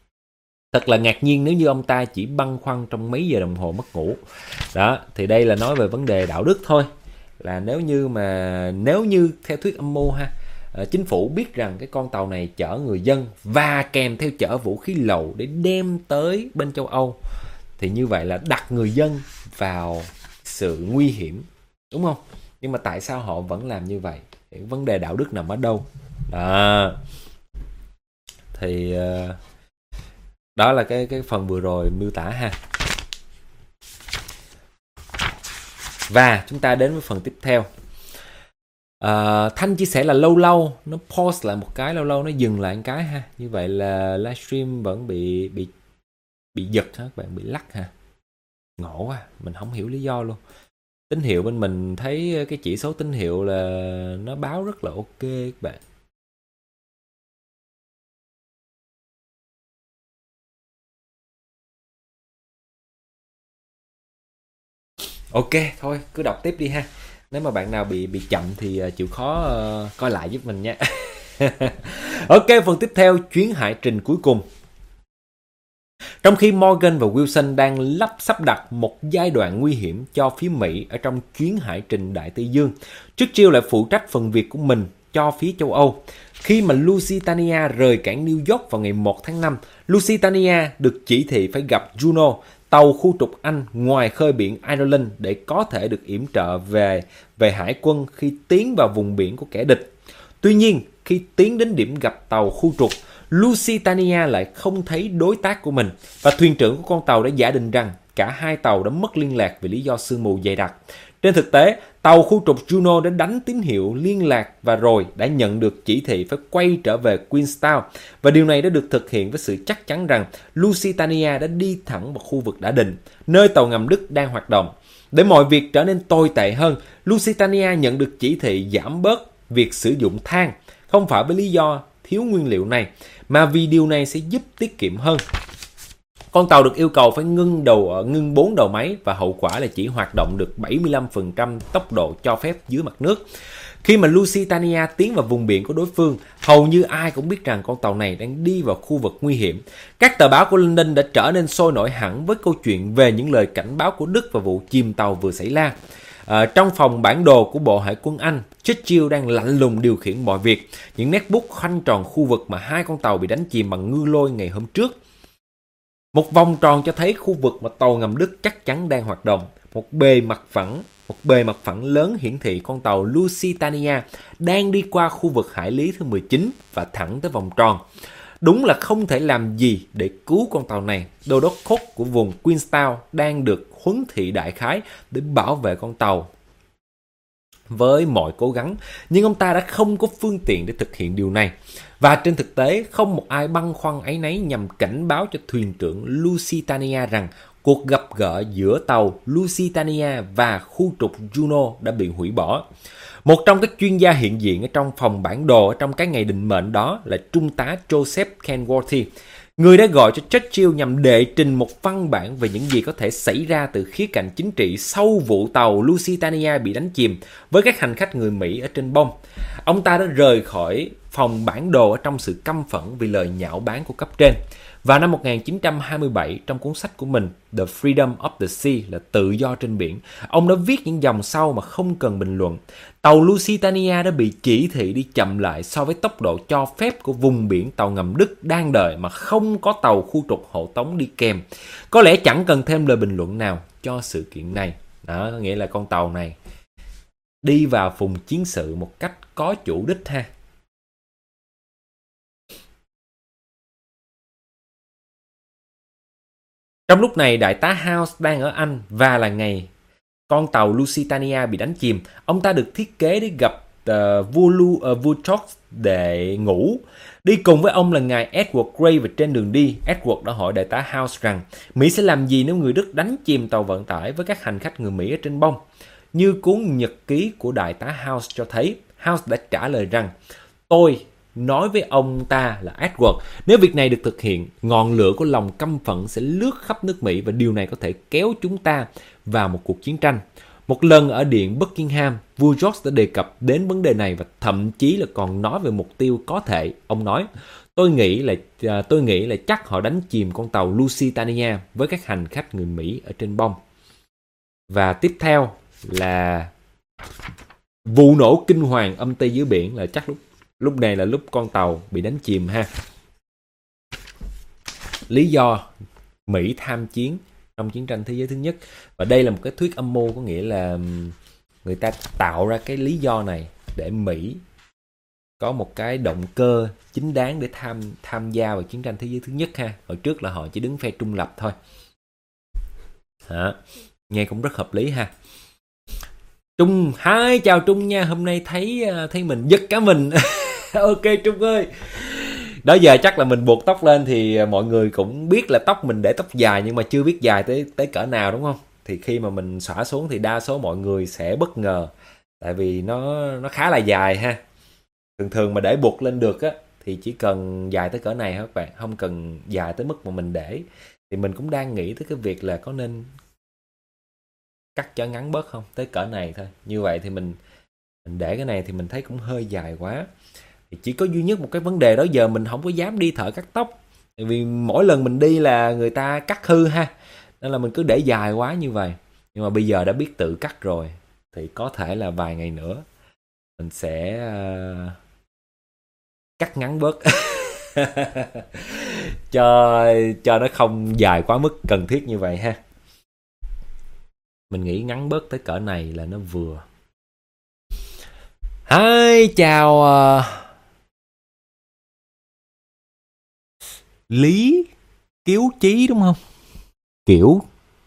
Thật là ngạc nhiên nếu như ông ta chỉ băn khoăn trong mấy giờ đồng hồ mất ngủ. Đó, thì đây là nói về vấn đề đạo đức thôi. Là nếu như theo thuyết âm mưu ha, chính phủ biết rằng cái con tàu này chở người dân và kèm theo chở vũ khí lậu để đem tới bên châu Âu, thì như vậy là đặt người dân vào sự nguy hiểm, đúng không? Nhưng mà tại sao họ vẫn làm như vậy? Thì vấn đề đạo đức nằm ở đâu? Đó. Thì đó là cái phần vừa rồi miêu tả ha. Và chúng ta đến với phần tiếp theo. Thanh chia sẻ là lâu lâu nó pause lại một cái, lâu lâu nó dừng lại một cái ha. Như vậy là livestream vẫn bị giật ha, các bạn, bị lắc ha. Ngộ quá, mình không hiểu lý do luôn. Tín hiệu bên mình thấy cái chỉ số tín hiệu là nó báo rất là ok các bạn. Ok, thôi cứ đọc tiếp đi ha. Nếu mà bạn nào bị chậm thì chịu khó coi lại giúp mình nha. Ok, phần tiếp theo, chuyến hải trình cuối cùng. Trong khi Morgan và Wilson đang sắp đặt một giai đoạn nguy hiểm cho phía Mỹ ở trong chuyến hải trình Đại Tây Dương, Churchill lại phụ trách phần việc của mình cho phía châu Âu. Khi mà Lusitania rời cảng New York vào ngày 1 tháng 5, Lusitania được chỉ thị phải gặp Juno, tàu khu trục Anh ngoài khơi biển Ireland để có thể được yểm trợ về hải quân khi tiến vào vùng biển của kẻ địch. Tuy nhiên, khi tiến đến điểm gặp tàu khu trục, Lusitania lại không thấy đối tác của mình và thuyền trưởng của con tàu đã giả định rằng cả hai tàu đã mất liên lạc vì lý do sương mù dày đặc. Trên thực tế, tàu khu trục Juno đã đánh tín hiệu liên lạc và rồi đã nhận được chỉ thị phải quay trở về Queenstown, và điều này đã được thực hiện với sự chắc chắn rằng Lusitania đã đi thẳng vào khu vực đã định, nơi tàu ngầm Đức đang hoạt động. Để mọi việc trở nên tồi tệ hơn, Lusitania nhận được chỉ thị giảm bớt việc sử dụng than, không phải với lý do thiếu nguyên liệu này, mà vì điều này sẽ giúp tiết kiệm hơn. Con tàu được yêu cầu phải ngưng 4 đầu máy và hậu quả là chỉ hoạt động được 75% tốc độ cho phép dưới mặt nước. Khi mà Lusitania tiến vào vùng biển của đối phương, hầu như ai cũng biết rằng con tàu này đang đi vào khu vực nguy hiểm. Các tờ báo của London đã trở nên sôi nổi hẳn với câu chuyện về những lời cảnh báo của Đức và vụ chìm tàu vừa xảy ra. Trong phòng bản đồ của Bộ Hải quân Anh, Churchill đang lạnh lùng điều khiển mọi việc. Những nét bút khoanh tròn khu vực mà hai con tàu bị đánh chìm bằng ngư lôi ngày hôm trước. Một vòng tròn cho thấy khu vực mà tàu ngầm Đức chắc chắn đang hoạt động. Một bề mặt phẳng lớn hiển thị con tàu Lusitania đang đi qua khu vực hải lý thứ 19 và thẳng tới vòng tròn. Đúng là không thể làm gì để cứu con tàu này. Đô đốc Cook của vùng Queenstown đang được huấn thị đại khái để bảo vệ con tàu với mọi cố gắng, nhưng ông ta đã không có phương tiện để thực hiện điều này. Và trên thực tế, không một ai băn khoăn áy náy nhằm cảnh báo cho thuyền trưởng Lusitania rằng cuộc gặp gỡ giữa tàu Lusitania và khu trục Juno đã bị hủy bỏ. Một trong các chuyên gia hiện diện ở trong phòng bản đồ ở trong cái ngày định mệnh đó là Trung tá Joseph Kenworthy, người đã gọi cho Churchill nhằm đệ trình một văn bản về những gì có thể xảy ra từ khía cạnh chính trị sau vụ tàu Lusitania bị đánh chìm với các hành khách người Mỹ ở trên bông. Ông ta đã rời khỏi phòng bản đồ ở trong sự căm phẫn vì lời nhạo báng của cấp trên. Vào năm 1927, trong cuốn sách của mình The Freedom of the Sea là tự do trên biển, ông đã viết những dòng sau mà không cần bình luận. Tàu Lusitania đã bị chỉ thị đi chậm lại so với tốc độ cho phép của vùng biển tàu ngầm Đức đang đợi mà không có tàu khu trục hộ tống đi kèm. Có lẽ chẳng cần thêm lời bình luận nào cho sự kiện này. Đó, có nghĩa là con tàu này đi vào vùng chiến sự một cách có chủ đích ha. Trong lúc này, đại tá House đang ở Anh và là ngày con tàu Lusitania bị đánh chìm. Ông ta được thiết kế để gặp vua George để ngủ. Đi cùng với ông là ngài Edward Grey, và trên đường đi, Edward đã hỏi đại tá House rằng Mỹ sẽ làm gì nếu người Đức đánh chìm tàu vận tải với các hành khách người Mỹ ở trên bông. Như cuốn nhật ký của đại tá House cho thấy, House đã trả lời rằng tôi nói với ông ta là Edward, nếu việc này được thực hiện, ngọn lửa của lòng căm phẫn sẽ lướt khắp nước Mỹ và điều này có thể kéo chúng ta vào một cuộc chiến tranh. Một lần ở điện Buckingham, vua George đã đề cập đến vấn đề này và thậm chí là còn nói về mục tiêu có thể. Ông nói, tôi nghĩ là chắc họ đánh chìm con tàu Lusitania với các hành khách người Mỹ ở trên bông. Và tiếp theo là vụ nổ kinh hoàng âm ty dưới biển, là chắc lúc này là lúc con tàu bị đánh chìm ha. Lý do Mỹ tham chiến trong chiến tranh thế giới thứ nhất. Và đây là một cái thuyết âm mưu, có nghĩa là người ta tạo ra cái lý do này để Mỹ có một cái động cơ chính đáng để tham gia vào chiến tranh thế giới thứ nhất ha. Hồi trước là họ chỉ đứng phe trung lập thôi. Nghe cũng rất hợp lý ha. Trung, hi, chào Trung nha. Hôm nay thấy mình giật cả mình. Ok Trung ơi. Đó giờ chắc là mình buộc tóc lên thì mọi người cũng biết là tóc mình để tóc dài, nhưng mà chưa biết dài tới cỡ nào đúng không? thì khi mà mình xõa xuống thì đa số mọi người sẽ bất ngờ, tại vì nó khá là dài ha. Thường thường mà để buộc lên được á thì chỉ cần dài tới cỡ này thôi các bạn, không cần dài tới mức mà mình để. Thì mình cũng đang nghĩ tới cái việc là có nên cắt cho ngắn bớt không, tới cỡ này thôi. Như vậy thì mình để cái này thì mình thấy cũng hơi dài quá. Thì chỉ có duy nhất một cái vấn đề đó giờ mình không có dám đi thợ cắt tóc, tại vì mỗi lần mình đi là người ta cắt hư ha, nên là mình cứ để dài quá như vậy. Nhưng mà bây giờ đã biết tự cắt rồi thì có thể là vài ngày nữa mình sẽ cắt ngắn bớt cho nó không dài quá mức cần thiết như vậy ha. Mình nghĩ ngắn bớt tới cỡ này là nó vừa. Hi, chào Lý Kiếu Chí đúng không? Kiểu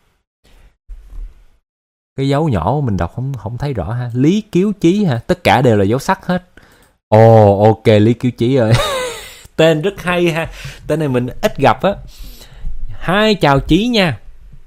cái dấu nhỏ mình đọc không thấy rõ ha. Lý Kiếu Chí hả? Tất cả đều là dấu sắc hết. Ồ, ok Lý Kiếu Chí ơi. Tên rất hay ha. Tên này mình ít gặp á. Hi, chào Chí nha.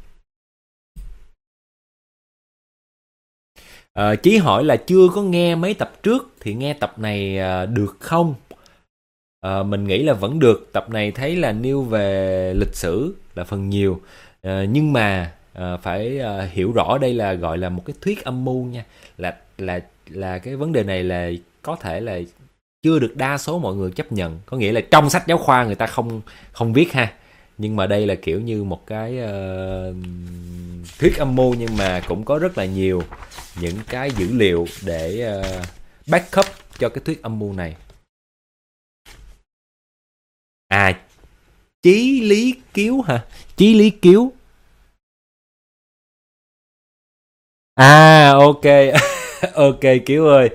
Chí hỏi là chưa có nghe mấy tập trước thì nghe tập này được không? Mình nghĩ là vẫn được. Tập này thấy là nêu về lịch sử là phần nhiều, nhưng mà phải hiểu rõ đây là gọi là một cái thuyết âm mưu nha. Là cái vấn đề này là có thể là chưa được đa số mọi người chấp nhận. Có nghĩa là trong sách giáo khoa người ta không viết ha, nhưng mà đây là kiểu như một cái thuyết âm mưu, nhưng mà cũng có rất là nhiều những cái dữ liệu để back up cho cái thuyết âm mưu này. Chí Lý Kiếu hả? Chí Lý Kiếu. Ok. Ok Kiếu ơi.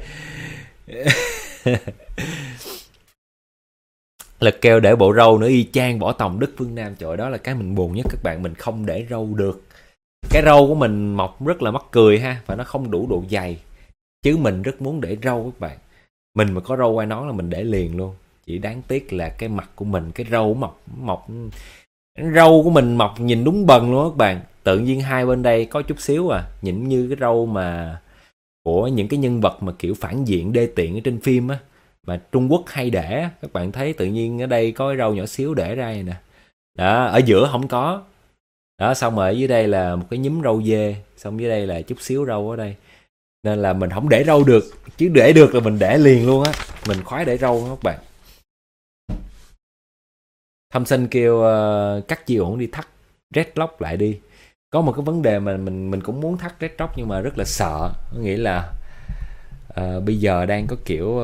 Lực kêu để bộ râu nữa y chang Võ Tòng Đức Phương Nam. Trời, đó là cái mình buồn nhất các bạn. Mình không để râu được. Cái râu của mình mọc rất là mắc cười ha, và nó không đủ độ dày. Chứ mình rất muốn để râu các bạn. Mình mà có râu quai nón là mình để liền luôn. Chỉ đáng tiếc là cái mặt của mình, cái râu mọc râu của mình mọc nhìn đúng bần luôn các bạn. Tự nhiên hai bên đây có chút xíu nhìn như cái râu mà của những cái nhân vật mà kiểu phản diện đê tiện ở trên phim á, mà Trung Quốc hay để. Các bạn thấy tự nhiên ở đây có cái râu nhỏ xíu để ra này nè. Đó, ở giữa không có. Đó, xong rồi ở dưới đây là một cái nhúm râu dê, xong dưới đây là chút xíu râu ở đây. Nên là mình không để râu được, chứ để được là mình để liền luôn á. Mình khoái để râu đó các bạn. Thâm Sinh kêu cắt chiều ổn đi thắt dreadlock lại đi. Có một cái vấn đề mà mình cũng muốn thắt dreadlock nhưng mà rất là sợ. Có nghĩa là bây giờ đang có kiểu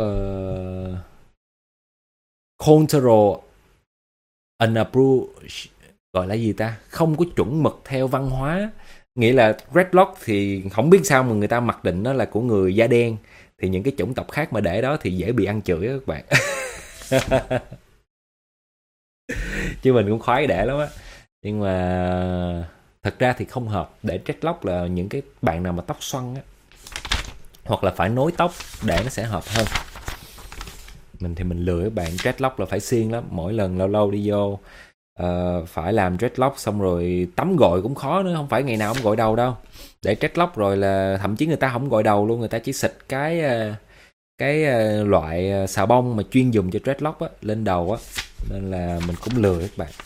cultural unapproved, gọi là gì ta, không có chuẩn mực theo văn hóa. Nghĩa là dreadlock thì không biết sao mà người ta mặc định nó là của người da đen, thì những cái chủng tộc khác mà để đó thì dễ bị ăn chửi đó các bạn. Chứ mình cũng khoái để lắm á, nhưng mà thật ra thì không hợp. Để dreadlock là những cái bạn nào mà tóc xoăn á, hoặc là phải nối tóc để nó sẽ hợp hơn. Mình thì mình lười các bạn. Dreadlock là phải siêng lắm, mỗi lần lâu lâu đi vô phải làm dreadlock, xong rồi tắm gội cũng khó nữa, không phải ngày nào cũng gội đầu đâu. Để dreadlock rồi là thậm chí người ta không gội đầu luôn, người ta chỉ xịt cái loại xà bông mà chuyên dùng cho dreadlock á lên đầu á, nên là mình cũng lười các bạn.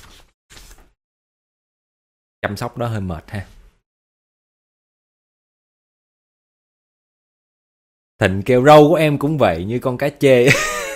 Chăm sóc đó hơi mệt ha. Thịnh kêu râu của em cũng vậy như con cá chê.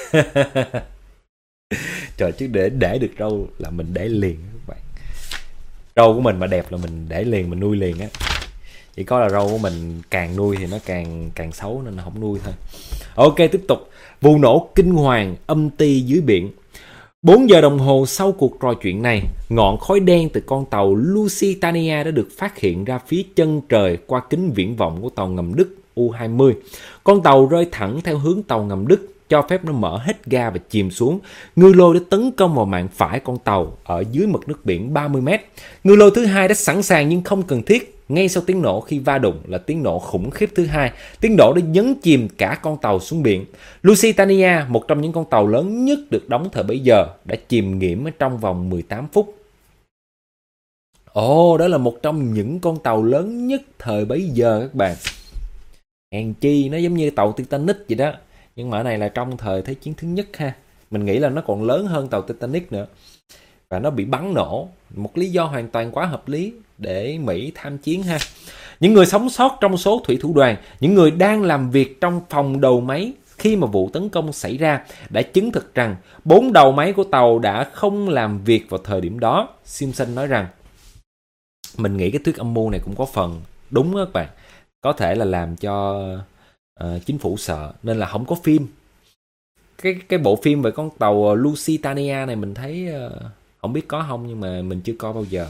Trời, chứ để được râu là mình để liền các bạn. Râu của mình mà đẹp là mình để liền, mình nuôi liền á. Chỉ có là râu của mình càng nuôi thì nó càng xấu nên là không nuôi thôi. Ok, tiếp tục. Vụ nổ kinh hoàng âm ty dưới biển. 4 giờ đồng hồ sau cuộc trò chuyện này, ngọn khói đen từ con tàu Lusitania đã được phát hiện ra phía chân trời qua kính viễn vọng của tàu ngầm Đức U-20. Con tàu rơi thẳng theo hướng tàu ngầm Đức, cho phép nó mở hết ga và chìm xuống. Ngư lôi đã tấn công vào mạn phải con tàu ở dưới mực nước biển 30 mét. Ngư lôi thứ hai đã sẵn sàng nhưng không cần thiết. Ngay sau tiếng nổ khi va đụng là tiếng nổ khủng khiếp thứ hai. Tiếng nổ đã nhấn chìm cả con tàu xuống biển. Lusitania, một trong những con tàu lớn nhất được đóng thời bấy giờ, đã chìm nghiễm trong vòng 18 phút. Ồ, đó là một trong những con tàu lớn nhất thời bấy giờ các bạn. Hèn chi nó giống như tàu Titanic vậy đó. Nhưng mà ở này là trong thời Thế chiến thứ nhất ha. Mình nghĩ là nó còn lớn hơn tàu Titanic nữa. Và nó bị bắn nổ. Một lý do hoàn toàn quá hợp lý để Mỹ tham chiến ha. Những người sống sót trong số thủy thủ đoàn, những người đang làm việc trong phòng đầu máy khi mà vụ tấn công xảy ra đã chứng thực rằng 4 đầu máy của tàu đã không làm việc vào thời điểm đó. Simpson nói rằng, mình nghĩ cái thuyết âm mưu này cũng có phần đúng đó các bạn. Có thể là làm cho chính phủ sợ nên là không có phim. Cái bộ phim về con tàu Lusitania này mình thấy không biết có không, nhưng mà mình chưa coi bao giờ.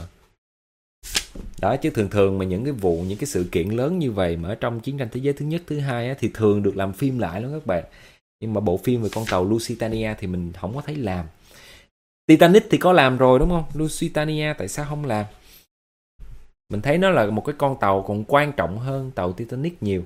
Đó, chứ thường mà những cái sự kiện lớn như vậy mà ở trong chiến tranh thế giới thứ nhất, thứ hai á, thì thường được làm phim lại lắm các bạn. Nhưng mà bộ phim về con tàu Lusitania thì mình không có thấy làm. Titanic thì có làm rồi đúng không? Lusitania tại sao không làm? Mình thấy nó là một cái con tàu còn quan trọng hơn tàu Titanic nhiều.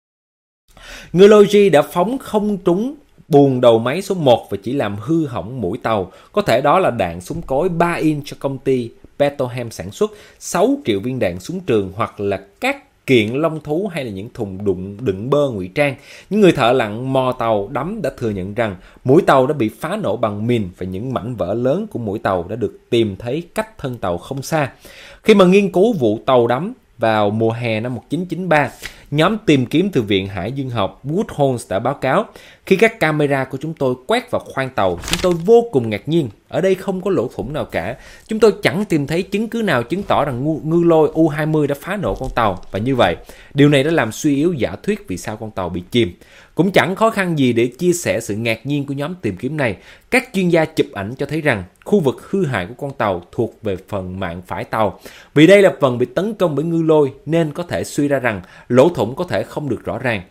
Người Logi đã phóng không trúng buồng đầu máy số 1 và chỉ làm hư hỏng mũi tàu. Có thể đó là đạn súng cối 3 inch cho công ty Petrohem sản xuất, 6 triệu viên đạn súng trường, hoặc là các kiện lông thú hay là những thùng đựng bơ ngụy trang. Những người thợ lặn mò tàu đắm đã thừa nhận rằng mũi tàu đã bị phá nổ bằng mìn và những mảnh vỡ lớn của mũi tàu đã được tìm thấy cách thân tàu không xa. Khi mà nghiên cứu vụ tàu đắm vào mùa hè năm 1993, nhóm tìm kiếm từ Viện Hải dương học Woodhouse đã báo cáo, khi các camera của chúng tôi quét vào khoang tàu, chúng tôi vô cùng ngạc nhiên. Ở đây không có lỗ thủng nào cả. Chúng tôi chẳng tìm thấy chứng cứ nào chứng tỏ rằng ngư lôi U-20 đã phá nổ con tàu. Và như vậy, điều này đã làm suy yếu giả thuyết vì sao con tàu bị chìm. Cũng chẳng khó khăn gì để chia sẻ sự ngạc nhiên của nhóm tìm kiếm này. Các chuyên gia chụp ảnh cho thấy rằng khu vực hư hại của con tàu thuộc về phần mạn phải tàu. Vì đây là phần bị tấn công bởi ngư lôi nên có thể suy ra rằng lỗ thủng có thể không được rõ ràng.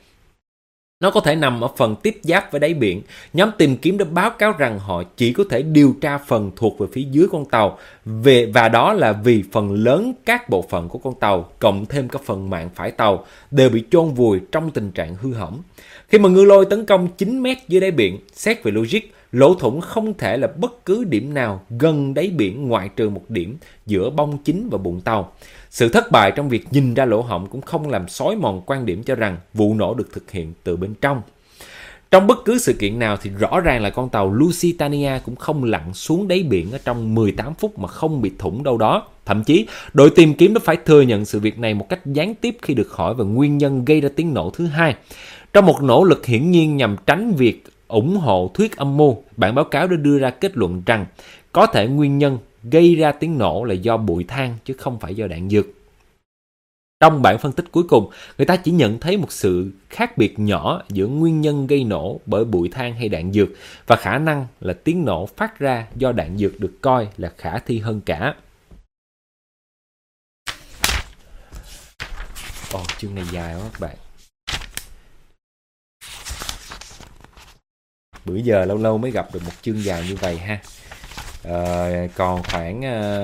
Nó có thể nằm ở phần tiếp giáp với đáy biển. Nhóm tìm kiếm đã báo cáo rằng họ chỉ có thể điều tra phần thuộc về phía dưới con tàu, và đó là vì phần lớn các bộ phận của con tàu cộng thêm các phần mạn phải tàu đều bị chôn vùi trong tình trạng hư hỏng. Khi mà ngư lôi tấn công 9 mét dưới đáy biển, xét về logic, lỗ thủng không thể là bất cứ điểm nào gần đáy biển ngoại trừ một điểm giữa bông chính và bụng tàu. Sự thất bại trong việc nhìn ra lỗ hổng cũng không làm xói mòn quan điểm cho rằng vụ nổ được thực hiện từ bên trong. Trong bất cứ sự kiện nào thì rõ ràng là con tàu Lusitania cũng không lặn xuống đáy biển ở trong 18 phút mà không bị thủng đâu đó. Thậm chí, đội tìm kiếm đã phải thừa nhận sự việc này một cách gián tiếp khi được hỏi về nguyên nhân gây ra tiếng nổ thứ hai. Trong một nỗ lực hiển nhiên nhằm tránh việc ủng hộ thuyết âm mưu, bản báo cáo đã đưa ra kết luận rằng có thể nguyên nhân gây ra tiếng nổ là do bụi than chứ không phải do đạn dược. Trong bản phân tích cuối cùng, người ta chỉ nhận thấy một sự khác biệt nhỏ giữa nguyên nhân gây nổ bởi bụi than hay đạn dược và khả năng là tiếng nổ phát ra do đạn dược được coi là khả thi hơn cả. Chương này dài quá các bạn. Bữa giờ lâu lâu mới gặp được một chương dài như vậy ha. Còn khoảng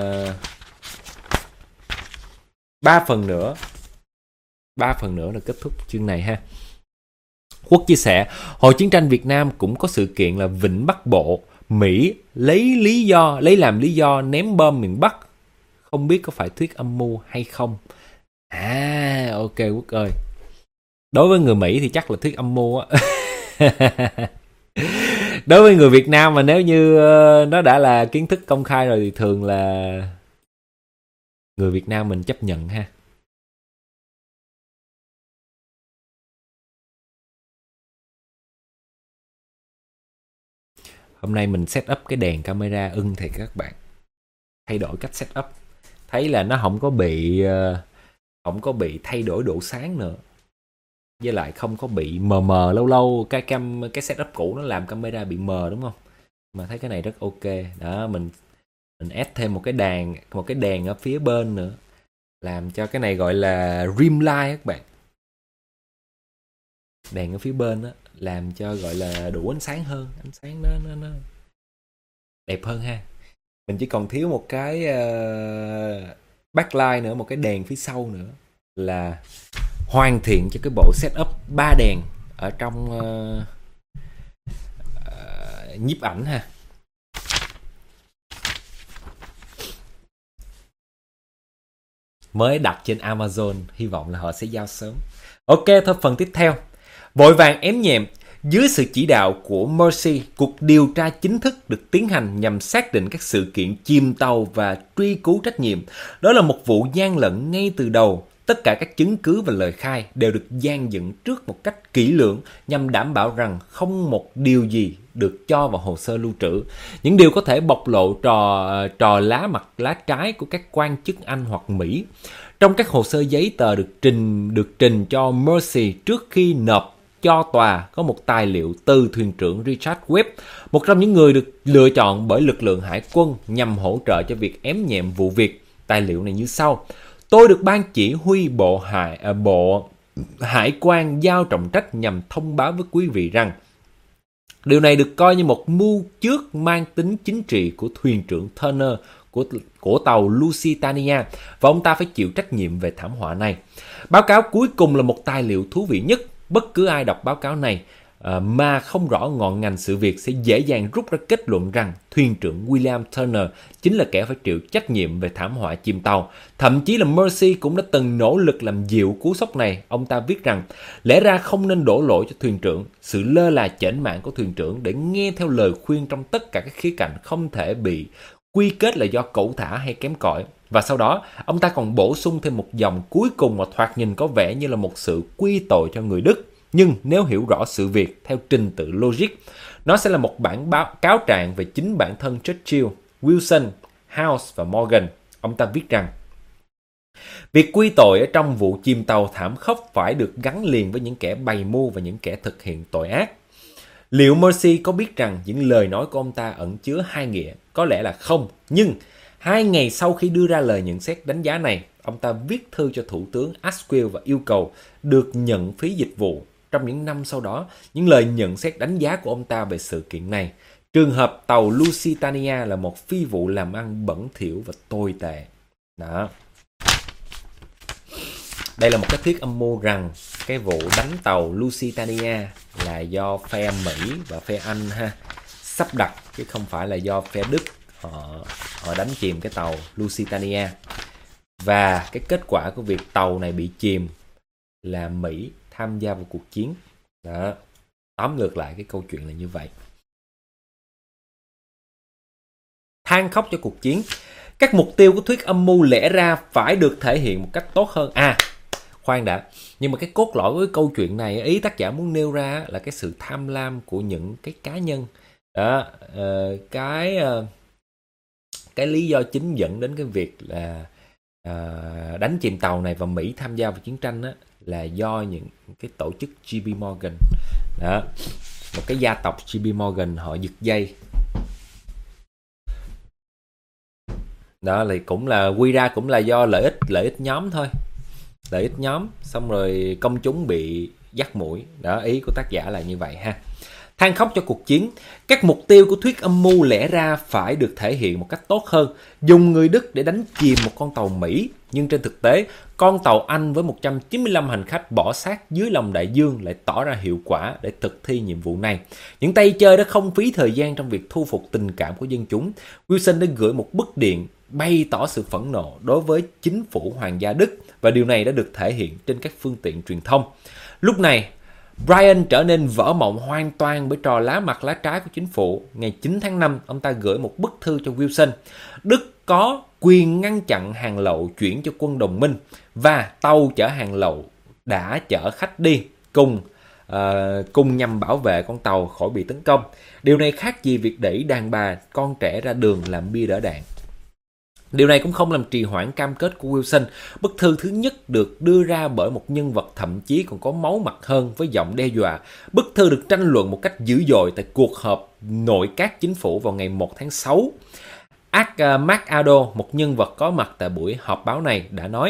3 phần nữa là kết thúc chương này ha. Quốc chia sẻ, hồi chiến tranh Việt Nam cũng có sự kiện là Vịnh Bắc Bộ, Mỹ lấy làm lý do ném bom miền Bắc. Không biết có phải thuyết âm mưu hay không? Ok Quốc ơi. Đối với người Mỹ thì chắc là thuyết âm mưu á. Đối với người Việt Nam mà nếu như nó đã là kiến thức công khai rồi thì thường là người Việt Nam mình chấp nhận ha. Hôm nay mình set up cái đèn camera ưng thiệt các bạn. Thay đổi cách set up. Thấy là nó không có bị thay đổi độ sáng nữa. Với lại không có bị mờ lâu lâu cái setup cũ nó làm camera bị mờ đúng không? Mà thấy cái này rất ok. Đó, mình add thêm một cái đèn ở phía bên nữa. Làm cho cái này gọi là rim light các bạn. Đèn ở phía bên đó làm cho gọi là đủ ánh sáng hơn, ánh sáng nó đẹp hơn ha. Mình chỉ còn thiếu một cái backlight nữa, một cái đèn phía sau nữa là hoàn thiện cho cái bộ setup 3 đèn ở trong nhiếp ảnh ha. mới đặt trên Amazon, hy vọng là họ sẽ giao sớm. Ok, thôi phần tiếp theo. Vội vàng ém nhẹm, dưới sự chỉ đạo của Mercy, cuộc điều tra chính thức được tiến hành nhằm xác định các sự kiện chìm tàu và truy cứu trách nhiệm. Đó là một vụ gian lận ngay từ đầu. Tất cả các chứng cứ và lời khai đều được dàn dựng trước một cách kỹ lưỡng nhằm đảm bảo rằng không một điều gì được cho vào hồ sơ lưu trữ. Những điều có thể bộc lộ trò lá mặt lá trái của các quan chức Anh hoặc Mỹ. Trong các hồ sơ giấy tờ được trình cho Mercy trước khi nộp cho tòa có một tài liệu từ thuyền trưởng Richard Webb, một trong những người được lựa chọn bởi lực lượng hải quân nhằm hỗ trợ cho việc ém nhẹm vụ việc. Tài liệu này như sau: tôi được ban chỉ huy bộ hải quan giao trọng trách nhằm thông báo với quý vị rằng điều này được coi như một mưu trước mang tính chính trị của thuyền trưởng Turner của tàu Lusitania và ông ta phải chịu trách nhiệm về thảm họa này. Báo cáo cuối cùng là một tài liệu thú vị nhất. Bất cứ ai đọc báo cáo này mà không rõ ngọn ngành sự việc sẽ dễ dàng rút ra kết luận rằng thuyền trưởng William Turner chính là kẻ phải chịu trách nhiệm về thảm họa chìm tàu. Thậm chí là Mercy cũng đã từng nỗ lực làm dịu cú sốc này. Ông ta viết rằng lẽ ra không nên đổ lỗi cho thuyền trưởng. Sự lơ là chểnh mảng của thuyền trưởng để nghe theo lời khuyên trong tất cả các khía cạnh không thể bị quy kết là do cẩu thả hay kém cỏi. Và sau đó, ông ta còn bổ sung thêm một dòng cuối cùng mà thoạt nhìn có vẻ như là một sự quy tội cho người Đức. Nhưng nếu hiểu rõ sự việc theo trình tự logic, nó sẽ là một bản cáo trạng về chính bản thân Churchill, Wilson, House và Morgan. Ông ta viết rằng việc quy tội ở trong vụ chìm tàu thảm khốc phải được gắn liền với những kẻ bày mưu và những kẻ thực hiện tội ác. Liệu Mercy có biết rằng những lời nói của ông ta ẩn chứa hai nghĩa? Có lẽ là không. Nhưng 2 ngày sau khi đưa ra lời nhận xét đánh giá này, ông ta viết thư cho Thủ tướng Asquith và yêu cầu được nhận phí dịch vụ. Trong những năm sau đó, những lời nhận xét đánh giá của ông ta về sự kiện này, trường hợp tàu Lusitania là một phi vụ làm ăn bẩn thỉu và tồi tệ. Đó. Đây là một cái thuyết âm mưu rằng cái vụ đánh tàu Lusitania là do phe Mỹ và phe Anh sắp đặt, chứ không phải là do phe Đức họ đánh chìm cái tàu Lusitania. Và cái kết quả của việc tàu này bị chìm là Mỹ tham gia vào cuộc chiến. Đó. Tóm lược lại cái câu chuyện là như vậy. Than khóc cho cuộc chiến. Các mục tiêu của thuyết âm mưu lẽ ra phải được thể hiện một cách tốt hơn. Khoan đã. Nhưng mà cái cốt lõi của cái câu chuyện này, ý tác giả muốn nêu ra là cái sự tham lam của những cái cá nhân. Đó. Cái lý do chính dẫn đến cái việc là đánh chìm tàu này và Mỹ tham gia vào chiến tranh á, là do những cái tổ chức JP Morgan. Đó. Một cái gia tộc JP Morgan họ giật dây. Đó là cũng là quy ra cũng là do lợi ích nhóm thôi. Lợi ích nhóm, xong rồi công chúng bị dắt mũi. Đó, ý của tác giả là như vậy ha. Than khóc cho cuộc chiến. Các mục tiêu của thuyết âm mưu lẽ ra phải được thể hiện một cách tốt hơn. Dùng người Đức để đánh chìm một con tàu Mỹ. Nhưng trên thực tế, con tàu Anh với 195 hành khách bỏ xác dưới lòng đại dương lại tỏ ra hiệu quả để thực thi nhiệm vụ này. Những tay chơi đã không phí thời gian trong việc thu phục tình cảm của dân chúng. Wilson đã gửi một bức điện bày tỏ sự phẫn nộ đối với chính phủ Hoàng gia Đức, và điều này đã được thể hiện trên các phương tiện truyền thông. Lúc này, Brian trở nên vỡ mộng hoàn toàn bởi trò lá mặt lá trái của chính phủ. Ngày 9 tháng 5, ông ta gửi một bức thư cho Wilson. Đức có quyền ngăn chặn hàng lậu chuyển cho quân đồng minh, và tàu chở hàng lậu đã chở khách đi cùng nhằm bảo vệ con tàu khỏi bị tấn công. Điều này khác gì việc đẩy đàn bà, con trẻ ra đường làm bia đỡ đạn. Điều này cũng không làm trì hoãn cam kết của Wilson. Bức thư thứ nhất được đưa ra bởi một nhân vật thậm chí còn có máu mặt hơn với giọng đe dọa. Bức thư được tranh luận một cách dữ dội tại cuộc họp nội các chính phủ vào ngày 1 tháng 6. MacArdo, một nhân vật có mặt tại buổi họp báo này, đã nói: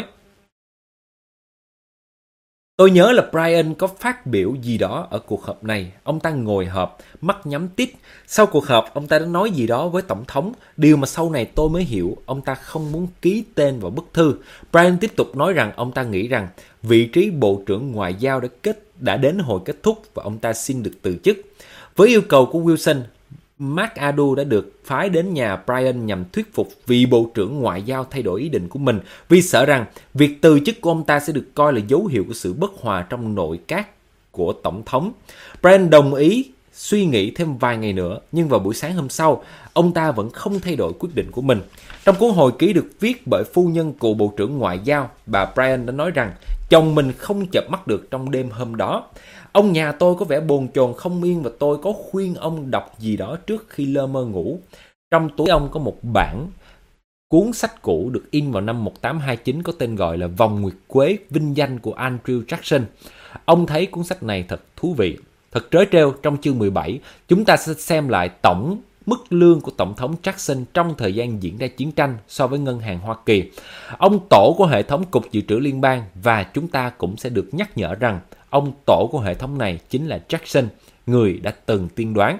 Tôi nhớ là Brian có phát biểu gì đó ở cuộc họp này. Ông ta ngồi họp, mắt nhắm tít. Sau cuộc họp, ông ta đã nói gì đó với Tổng thống. Điều mà sau này tôi mới hiểu, ông ta không muốn ký tên vào bức thư. Brian tiếp tục nói rằng ông ta nghĩ rằng vị trí Bộ trưởng Ngoại giao đã đến hồi kết thúc và ông ta xin được từ chức. Với yêu cầu của Wilson, McAdoo đã được phái đến nhà Bryan nhằm thuyết phục vị bộ trưởng ngoại giao thay đổi ý định của mình, vì sợ rằng việc từ chức của ông ta sẽ được coi là dấu hiệu của sự bất hòa trong nội các của tổng thống. Bryan đồng ý suy nghĩ thêm vài ngày nữa, nhưng vào buổi sáng hôm sau, ông ta vẫn không thay đổi quyết định của mình. Trong cuốn hồi ký được viết bởi phu nhân cựu bộ trưởng ngoại giao, bà Bryan đã nói rằng chồng mình không chợp mắt được trong đêm hôm đó. Ông nhà tôi có vẻ bồn chồn không yên và tôi có khuyên ông đọc gì đó trước khi lơ mơ ngủ. Trong túi ông có một bản cuốn sách cũ được in vào năm 1829 có tên gọi là Vòng Nguyệt Quế vinh danh của Andrew Jackson. Ông thấy cuốn sách này thật thú vị. Thật trớ trêu, trong chương 17, chúng ta sẽ xem lại tổng mức lương của Tổng thống Jackson trong thời gian diễn ra chiến tranh so với ngân hàng Hoa Kỳ. Ông tổ của hệ thống Cục Dự trữ Liên bang, và chúng ta cũng sẽ được nhắc nhở rằng ông tổ của hệ thống này chính là Jackson, người đã từng tiên đoán.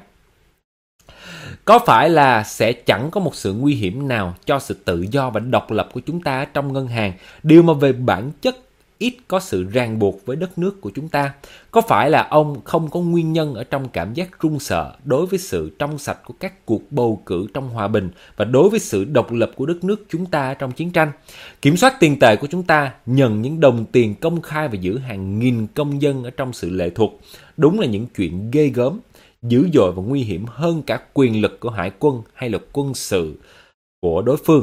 Có phải là sẽ chẳng có một sự nguy hiểm nào cho sự tự do và độc lập của chúng ta trong ngân hàng, điều mà về bản chất ít có sự ràng buộc với đất nước của chúng ta? Có phải là ông không có nguyên nhân ở trong cảm giác run sợ đối với sự trong sạch của các cuộc bầu cử trong hòa bình và đối với sự độc lập của đất nước chúng ta trong chiến tranh? Kiểm soát tiền tệ của chúng ta, nhận những đồng tiền công khai và giữ hàng nghìn công dân ở trong sự lệ thuộc, đúng là những chuyện ghê gớm, dữ dội và nguy hiểm hơn cả quyền lực của hải quân hay là quân sự của đối phương.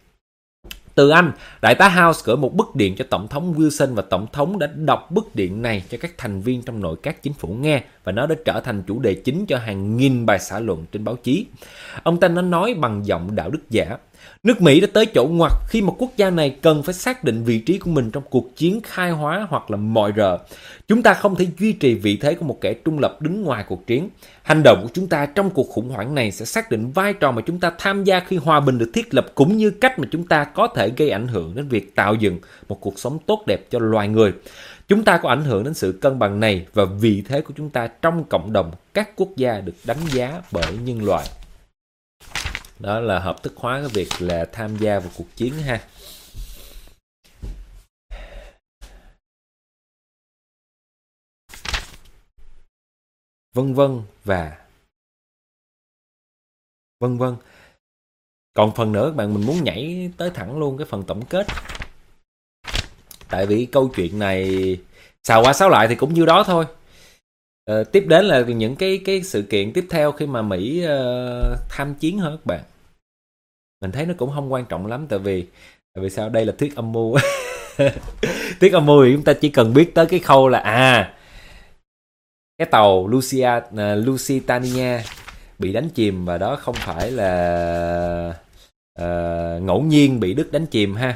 Từ Anh, đại tá House gửi một bức điện cho Tổng thống Wilson và Tổng thống đã đọc bức điện này cho các thành viên trong nội các chính phủ nghe, và nó đã trở thành chủ đề chính cho hàng nghìn bài xã luận trên báo chí. Ông ta nói bằng giọng đạo đức giả: nước Mỹ đã tới chỗ ngoặt khi một quốc gia này cần phải xác định vị trí của mình trong cuộc chiến khai hóa hoặc là mọi rợ. Chúng ta không thể duy trì vị thế của một kẻ trung lập đứng ngoài cuộc chiến. Hành động của chúng ta trong cuộc khủng hoảng này sẽ xác định vai trò mà chúng ta tham gia khi hòa bình được thiết lập, cũng như cách mà chúng ta có thể gây ảnh hưởng đến việc tạo dựng một cuộc sống tốt đẹp cho loài người. Chúng ta có ảnh hưởng đến sự cân bằng này và vị thế của chúng ta trong cộng đồng các quốc gia được đánh giá bởi nhân loại. Đó là hợp thức hóa cái việc là tham gia vào cuộc chiến ha. Vân vân và vân vân. Còn phần nữa các bạn, mình muốn nhảy tới thẳng luôn cái phần tổng kết. Tại vì câu chuyện này xào qua xáo lại thì cũng như đó thôi. Tiếp đến là những cái sự kiện tiếp theo khi mà Mỹ tham chiến hả các bạn. Mình thấy nó cũng không quan trọng lắm, tại vì sao đây là thuyết âm mưu. Thuyết âm mưu thì chúng ta chỉ cần biết tới cái khâu là cái tàu Lusitania bị đánh chìm, và đó không phải là ngẫu nhiên bị Đức đánh chìm ha,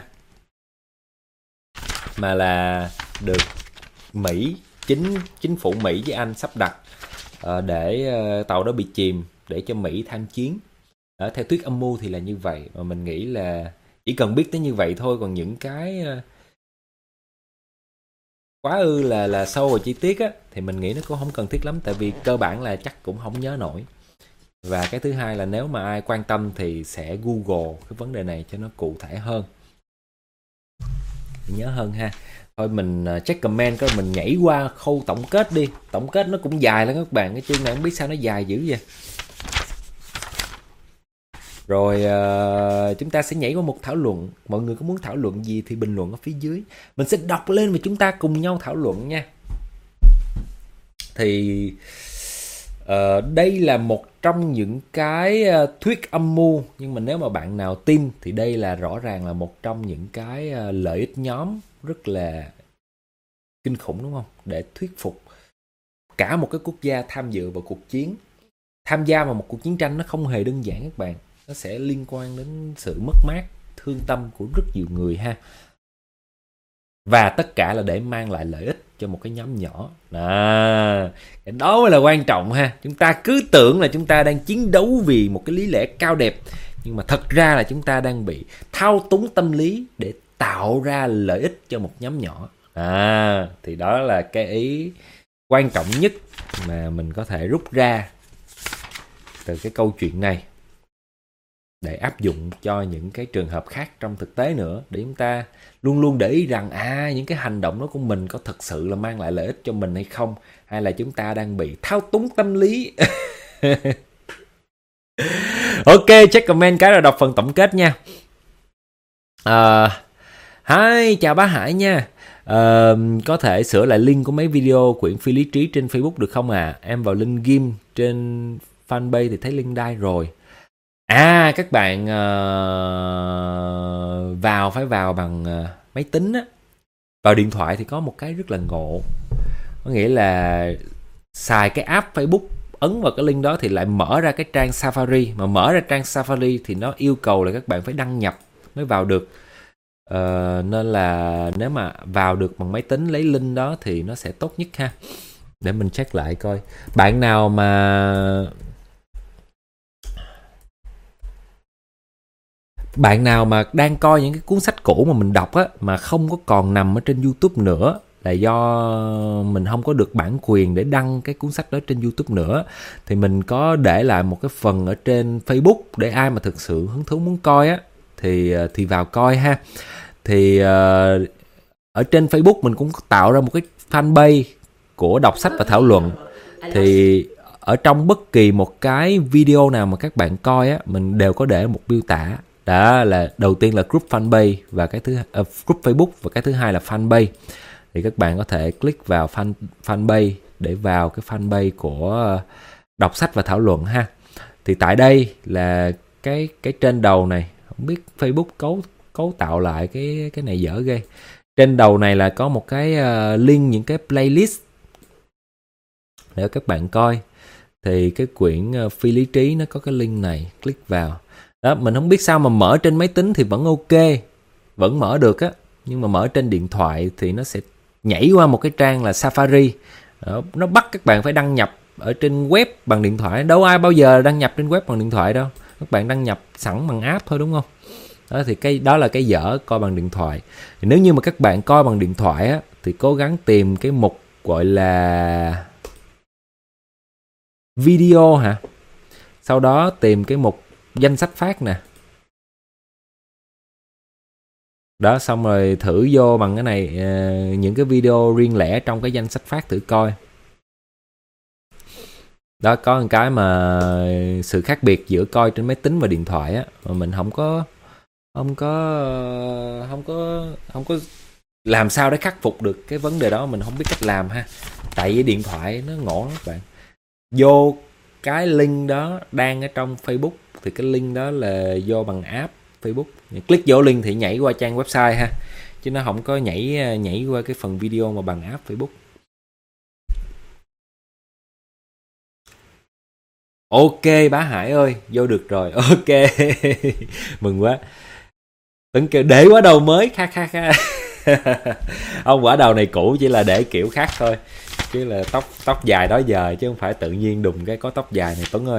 mà là được Mỹ, chính phủ Mỹ với Anh sắp đặt để tàu đó bị chìm để cho Mỹ tham chiến. Theo thuyết âm mưu thì là như vậy, mà mình nghĩ là chỉ cần biết tới như vậy thôi, còn những cái quá ư là sâu vào chi tiết á, thì mình nghĩ nó cũng không cần thiết lắm, tại vì cơ bản là chắc cũng không nhớ nổi. Và cái thứ hai là nếu mà ai quan tâm thì sẽ Google cái vấn đề này cho nó cụ thể hơn, nhớ hơn ha. Thôi mình check comment coi, mình nhảy qua khâu tổng kết đi. Tổng kết nó cũng dài lắm các bạn, cái chương này không biết sao nó dài dữ vậy. Rồi chúng ta sẽ nhảy qua một thảo luận. Mọi người có muốn thảo luận gì thì bình luận ở phía dưới, mình sẽ đọc lên và chúng ta cùng nhau thảo luận nha. Thì đây là một trong những cái thuyết âm mưu, nhưng mà nếu mà bạn nào tin thì đây là rõ ràng là một trong những cái lợi ích nhóm rất là kinh khủng, đúng không? Để thuyết phục cả một cái quốc gia tham dự vào cuộc chiến. Tham gia vào một cuộc chiến tranh nó không hề đơn giản các bạn. Nó sẽ liên quan đến sự mất mát, thương tâm của rất nhiều người ha. Và tất cả là để mang lại lợi ích cho một cái nhóm nhỏ. Cái đó mới là quan trọng ha. Chúng ta cứ tưởng là chúng ta đang chiến đấu vì một cái lý lẽ cao đẹp, nhưng mà thật ra là chúng ta đang bị thao túng tâm lý để tạo ra lợi ích cho một nhóm nhỏ. Thì đó là cái ý quan trọng nhất mà mình có thể rút ra từ cái câu chuyện này, để áp dụng cho những cái trường hợp khác trong thực tế nữa, để chúng ta luôn luôn để ý rằng những cái hành động đó của mình có thực sự là mang lại lợi ích cho mình hay không, hay là chúng ta đang bị thao túng tâm lý. Ok, check comment cái rồi đọc phần tổng kết nha. Hi, chào bá Hải nha. Có thể sửa lại link của mấy video quyển phi lý trí trên Facebook được không à? Em vào link ghim trên fanpage thì thấy link đai rồi. Các bạn phải vào bằng máy tính á. Vào điện thoại thì có một cái rất là ngộ. Có nghĩa là xài cái app Facebook, ấn vào cái link đó thì lại mở ra cái trang Safari. Mà mở ra trang Safari thì nó yêu cầu là các bạn phải đăng nhập mới vào được. Nên là nếu mà vào được bằng máy tính lấy link đó thì nó sẽ tốt nhất ha. Để mình check lại coi. Bạn nào mà đang coi những cái cuốn sách cũ mà mình đọc á, mà không có còn nằm ở trên YouTube nữa, là do mình không có được bản quyền để đăng cái cuốn sách đó trên YouTube nữa, thì mình có để lại một cái phần ở trên Facebook để ai mà thực sự hứng thú muốn coi á thì vào coi ha. Thì ở trên Facebook mình cũng tạo ra một cái fanpage của đọc sách và thảo luận. Thì ở trong bất kỳ một cái video nào mà các bạn coi á, mình đều có để một miêu tả. Đó là đầu tiên là group fanpage và cái thứ group Facebook, và cái thứ hai là fanpage. Thì các bạn có thể click vào fanpage để vào cái fanpage của đọc sách và thảo luận ha. Thì tại đây là cái trên đầu này, không biết Facebook cấu tạo lại cái này dở ghê. Trên đầu này là có một cái link những cái playlist để các bạn coi. Thì cái quyển phi lý trí nó có cái link này, click vào. Đó, mình không biết sao mà mở trên máy tính thì vẫn ok, vẫn mở được á, nhưng mà mở trên điện thoại thì nó sẽ nhảy qua một cái trang là Safari. Đó, nó bắt các bạn phải đăng nhập ở trên web bằng điện thoại. Đâu ai bao giờ đăng nhập trên web bằng điện thoại đâu, các bạn đăng nhập sẵn bằng app thôi, đúng không? Đó thì cái đó là cái dở coi bằng điện thoại. Thì nếu như mà các bạn coi bằng điện thoại á, thì cố gắng tìm cái mục gọi là video hả? Sau đó tìm cái mục danh sách phát nè. Đó, xong rồi thử vô bằng cái này, những cái video riêng lẻ trong cái danh sách phát thử coi. Đó, có một cái mà sự khác biệt giữa coi trên máy tính và điện thoại á, mà mình không có làm sao để khắc phục được cái vấn đề đó, mình không biết cách làm ha. Tại vì điện thoại nó ngộ lắm các bạn. Vô cái link đó đang ở trong Facebook thì cái link đó là vô bằng app Facebook. Click vô link thì nhảy qua trang website ha, chứ nó không có nhảy qua cái phần video mà bằng app Facebook. Ok bá Hải ơi, vô được rồi. Ok. Mừng quá. Tấn kêu để quả đầu mới, kha. Ông quả đầu này cũ chỉ là để kiểu khác thôi, chứ là tóc dài đó giờ, chứ không phải tự nhiên đùng cái có tóc dài này Tuấn ơi.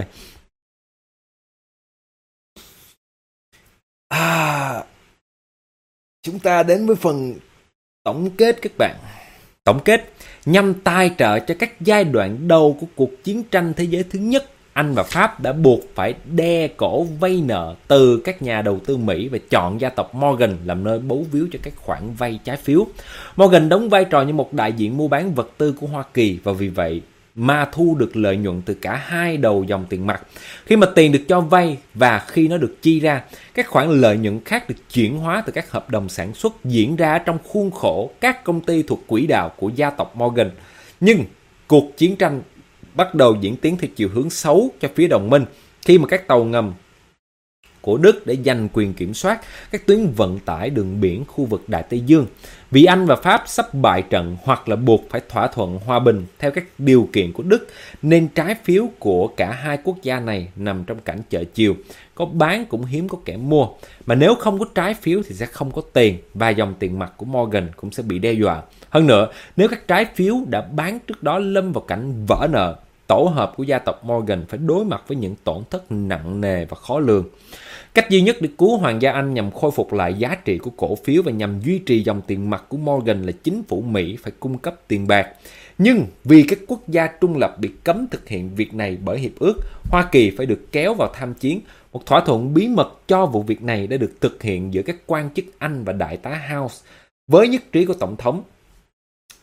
Chúng ta đến với phần tổng kết các bạn. Tổng kết nhằm tài trợ cho các giai đoạn đầu của cuộc chiến tranh thế giới thứ nhất, Anh và Pháp đã buộc phải đe cổ vay nợ từ các nhà đầu tư Mỹ và chọn gia tộc Morgan làm nơi bấu víu cho các khoản vay trái phiếu. Morgan đóng vai trò như một đại diện mua bán vật tư của Hoa Kỳ, và vì vậy mà thu được lợi nhuận từ cả hai đầu dòng tiền mặt. Khi mà tiền được cho vay và khi nó được chi ra, các khoản lợi nhuận khác được chuyển hóa từ các hợp đồng sản xuất diễn ra trong khuôn khổ các công ty thuộc quỹ đạo của gia tộc Morgan. Nhưng cuộc chiến tranh bắt đầu diễn tiến theo chiều hướng xấu cho phía đồng minh, khi mà các tàu ngầm của Đức để giành quyền kiểm soát các tuyến vận tải đường biển khu vực Đại Tây Dương. Vì Anh và Pháp sắp bại trận hoặc là buộc phải thỏa thuận hòa bình theo các điều kiện của Đức, nên trái phiếu của cả hai quốc gia này nằm trong cảnh chợ chiều, có bán cũng hiếm có kẻ mua. Mà nếu không có trái phiếu thì sẽ không có tiền, và dòng tiền mặt của Morgan cũng sẽ bị đe dọa. Hơn nữa, nếu các trái phiếu đã bán trước đó lâm vào cảnh vỡ nợ, tổ hợp của gia tộc Morgan phải đối mặt với những tổn thất nặng nề và khó lường. Cách duy nhất để cứu Hoàng gia Anh nhằm khôi phục lại giá trị của cổ phiếu và nhằm duy trì dòng tiền mặt của Morgan là chính phủ Mỹ phải cung cấp tiền bạc. Nhưng vì các quốc gia trung lập bị cấm thực hiện việc này bởi hiệp ước, Hoa Kỳ phải được kéo vào tham chiến. Một thỏa thuận bí mật cho vụ việc này đã được thực hiện giữa các quan chức Anh và đại tá House với nhất trí của Tổng thống.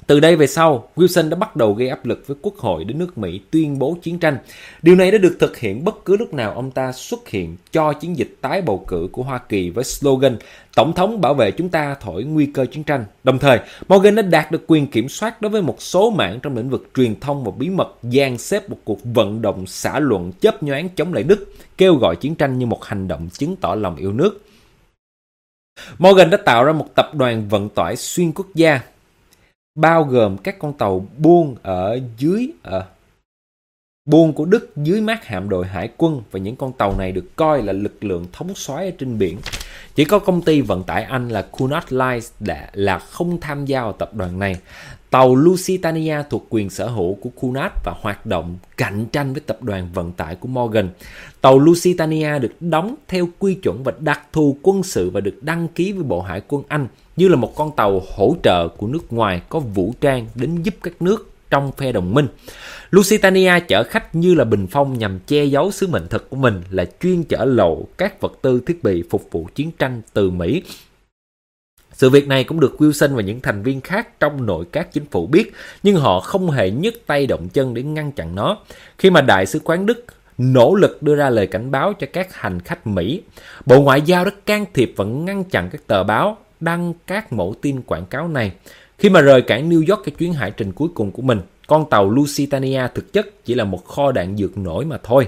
Từ đây về sau, Wilson đã bắt đầu gây áp lực với quốc hội để nước Mỹ tuyên bố chiến tranh. Điều này đã được thực hiện bất cứ lúc nào ông ta xuất hiện cho chiến dịch tái bầu cử của Hoa Kỳ với slogan Tổng thống bảo vệ chúng ta thổi nguy cơ chiến tranh. Đồng thời, Morgan đã đạt được quyền kiểm soát đối với một số mạng trong lĩnh vực truyền thông và bí mật, dàn xếp một cuộc vận động xã luận chớp nhoáng chống lại Đức, kêu gọi chiến tranh như một hành động chứng tỏ lòng yêu nước. Morgan đã tạo ra một tập đoàn vận tải xuyên quốc gia, bao gồm các con tàu buôn ở dưới buôn của Đức dưới mát hạm đội hải quân, và những con tàu này được coi là lực lượng thống soái ở trên biển. Chỉ có công ty vận tải Anh là Cunard Line là không tham gia vào tập đoàn này. Tàu Lusitania thuộc quyền sở hữu của Cunard và hoạt động cạnh tranh với tập đoàn vận tải của Morgan. Tàu Lusitania được đóng theo quy chuẩn và đặc thù quân sự và được đăng ký với Bộ Hải quân Anh như là một con tàu hỗ trợ của nước ngoài có vũ trang đến giúp các nước trong phe đồng minh. Lusitania chở khách như là bình phong nhằm che giấu sứ mệnh thực của mình là chuyên chở lậu các vật tư thiết bị phục vụ chiến tranh từ Mỹ. Sự việc này cũng được Wilson và những thành viên khác trong nội các chính phủ biết, nhưng họ không hề nhấc tay động chân để ngăn chặn nó. Khi mà Đại sứ quán Đức nỗ lực đưa ra lời cảnh báo cho các hành khách Mỹ, Bộ Ngoại giao đã can thiệp và ngăn chặn các tờ báo đăng các mẫu tin quảng cáo này. Khi mà rời cảng New York cho chuyến hải trình cuối cùng của mình, con tàu Lusitania thực chất chỉ là một kho đạn dược nổi mà thôi.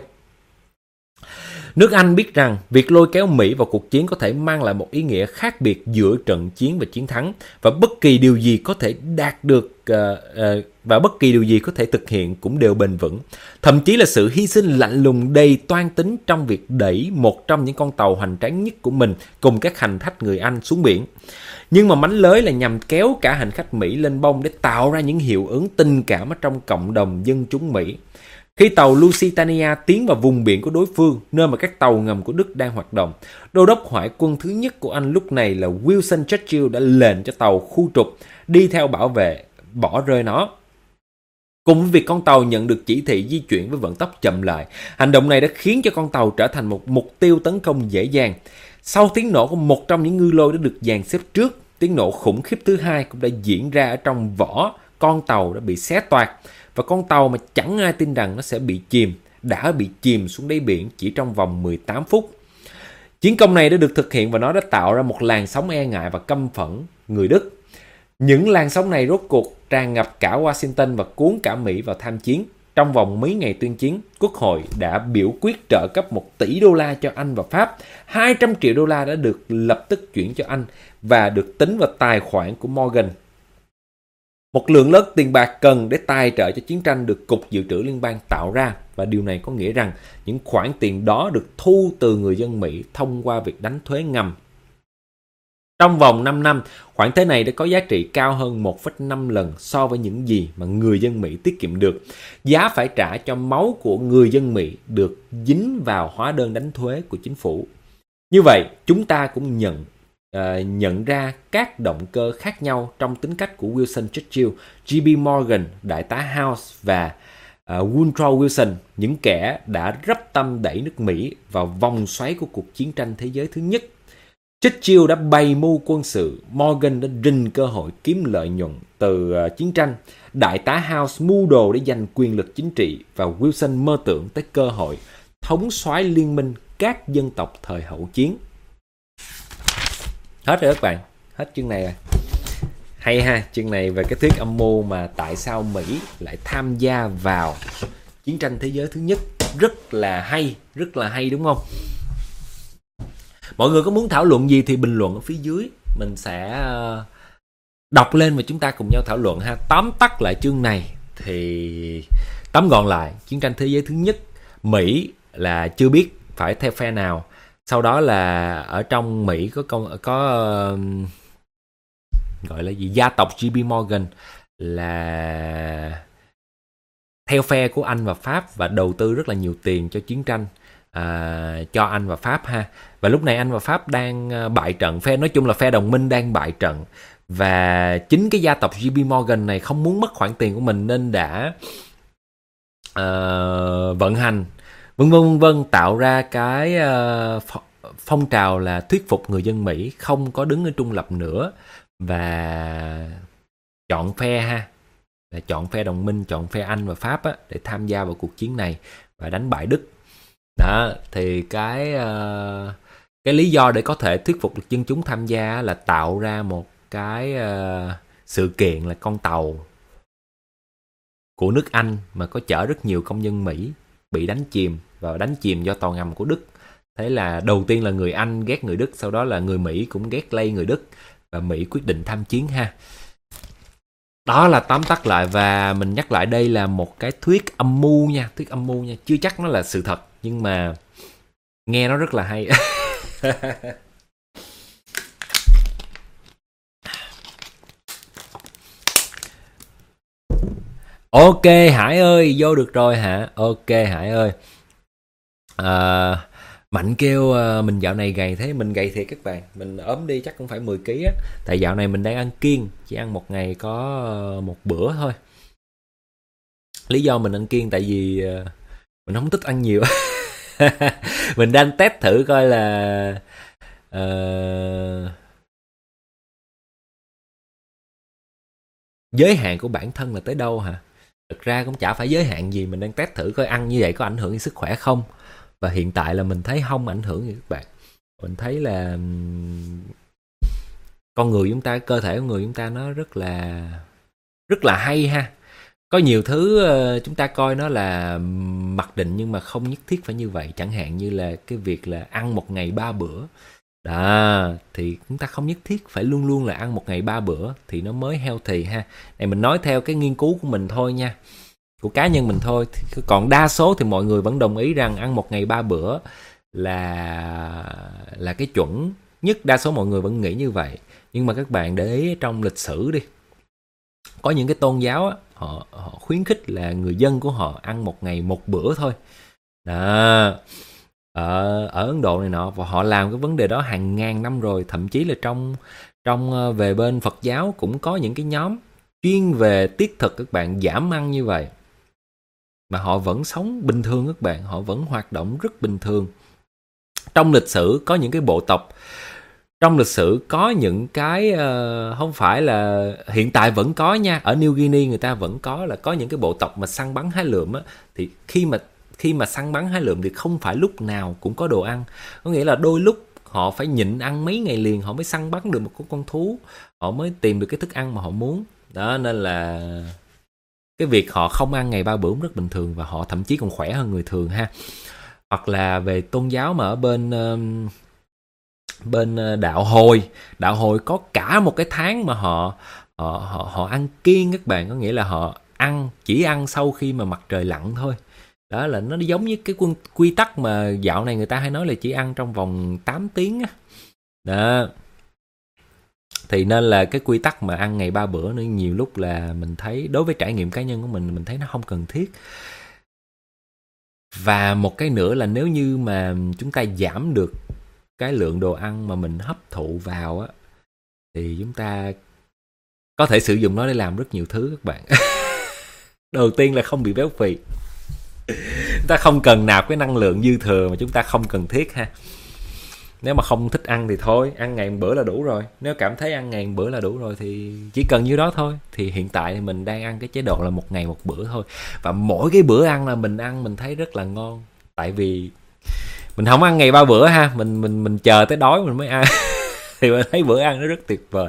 Nước Anh biết rằng việc lôi kéo Mỹ vào cuộc chiến có thể mang lại một ý nghĩa khác biệt giữa trận chiến và chiến thắng, và bất kỳ điều gì có thể đạt được và bất kỳ điều gì có thể thực hiện cũng đều bền vững. Thậm chí là sự hy sinh lạnh lùng đầy toan tính trong việc đẩy một trong những con tàu hoành tráng nhất của mình cùng các hành khách người Anh xuống biển. Nhưng mà mánh lới là nhằm kéo cả hành khách Mỹ lên bông để tạo ra những hiệu ứng tình cảm ở trong cộng đồng dân chúng Mỹ. Khi tàu Lusitania tiến vào vùng biển của đối phương, nơi mà các tàu ngầm của Đức đang hoạt động, đô đốc hải quân thứ nhất của Anh lúc này là Winston Churchill đã lệnh cho tàu khu trục đi theo bảo vệ, bỏ rơi nó. Cùng với việc con tàu nhận được chỉ thị di chuyển với vận tốc chậm lại, hành động này đã khiến cho con tàu trở thành một mục tiêu tấn công dễ dàng. Sau tiếng nổ của một trong những ngư lôi đã được dàn xếp trước, tiếng nổ khủng khiếp thứ hai cũng đã diễn ra ở trong vỏ con tàu đã bị xé toạc, và con tàu mà chẳng ai tin rằng nó sẽ bị chìm, đã bị chìm xuống đáy biển chỉ trong vòng 18 phút. Chiến công này đã được thực hiện và nó đã tạo ra một làn sóng e ngại và căm phẫn người Đức. Những làn sóng này rốt cuộc tràn ngập cả Washington và cuốn cả Mỹ vào tham chiến. Trong vòng mấy ngày tuyên chiến, Quốc hội đã biểu quyết trợ cấp 1 tỷ đô la cho Anh và Pháp. 200 triệu đô la đã được lập tức chuyển cho Anh và được tính vào tài khoản của Morgan. Một lượng lớn tiền bạc cần để tài trợ cho chiến tranh được Cục Dự trữ Liên bang tạo ra, và điều này có nghĩa rằng những khoản tiền đó được thu từ người dân Mỹ thông qua việc đánh thuế ngầm. Trong vòng 5 năm, khoản thuế này đã có giá trị cao hơn 1,5 lần so với những gì mà người dân Mỹ tiết kiệm được. Giá phải trả cho máu của người dân Mỹ được dính vào hóa đơn đánh thuế của chính phủ. Như vậy, chúng ta cũng nhận ra các động cơ khác nhau trong tính cách của Winston Churchill, J.B. Morgan, Đại tá House và Woodrow Wilson, những kẻ đã rắp tâm đẩy nước Mỹ vào vòng xoáy của cuộc chiến tranh thế giới thứ nhất. Churchill đã bày mưu quân sự, Morgan đã rình cơ hội kiếm lợi nhuận từ chiến tranh, Đại tá House mưu đồ để giành quyền lực chính trị, và Wilson mơ tưởng tới cơ hội thống soái liên minh các dân tộc thời hậu chiến. Hết rồi các bạn, hết chương này rồi. Hay ha, chương này về cái thuyết âm mưu mà tại sao Mỹ lại tham gia vào chiến tranh thế giới thứ nhất. Rất là hay đúng không? Mọi người có muốn thảo luận gì thì bình luận ở phía dưới, mình sẽ đọc lên và chúng ta cùng nhau thảo luận ha. Tóm tắt lại chương này thì tóm gọn lại, chiến tranh thế giới thứ nhất, Mỹ là chưa biết phải theo phe nào. Sau đó là ở trong Mỹ có gọi là gì, gia tộc J.B. Morgan là theo phe của Anh và Pháp và đầu tư rất là nhiều tiền cho chiến tranh, cho Anh và Pháp ha. Và lúc này Anh và Pháp đang bại trận, nói chung là phe đồng minh đang bại trận, và chính cái gia tộc J.B. Morgan này không muốn mất khoản tiền của mình nên đã vận hành vân vân tạo ra cái phong trào là thuyết phục người dân Mỹ không có đứng ở trung lập nữa, và chọn phe ha, là chọn phe đồng minh, chọn phe Anh và Pháp á, để tham gia vào cuộc chiến này và đánh bại Đức. Đó, thì cái lý do để có thể thuyết phục được dân chúng tham gia là tạo ra một cái sự kiện là con tàu của nước Anh mà có chở rất nhiều công dân Mỹ bị đánh chìm, và đánh chìm do tàu ngầm của Đức. Thế là đầu tiên là người Anh ghét người Đức, sau đó là người Mỹ cũng ghét lây người Đức, và Mỹ quyết định tham chiến ha. Đó là tóm tắt lại, và mình nhắc lại đây là một cái thuyết âm mưu nha, chưa chắc nó là sự thật, nhưng mà nghe nó rất là hay. Ok Hải ơi, vô được rồi hả? Ok Hải ơi. Mạnh kêu mình dạo này gầy thế, mình gầy thiệt các bạn, mình ốm đi chắc cũng phải 10 kg á. Tại dạo này mình đang ăn kiêng, chỉ ăn một ngày có một bữa thôi. Lý do mình ăn kiêng tại vì mình không thích ăn nhiều. Mình đang test thử coi là giới hạn của bản thân là tới đâu hả? Thực ra cũng chả phải giới hạn gì, mình đang test thử coi ăn như vậy có ảnh hưởng đến sức khỏe không. Và hiện tại là mình thấy không ảnh hưởng gì các bạn. Mình thấy là con người chúng ta, cơ thể của người chúng ta nó rất là hay ha. Có nhiều thứ chúng ta coi nó là mặc định nhưng mà không nhất thiết phải như vậy. Chẳng hạn như là cái việc là ăn một ngày 3 bữa. Đó, thì chúng ta không nhất thiết phải luôn luôn là ăn một ngày 3 bữa thì nó mới healthy ha. Này mình nói theo cái nghiên cứu của mình thôi nha, của cá nhân mình thôi. Còn đa số thì mọi người vẫn đồng ý rằng ăn một ngày 3 bữa là cái chuẩn nhất. Đa số mọi người vẫn nghĩ như vậy. Nhưng mà các bạn để ý trong lịch sử đi, có những cái tôn giáo á, họ khuyến khích là người dân của họ ăn một ngày một bữa thôi. Đó, ở Ấn Độ này nọ, và họ làm cái vấn đề đó hàng ngàn năm rồi. Thậm chí là trong về bên Phật giáo cũng có những cái nhóm chuyên về tiết thực các bạn, giảm ăn như vậy mà họ vẫn sống bình thường các bạn, họ vẫn hoạt động rất bình thường. Trong lịch sử có những cái bộ tộc, trong lịch sử có những cái không phải là hiện tại vẫn có nha, ở New Guinea người ta vẫn có những cái bộ tộc mà săn bắn hái lượm á. Thì khi mà săn bắn hái lượm thì không phải lúc nào cũng có đồ ăn, có nghĩa là đôi lúc họ phải nhịn ăn mấy ngày liền họ mới săn bắn được một con thú, họ mới tìm được cái thức ăn mà họ muốn. Đó, nên là cái việc họ không ăn ngày 3 bữa cũng rất bình thường, và họ thậm chí còn khỏe hơn người thường ha. Hoặc là về tôn giáo mà ở bên đạo hồi có cả một cái tháng mà họ ăn kiêng các bạn, có nghĩa là họ chỉ ăn sau khi mà mặt trời lặn thôi. Đó là nó giống như cái quy tắc mà dạo này người ta hay nói là chỉ ăn trong vòng 8 tiếng á. Đó. Thì nên là cái quy tắc mà ăn ngày 3 bữa nữa nhiều lúc là mình thấy, đối với trải nghiệm cá nhân của mình thấy nó không cần thiết. Và một cái nữa là nếu như mà chúng ta giảm được cái lượng đồ ăn mà mình hấp thụ vào á, thì chúng ta có thể sử dụng nó để làm rất nhiều thứ các bạn. Đầu tiên là không bị béo phì. Chúng ta không cần nạp cái năng lượng dư thừa mà chúng ta không cần thiết ha. Nếu mà không thích ăn thì thôi, ăn ngày một bữa là đủ rồi. Nếu cảm thấy ăn ngày một bữa là đủ rồi thì chỉ cần như đó thôi. Thì hiện tại thì mình đang ăn cái chế độ là một ngày một bữa thôi. Và mỗi cái bữa ăn là mình thấy rất là ngon. Tại vì mình không ăn ngày 3 bữa ha, mình chờ tới đói mình mới ăn. Thì mình thấy bữa ăn nó rất tuyệt vời.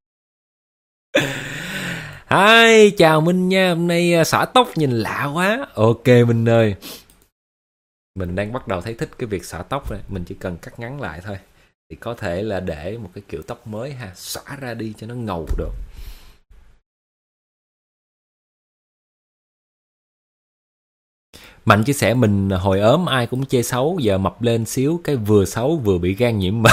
Hi, chào Minh nha, hôm nay xõa tóc nhìn lạ quá. Ok Minh ơi, mình đang bắt đầu thấy thích cái việc xõa tóc rồi. Mình chỉ cần cắt ngắn lại thôi thì có thể là để một cái kiểu tóc mới ha, xõa ra đi cho nó ngầu được. Mạnh chia sẻ mình hồi ốm ai cũng chê xấu, giờ mập lên xíu cái vừa xấu vừa bị gan nhiễm mỡ.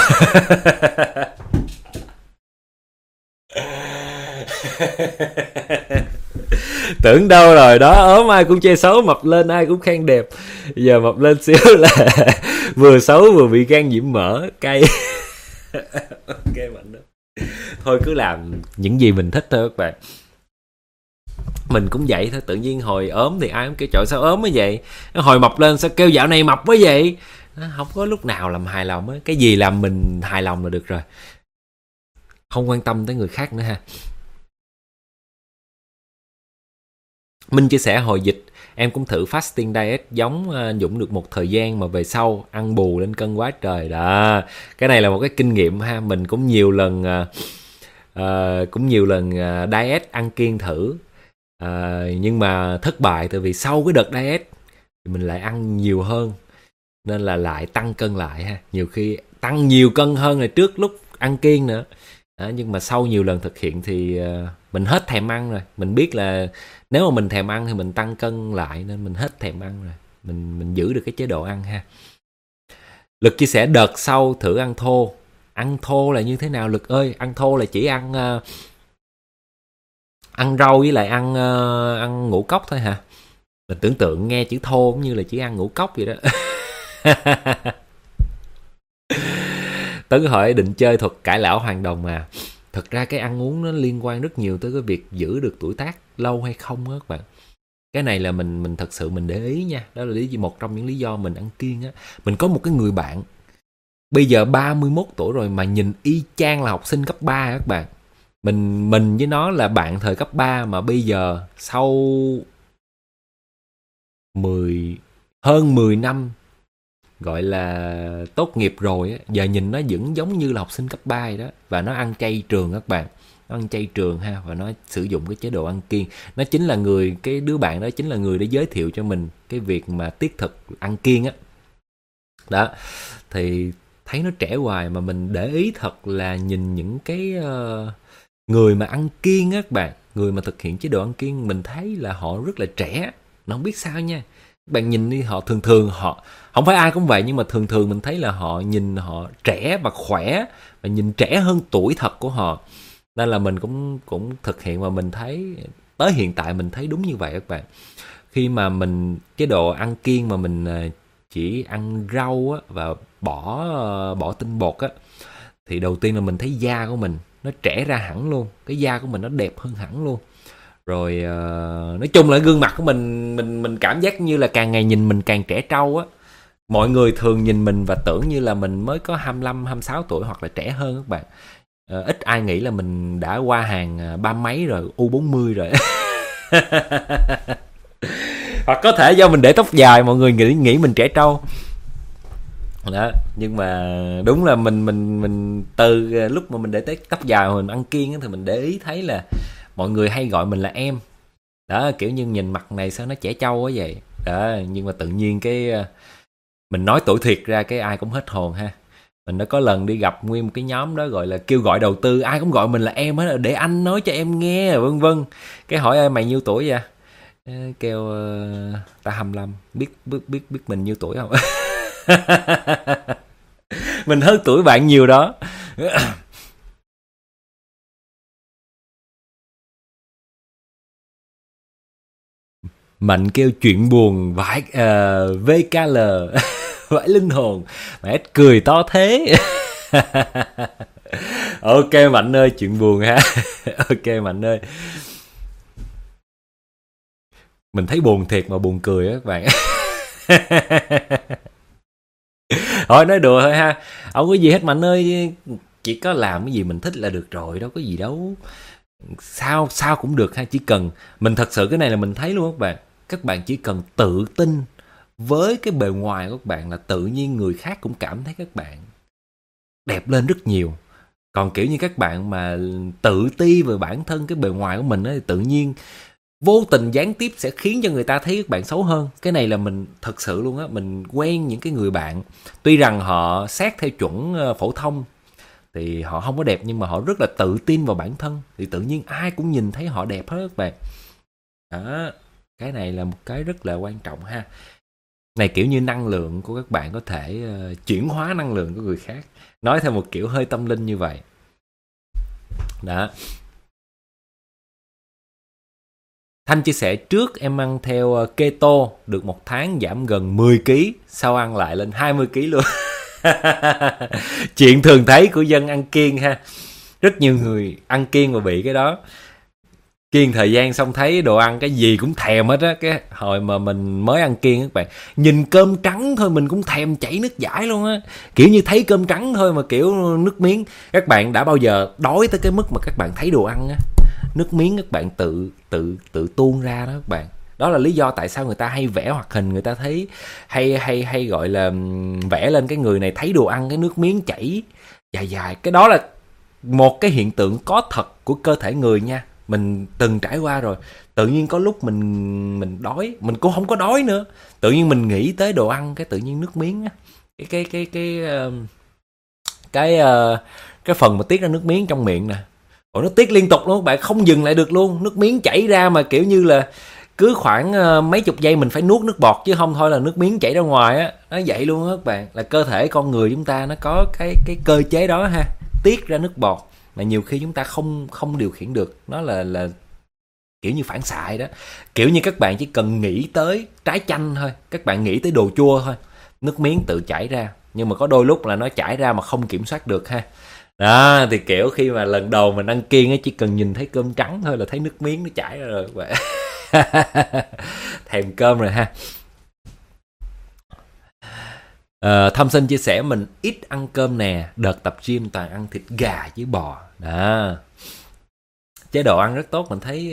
Tưởng đâu rồi đó, ốm ai cũng chê xấu, mập lên ai cũng khen đẹp. Giờ mập lên xíu là vừa xấu vừa bị gan nhiễm mỡ, cay. Ok Mạnh đó. Thôi cứ làm những gì mình thích thôi các bạn. Mình cũng vậy thôi, tự nhiên hồi ốm thì ai cũng kêu trời sao ốm mới vậy, hồi mập lên sao kêu dạo này mập quá vậy. Không có lúc nào làm hài lòng á, cái gì làm mình hài lòng là được rồi, không quan tâm tới người khác nữa ha. Minh chia sẻ hồi dịch em cũng thử fasting diet giống Dũng được một thời gian mà về sau ăn bù lên cân quá trời đó. Cái này là một cái kinh nghiệm ha, mình cũng nhiều lần diet ăn kiêng thử, nhưng mà thất bại, tại vì sau cái đợt diet thì mình lại ăn nhiều hơn nên là lại tăng cân lại ha, nhiều khi tăng nhiều cân hơn là trước lúc ăn kiêng nữa. Nhưng mà sau nhiều lần thực hiện thì mình hết thèm ăn rồi, mình biết là nếu mà mình thèm ăn thì mình tăng cân lại, nên mình hết thèm ăn rồi, mình giữ được cái chế độ ăn ha. Lực chia sẻ đợt sau thử ăn thô. Ăn thô là như thế nào Lực ơi? Ăn thô là chỉ ăn rau với lại ăn ngũ cốc thôi hả? Mình tưởng tượng nghe chữ thô cũng như là chỉ ăn ngũ cốc vậy đó. Tấn hỏi định chơi thuật cải lão hoàng đồng mà. Thật ra cái ăn uống nó liên quan rất nhiều tới cái việc giữ được tuổi tác lâu hay không á các bạn. Cái này là mình thật sự mình để ý nha. Đó là một trong những lý do mình ăn kiêng á. Mình có một cái người bạn bây giờ 31 tuổi rồi mà nhìn y chang là học sinh cấp 3 các bạn. Mình với nó là bạn thời cấp 3 mà bây giờ sau hơn 10 năm gọi là tốt nghiệp rồi á, giờ nhìn nó vẫn giống như là học sinh cấp 3 vậy đó. Và nó ăn chay trường các bạn. Nó ăn chay trường ha, và nó sử dụng cái chế độ ăn kiêng. Nó chính là cái đứa bạn đó chính là người đã giới thiệu cho mình cái việc mà tiết thực ăn kiêng á. Đó. Thì thấy nó trẻ hoài, mà mình để ý thật là nhìn những cái người mà ăn kiêng á các bạn, người mà thực hiện chế độ ăn kiêng, mình thấy là họ rất là trẻ. Nó không biết sao nha. Các bạn nhìn đi, họ thường họ không phải ai cũng vậy, nhưng mà thường mình thấy là họ nhìn họ trẻ và khỏe, và nhìn trẻ hơn tuổi thật của họ. Nên là mình cũng thực hiện, và mình thấy tới hiện tại mình thấy đúng như vậy các bạn. Khi mà mình chế độ ăn kiêng mà mình chỉ ăn rau á, và bỏ tinh bột á, thì đầu tiên là mình thấy da của mình nó trẻ ra hẳn luôn, cái da của mình nó đẹp hơn hẳn luôn. Rồi nói chung là gương mặt của mình cảm giác như là càng ngày nhìn mình càng trẻ trâu á. Mọi người thường nhìn mình và tưởng như là mình mới có 25, 26 tuổi hoặc là trẻ hơn các bạn. Ít ai nghĩ là mình đã qua hàng ba mấy rồi, U40 rồi. Hoặc có thể do mình để tóc dài, mọi người nghĩ mình trẻ trâu. Đó, nhưng mà đúng là mình từ lúc mà mình để tóc dài mình ăn kiêng thì mình để ý thấy là mọi người hay gọi mình là em. Đó, kiểu như nhìn mặt này sao nó trẻ trâu quá vậy. Đó, nhưng mà tự nhiên cái mình nói tuổi thiệt ra cái ai cũng hết hồn ha. Mình đã có lần đi gặp nguyên một cái nhóm đó gọi là kêu gọi đầu tư, ai cũng gọi mình là em hết, để anh nói cho em nghe vân vân. Cái hỏi mày nhiêu tuổi vậy? Kêu ta 25. Biết mình nhiêu tuổi không? Mình hơn tuổi bạn nhiều đó. Mạnh kêu chuyện buồn vãi VKL. Vãi linh hồn. Mẹ cười to thế. Ok Mạnh ơi, chuyện buồn ha. Ok Mạnh ơi. Mình thấy buồn thiệt mà buồn cười á các bạn. Thôi nói đùa thôi ha. Không có gì hết Mạnh ơi. Chỉ có làm cái gì mình thích là được rồi, đâu có gì đâu. Sao cũng được ha. Chỉ cần mình thật sự, cái này là mình thấy luôn các bạn. Các bạn chỉ cần tự tin với cái bề ngoài của các bạn là tự nhiên người khác cũng cảm thấy các bạn đẹp lên rất nhiều. Còn kiểu như các bạn mà tự ti về bản thân, cái bề ngoài của mình ấy, thì tự nhiên vô tình gián tiếp sẽ khiến cho người ta thấy các bạn xấu hơn. Cái này là mình thật sự luôn á. Mình quen những cái người bạn, tuy rằng họ xét theo chuẩn phổ thông thì họ không có đẹp, nhưng mà họ rất là tự tin vào bản thân, thì tự nhiên ai cũng nhìn thấy họ đẹp hết các bạn. Đó, cái này là một cái rất là quan trọng ha. Này kiểu như năng lượng của các bạn có thể chuyển hóa năng lượng của người khác. Nói theo một kiểu hơi tâm linh như vậy. Đó. Thanh chia sẻ trước em ăn theo keto được 1 tháng giảm gần 10kg, sau ăn lại lên 20kg luôn. Chuyện thường thấy của dân ăn kiêng ha. Rất nhiều người ăn kiêng và bị cái đó. Kiêng thời gian xong thấy đồ ăn cái gì cũng thèm hết á. Cái hồi mà mình mới ăn kiêng các bạn, nhìn cơm trắng thôi mình cũng thèm chảy nước dãi luôn á. Kiểu như thấy cơm trắng thôi mà kiểu nước miếng. Các bạn đã bao giờ đói tới cái mức mà các bạn thấy đồ ăn á, nước miếng các bạn tự tuôn ra đó các bạn. Đó là lý do tại sao người ta hay vẽ hoạt hình, người ta thấy hay gọi là vẽ lên cái người này thấy đồ ăn cái nước miếng chảy dài dài. Cái đó là một cái hiện tượng có thật của cơ thể người nha, mình từng trải qua rồi. Tự nhiên có lúc mình đói, mình cũng không có đói nữa, tự nhiên mình nghĩ tới đồ ăn, cái tự nhiên nước miếng á, cái phần mà tiết ra nước miếng trong miệng nè, nó tiết liên tục luôn các bạn, không dừng lại được luôn, nước miếng chảy ra mà kiểu như là cứ khoảng mấy chục giây mình phải nuốt nước bọt, chứ không thôi là nước miếng chảy ra ngoài á. Nó vậy luôn á các bạn, là cơ thể con người chúng ta nó có cái cơ chế đó ha, tiết ra nước bọt mà nhiều khi chúng ta không điều khiển được. Nó là kiểu như phản xạ đó, kiểu như các bạn chỉ cần nghĩ tới trái chanh thôi, các bạn nghĩ tới đồ chua thôi, nước miếng tự chảy ra. Nhưng mà có đôi lúc là nó chảy ra mà không kiểm soát được ha. Đó, thì kiểu khi mà lần đầu mình ăn kiêng á, chỉ cần nhìn thấy cơm trắng thôi là thấy nước miếng nó chảy ra rồi các bạn. Thèm cơm rồi ha. Thâm Sinh chia sẻ mình ít ăn cơm nè, đợt tập gym toàn ăn thịt gà với bò. Đó, chế độ ăn rất tốt. Mình thấy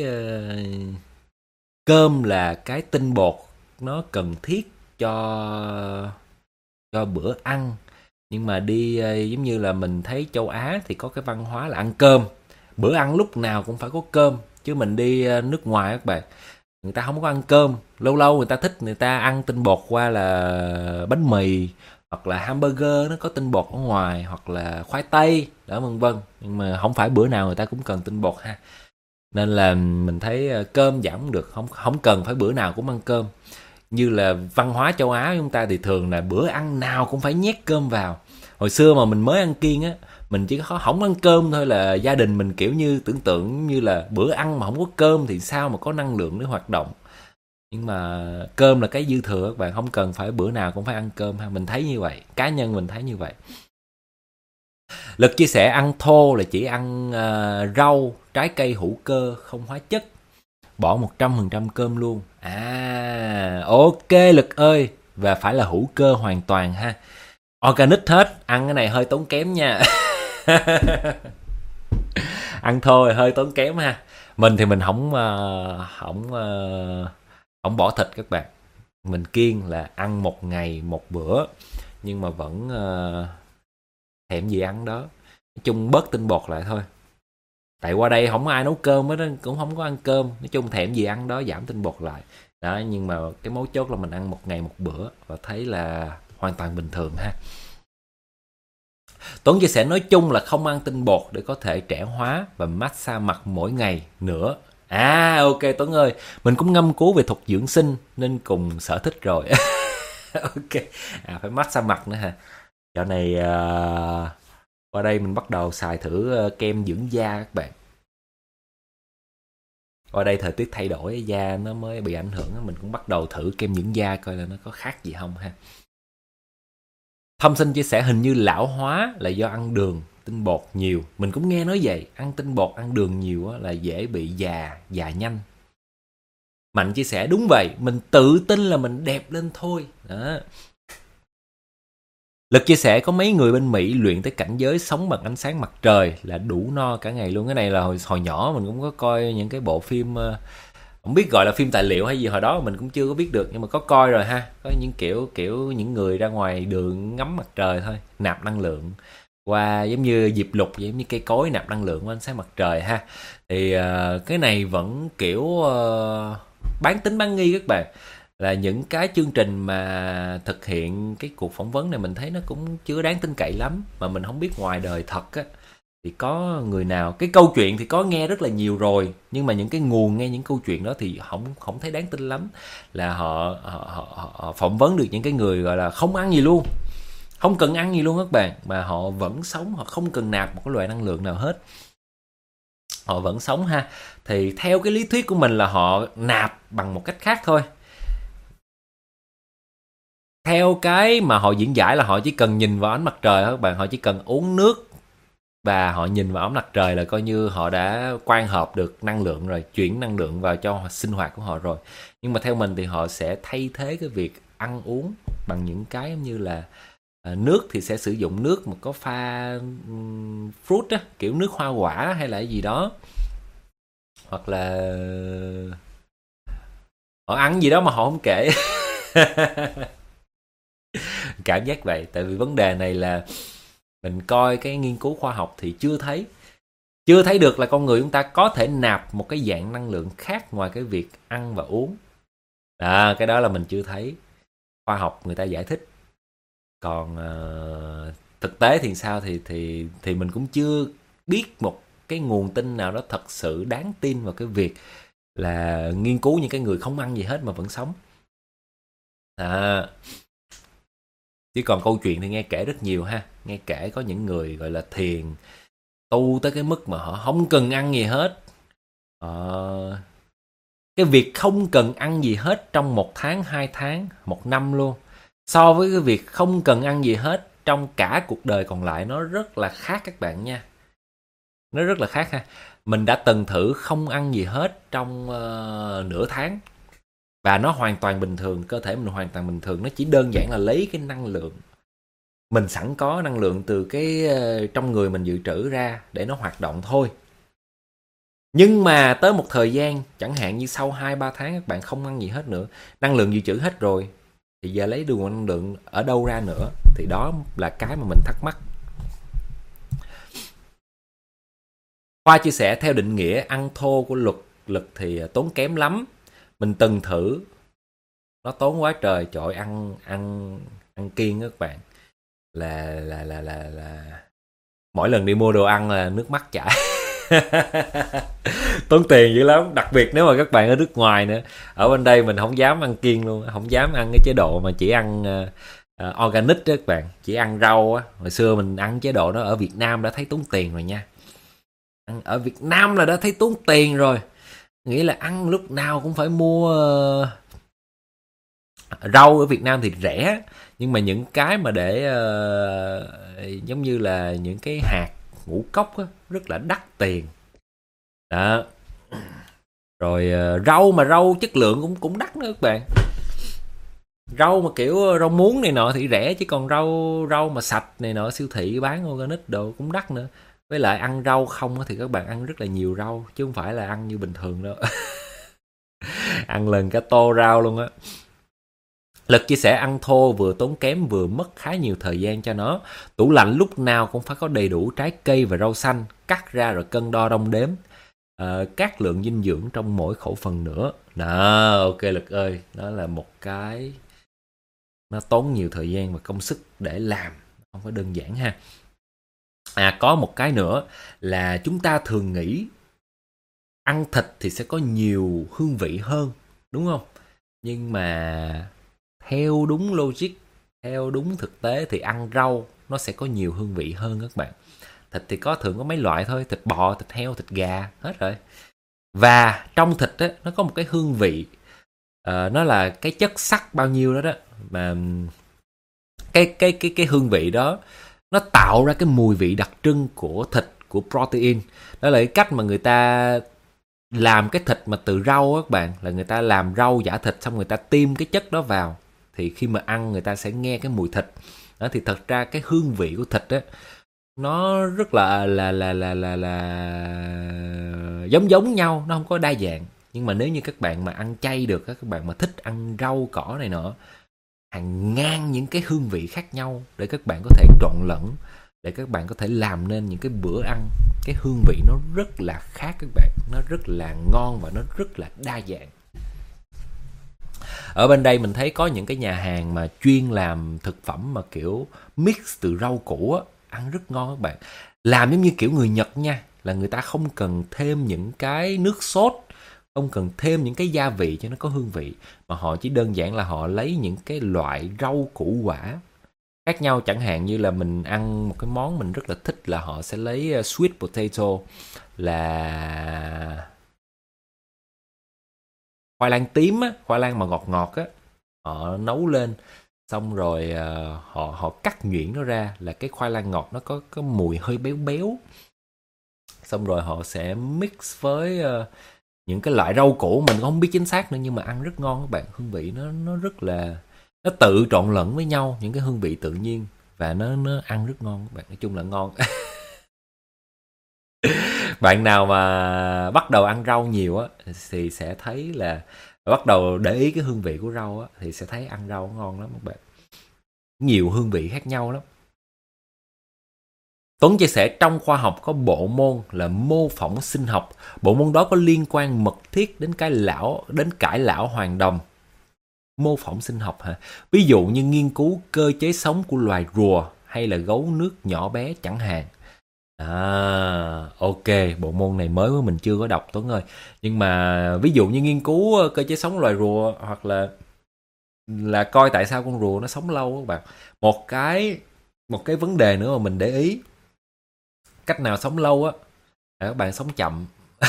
cơm là cái tinh bột nó cần thiết cho bữa ăn. Nhưng mà đi giống như là mình thấy châu Á thì có cái văn hóa là ăn cơm, bữa ăn lúc nào cũng phải có cơm. Chứ mình đi nước ngoài các bạn, người ta không có ăn cơm, lâu lâu người ta thích người ta ăn tinh bột qua là bánh mì hoặc là hamburger nó có tinh bột ở ngoài, hoặc là khoai tây đó vân vân. Nhưng mà không phải bữa nào người ta cũng cần tinh bột ha. Nên là mình thấy cơm giảm cũng được, không cần phải bữa nào cũng ăn cơm. Như là văn hóa châu Á chúng ta thì thường là bữa ăn nào cũng phải nhét cơm vào. Hồi xưa mà mình mới ăn kiêng á, mình chỉ có không ăn cơm thôi là gia đình mình kiểu như tưởng tượng như là bữa ăn mà không có cơm thì sao mà có năng lượng để hoạt động. Nhưng mà cơm là cái dư thừa các bạn, không cần phải bữa nào cũng phải ăn cơm ha. Mình thấy như vậy, cá nhân mình thấy như vậy. Lực chia sẻ ăn thô là chỉ ăn rau, trái cây hữu cơ, không hóa chất, bỏ 100% cơm luôn. Ok Lực ơi, và phải là hữu cơ hoàn toàn ha, organic hết. Ăn cái này hơi tốn kém nha. Ăn thô hơi tốn kém ha. Mình thì mình không bỏ thịt các bạn. Mình kiêng là ăn một ngày một bữa, nhưng mà vẫn thèm gì ăn đó. Nói chung bớt tinh bột lại thôi. Tại qua đây không có ai nấu cơm hết, cũng không có ăn cơm. Nói chung thèm gì ăn đó, giảm tinh bột lại. Đó, nhưng mà cái mấu chốt là mình ăn một ngày một bữa và thấy là hoàn toàn bình thường ha. Tuấn chia sẻ nói chung là không ăn tinh bột để có thể trẻ hóa và massage mặt mỗi ngày nữa. Ok Tuấn ơi, mình cũng ngâm cứu về thuật dưỡng sinh nên cùng sở thích rồi. Ok, phải massage mặt nữa hả? Dạo này qua đây mình bắt đầu xài thử kem dưỡng da các bạn. Qua đây thời tiết thay đổi, da nó mới bị ảnh hưởng, mình cũng bắt đầu thử kem dưỡng da coi là nó có khác gì không ha. Thâm Sinh chia sẻ hình như lão hóa là do ăn đường, tinh bột nhiều. Mình cũng nghe nói vậy, ăn tinh bột, ăn đường nhiều là dễ bị già nhanh. Mạnh chia sẻ đúng vậy, mình tự tin là mình đẹp lên thôi. Đó. Lực chia sẻ có mấy người bên Mỹ luyện tới cảnh giới sống bằng ánh sáng mặt trời là đủ no cả ngày luôn. Cái này là hồi nhỏ mình cũng có coi những cái bộ phim, không biết gọi là phim tài liệu hay gì, hồi đó mình cũng chưa có biết được, nhưng mà có coi rồi ha. Có những kiểu những người ra ngoài đường ngắm mặt trời thôi, nạp năng lượng qua giống như diệp lục, giống như cây cối nạp năng lượng qua ánh sáng mặt trời ha. Thì cái này vẫn kiểu bán tín bán nghi các bạn. Là những cái chương trình mà thực hiện cái cuộc phỏng vấn này mình thấy nó cũng chưa đáng tin cậy lắm. Mà mình không biết ngoài đời thật á thì có người nào, cái câu chuyện thì có nghe rất là nhiều rồi, nhưng mà những cái nguồn nghe những câu chuyện đó thì không thấy đáng tin lắm. Là họ phỏng vấn được những cái người gọi là không ăn gì luôn, không cần ăn gì luôn các bạn, mà họ vẫn sống, họ không cần nạp một cái loại năng lượng nào hết, họ vẫn sống ha. Thì theo cái lý thuyết của mình là họ nạp bằng một cách khác thôi. Theo cái mà họ diễn giải là họ chỉ cần nhìn vào ánh mặt trời các bạn, họ chỉ cần uống nước và họ nhìn vào ánh mặt trời là coi như họ đã quan hợp được năng lượng rồi, chuyển năng lượng vào cho sinh hoạt của họ rồi. Nhưng mà theo mình thì họ sẽ thay thế cái việc ăn uống bằng những cái như là nước thì sẽ sử dụng nước mà có pha fruit á, kiểu nước hoa quả hay là cái gì đó, hoặc là Họ ăn gì đó mà họ không kể. Cảm giác vậy, tại vì vấn đề này là mình coi cái nghiên cứu khoa học thì chưa thấy được là con người chúng ta có thể nạp một cái dạng năng lượng khác ngoài cái việc ăn và uống. Cái đó là mình chưa thấy khoa học người ta giải thích. Còn thực tế thì sao thì mình cũng chưa biết một cái nguồn tin nào đó thật sự đáng tin vào cái việc là nghiên cứu những cái người không ăn gì hết mà vẫn sống. Chứ còn câu chuyện thì nghe kể rất nhiều ha. Nghe kể có những người gọi là thiền tu tới cái mức mà họ không cần ăn gì hết. Cái việc không cần ăn gì hết trong 1 tháng, 2 tháng, 1 năm luôn, so với cái việc không cần ăn gì hết trong cả cuộc đời còn lại, nó rất là khác các bạn nha. Nó rất là khác ha. Mình đã từng thử không ăn gì hết trong nửa tháng và nó hoàn toàn bình thường, cơ thể mình hoàn toàn bình thường. Nó chỉ đơn giản là lấy cái năng lượng mình sẵn có, năng lượng từ cái trong người mình dự trữ ra để nó hoạt động thôi. Nhưng mà tới một thời gian, chẳng hạn như sau 2-3 tháng các bạn không ăn gì hết nữa, năng lượng dự trữ hết rồi, thì giờ lấy được nguồn năng lượng ở đâu ra nữa? Thì đó là cái mà mình thắc mắc. Khoa chia sẻ theo định nghĩa ăn thô của lực thì tốn kém lắm. Mình từng thử, nó tốn quá trời. Trời, ăn kiêng các bạn, là mỗi lần đi mua đồ ăn là nước mắt chảy. Tốn tiền dữ lắm, đặc biệt nếu mà các bạn ở nước ngoài nữa. Ở bên đây mình không dám ăn kiêng luôn, không dám ăn cái chế độ mà chỉ ăn organic đó các bạn, chỉ ăn rau á. Hồi xưa mình ăn chế độ đó ở Việt Nam đã thấy tốn tiền rồi nha. Ăn ở Việt Nam là đã thấy tốn tiền rồi, nghĩ là ăn lúc nào cũng phải mua rau. Ở Việt Nam thì rẻ, nhưng mà những cái mà để giống như là những cái hạt ngũ cốc á, rất là đắt tiền đó. Rồi rau chất lượng cũng đắt nữa các bạn. Rau mà kiểu rau muống này nọ thì rẻ, chứ còn rau mà sạch này nọ siêu thị bán organic đồ cũng đắt nữa. Với lại ăn rau không thì các bạn ăn rất là nhiều rau, chứ không phải là ăn như bình thường đâu. Ăn lần cả tô rau luôn á. Lực chia sẻ ăn thô vừa tốn kém vừa mất khá nhiều thời gian cho nó. Tủ lạnh lúc nào cũng phải có đầy đủ trái cây và rau xanh, cắt ra rồi cân đo đong đếm các lượng dinh dưỡng trong mỗi khẩu phần nữa. Đó, ok Lực ơi, đó là một cái nó tốn nhiều thời gian và công sức để làm, không có đơn giản ha. Có một cái nữa là chúng ta thường nghĩ ăn thịt thì sẽ có nhiều hương vị hơn, đúng không? Nhưng mà theo đúng logic, theo đúng thực tế thì ăn rau nó sẽ có nhiều hương vị hơn các bạn. Thịt thì thường có mấy loại thôi, thịt bò, thịt heo, thịt gà, hết rồi. Và trong thịt á, nó có một cái hương vị, nó là cái chất sắt bao nhiêu đó đó, mà cái hương vị đó nó tạo ra cái mùi vị đặc trưng của thịt, của protein. Đó là cái cách mà người ta làm cái thịt mà từ rau á các bạn, là người ta làm rau giả thịt xong người ta tiêm cái chất đó vào, thì khi mà ăn người ta sẽ nghe cái mùi thịt đó. Thì thật ra cái hương vị của thịt á nó rất là giống nhau, nó không có đa dạng. Nhưng mà nếu như các bạn mà ăn chay được, các bạn mà thích ăn rau cỏ này nọ, hàng ngàn những cái hương vị khác nhau để các bạn có thể trộn lẫn, để các bạn có thể làm nên những cái bữa ăn, cái hương vị nó rất là khác các bạn, nó rất là ngon và nó rất là đa dạng. Ở bên đây mình thấy có những cái nhà hàng mà chuyên làm thực phẩm mà kiểu mix từ rau củ á, ăn rất ngon các bạn. Làm giống như kiểu người Nhật nha, là người ta không cần thêm những cái nước sốt, không cần thêm những cái gia vị cho nó có hương vị, mà họ chỉ đơn giản là họ lấy những cái loại rau củ quả khác nhau. Chẳng hạn như là mình ăn một cái món mình rất là thích là họ sẽ lấy sweet potato, là khoai lang tím á, khoai lang mà ngọt ngọt á, họ nấu lên xong rồi họ cắt nhuyễn nó ra, là cái khoai lang ngọt nó có mùi hơi béo béo, xong rồi họ sẽ mix với những cái loại rau củ mình cũng không biết chính xác nữa, nhưng mà ăn rất ngon các bạn. Hương vị nó rất là, nó tự trộn lẫn với nhau những cái hương vị tự nhiên, và nó ăn rất ngon các bạn. Nói chung là ngon. Bạn nào mà bắt đầu ăn rau nhiều á thì sẽ thấy là Và bắt đầu để ý cái hương vị của rau á, thì sẽ thấy ăn rau ngon lắm các bạn. Nhiều hương vị khác nhau lắm. Tuấn chia sẻ trong khoa học có bộ môn là mô phỏng sinh học. Bộ môn đó có liên quan mật thiết đến cải lão hoàng đồng. Mô phỏng sinh học hả? Ví dụ như nghiên cứu cơ chế sống của loài rùa hay là gấu nước nhỏ bé chẳng hạn. Ok, bộ môn này mới mình chưa có đọc Tuấn ơi. Nhưng mà ví dụ như nghiên cứu cơ chế sống loài rùa, hoặc là coi tại sao con rùa nó sống lâu các bạn. Một cái vấn đề nữa mà mình để ý, cách nào sống lâu á là các bạn sống chậm.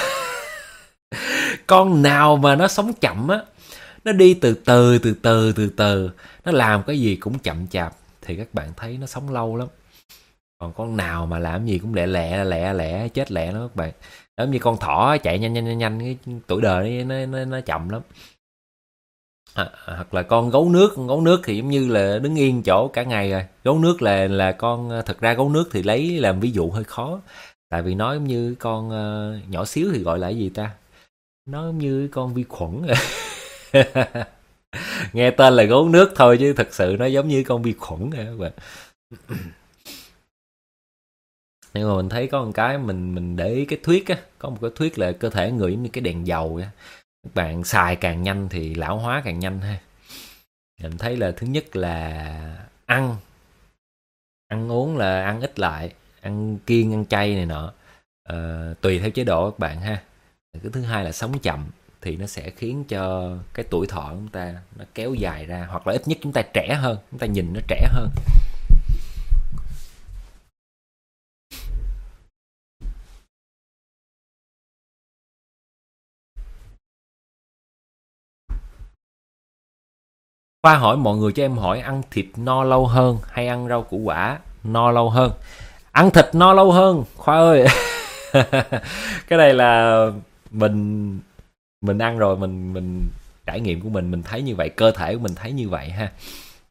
Con nào mà nó sống chậm á, nó đi từ từ, nó làm cái gì cũng chậm chạp, thì các bạn thấy nó sống lâu lắm. Còn con nào mà làm gì cũng lẹ chết lẹ lắm các bạn. Giống như con thỏ chạy nhanh, cái tuổi đời nó chậm lắm. Hoặc là con gấu nước thì giống như là đứng yên chỗ cả ngày rồi. Gấu nước là con, thật ra gấu nước thì lấy làm ví dụ hơi khó, tại vì nó giống như con nhỏ xíu thì gọi là cái gì ta, nó giống như con vi khuẩn. Nghe tên là gấu nước thôi chứ thật sự nó giống như con vi khuẩn các bạn. Nhưng mà mình thấy có một cái mình để ý cái thuyết á, có một cái thuyết là cơ thể người giống như cái đèn dầu á, các bạn xài càng nhanh thì lão hóa càng nhanh ha. Mình thấy là thứ nhất là ăn uống là ăn ít lại, ăn kiêng ăn chay này nọ, tùy theo chế độ các bạn ha. Cái thứ hai là sống chậm, thì nó sẽ khiến cho cái tuổi thọ của chúng ta nó kéo dài ra, hoặc là ít nhất chúng ta trẻ hơn, chúng ta nhìn nó trẻ hơn. Khoa hỏi mọi người cho em hỏi, ăn thịt no lâu hơn hay ăn rau củ quả no lâu hơn? Ăn thịt no lâu hơn Khoa ơi. Cái này là mình ăn rồi, mình trải nghiệm của mình thấy như vậy, cơ thể của mình thấy như vậy ha.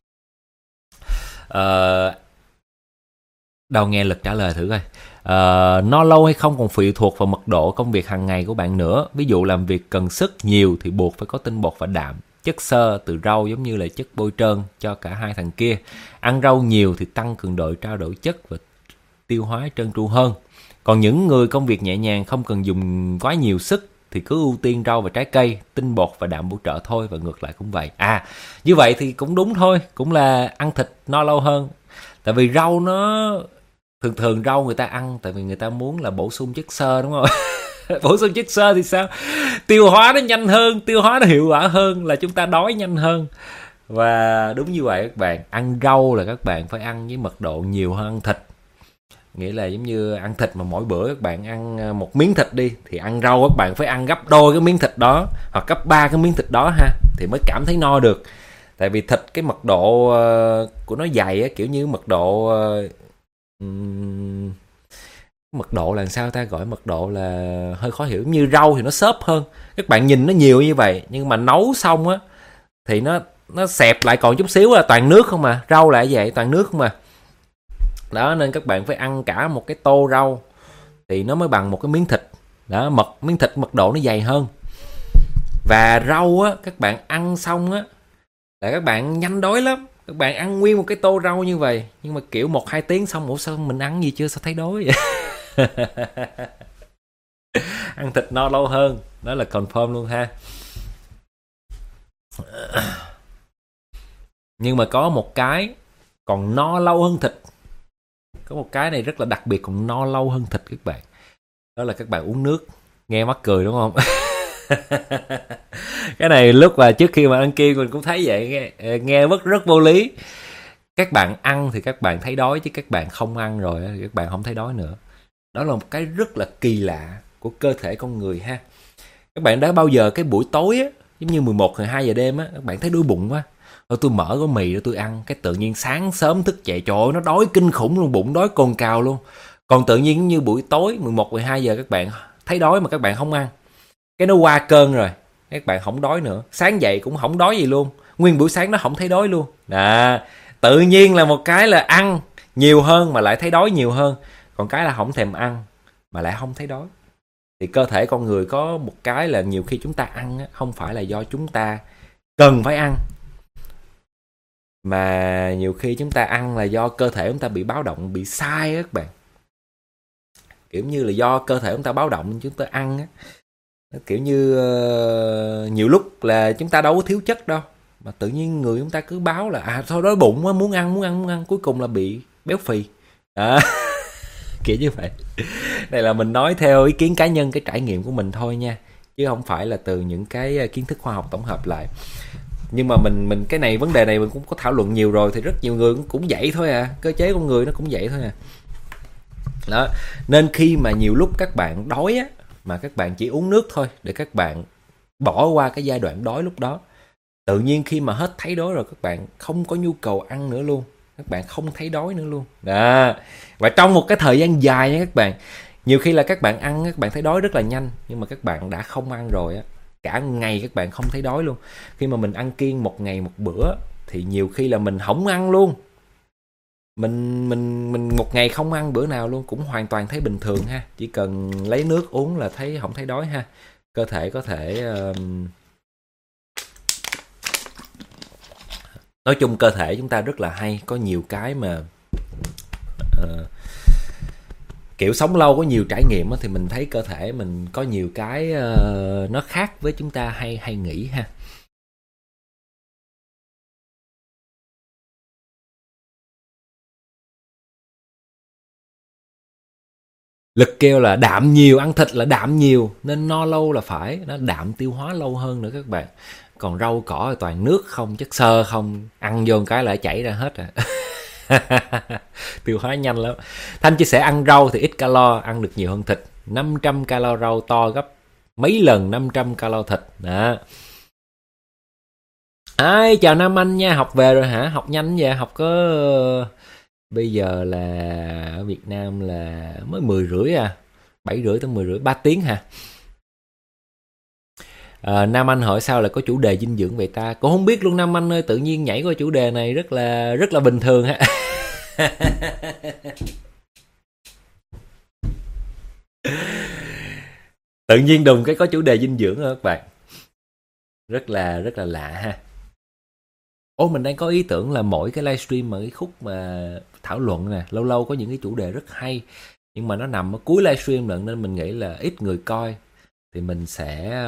Đâu nghe Lực trả lời thử coi. No lâu hay không còn phụ thuộc vào mật độ công việc hàng ngày của bạn nữa. Ví dụ làm việc cần sức nhiều thì buộc phải có tinh bột và đạm. Chất xơ từ rau giống như là chất bôi trơn cho cả hai thằng kia. Ăn rau nhiều thì tăng cường độ trao đổi chất và tiêu hóa trơn tru hơn. Còn những người công việc nhẹ nhàng không cần dùng quá nhiều sức thì cứ ưu tiên rau và trái cây, tinh bột và đạm bổ trợ thôi, và ngược lại cũng vậy. Như vậy thì cũng đúng thôi, cũng là ăn thịt no lâu hơn. Tại vì rau nó thường rau người ta ăn tại vì người ta muốn là bổ sung chất xơ, đúng không? Bổ sung chất xơ thì sao? Tiêu hóa nó nhanh hơn, tiêu hóa nó hiệu quả hơn, là chúng ta đói nhanh hơn. Và đúng như vậy các bạn, ăn rau là các bạn phải ăn với mật độ nhiều hơn ăn thịt. Nghĩa là giống như ăn thịt mà mỗi bữa các bạn ăn một miếng thịt đi, thì ăn rau các bạn phải ăn gấp đôi cái miếng thịt đó, hoặc gấp 3 cái miếng thịt đó ha, thì mới cảm thấy no được. Tại vì thịt cái mật độ của nó dày á, kiểu như mật độ mật độ là sao ta, gọi mật độ là hơi khó hiểu. Như rau thì nó xốp hơn, các bạn nhìn nó nhiều như vậy nhưng mà nấu xong á thì nó xẹp lại còn chút xíu là toàn nước không mà. Rau lại vậy, toàn nước không mà. Đó, nên các bạn phải ăn cả một cái tô rau thì nó mới bằng một cái miếng thịt. Đó, miếng thịt mật độ nó dày hơn. Và rau á, các bạn ăn xong á là các bạn nhanh đói lắm. Các bạn ăn nguyên một cái tô rau như vậy, nhưng mà kiểu 1-2 tiếng xong, ủa sao mình ăn gì chưa, sao thấy đói vậy? Ăn thịt no lâu hơn, đó là confirm luôn ha. Nhưng mà có một cái còn no lâu hơn thịt. Có một cái này rất là đặc biệt, còn no lâu hơn thịt các bạn. Đó là các bạn uống nước. Nghe mắc cười đúng không? Cái này lúc mà trước khi mà ăn kia mình cũng thấy vậy, nghe rất vô lý. Các bạn ăn thì các bạn thấy đói, chứ các bạn không ăn rồi thì các bạn không thấy đói nữa. Đó là một cái rất là kỳ lạ của cơ thể con người ha. Các bạn đã bao giờ cái buổi tối á, giống như 11-12 giờ đêm á, các bạn thấy đói bụng quá, rồi tôi mở gói mì rồi tôi ăn, cái tự nhiên sáng sớm thức dậy, trời ơi, nó đói kinh khủng luôn, bụng đói cồn cào luôn. Còn tự nhiên như buổi tối 11-12 giờ các bạn thấy đói mà các bạn không ăn, cái nó qua cơn rồi, các bạn không đói nữa, sáng dậy cũng không đói gì luôn, nguyên buổi sáng nó không thấy đói luôn. Tự nhiên là một cái là ăn nhiều hơn mà lại thấy đói nhiều hơn, còn cái là không thèm ăn mà lại không thấy đói. Thì cơ thể con người có một cái là nhiều khi chúng ta ăn á, không phải là do chúng ta cần phải ăn, mà nhiều khi chúng ta ăn là do cơ thể chúng ta bị báo động, bị sai á các bạn. Kiểu như là do cơ thể chúng ta báo động chúng ta ăn á. Kiểu như nhiều lúc là chúng ta đâu có thiếu chất đâu, mà tự nhiên người chúng ta cứ báo là thôi đói bụng quá, muốn ăn, cuối cùng là bị béo phì. Kiểu như vậy. Đây là mình nói theo ý kiến cá nhân, cái trải nghiệm của mình thôi nha, chứ không phải là từ những cái kiến thức khoa học tổng hợp lại. Nhưng mà mình cái này, vấn đề này mình cũng có thảo luận nhiều rồi, thì rất nhiều người cũng vậy thôi à, cơ chế con người nó cũng vậy thôi à. Đó, nên khi mà nhiều lúc các bạn đói á, mà các bạn chỉ uống nước thôi để các bạn bỏ qua cái giai đoạn đói lúc đó, tự nhiên khi mà hết thấy đói rồi các bạn không có nhu cầu ăn nữa luôn, các bạn không thấy đói nữa luôn đó. Và trong một cái thời gian dài nha các bạn, nhiều khi là các bạn ăn, các bạn thấy đói rất là nhanh, nhưng mà các bạn đã không ăn rồi á, cả ngày các bạn không thấy đói luôn. Khi mà mình ăn kiêng một ngày một bữa thì nhiều khi là mình không ăn luôn, mình một ngày không ăn bữa nào luôn cũng hoàn toàn thấy bình thường ha, chỉ cần lấy nước uống là thấy không thấy đói ha. Cơ thể có thể nói chung cơ thể chúng ta rất là hay, có nhiều cái mà kiểu sống lâu có nhiều trải nghiệm thì mình thấy cơ thể mình có nhiều cái nó khác với chúng ta hay nghĩ ha. Lực kêu là đạm nhiều, ăn thịt là đạm nhiều nên no lâu là phải, nó đạm tiêu hóa lâu hơn nữa các bạn. Còn rau cỏ là toàn nước không, chất xơ không, ăn vô một cái là chảy ra hết à. Tiêu hóa nhanh lắm. Thanh chia sẻ ăn rau thì ít calo, ăn được nhiều hơn thịt. 500 calo rau to gấp mấy lần 500 calo thịt. Đó. Chào Nam Anh nha, học về rồi hả? Học nhanh vậy, học có bây giờ là ở Việt Nam là mới 10 rưỡi 7 rưỡi tới 10 rưỡi, 3 tiếng hả? Nam Anh hỏi sao lại có chủ đề dinh dưỡng vậy ta? Cũng không biết luôn Nam Anh ơi, tự nhiên nhảy qua chủ đề này rất là bình thường ha. Tự nhiên đùng cái có chủ đề dinh dưỡng rồi các bạn. Rất là lạ ha. Mình đang có ý tưởng là mỗi cái livestream mà cái khúc mà thảo luận nè, lâu lâu có những cái chủ đề rất hay, nhưng mà nó nằm ở cuối livestream lận nên mình nghĩ là ít người coi, thì mình sẽ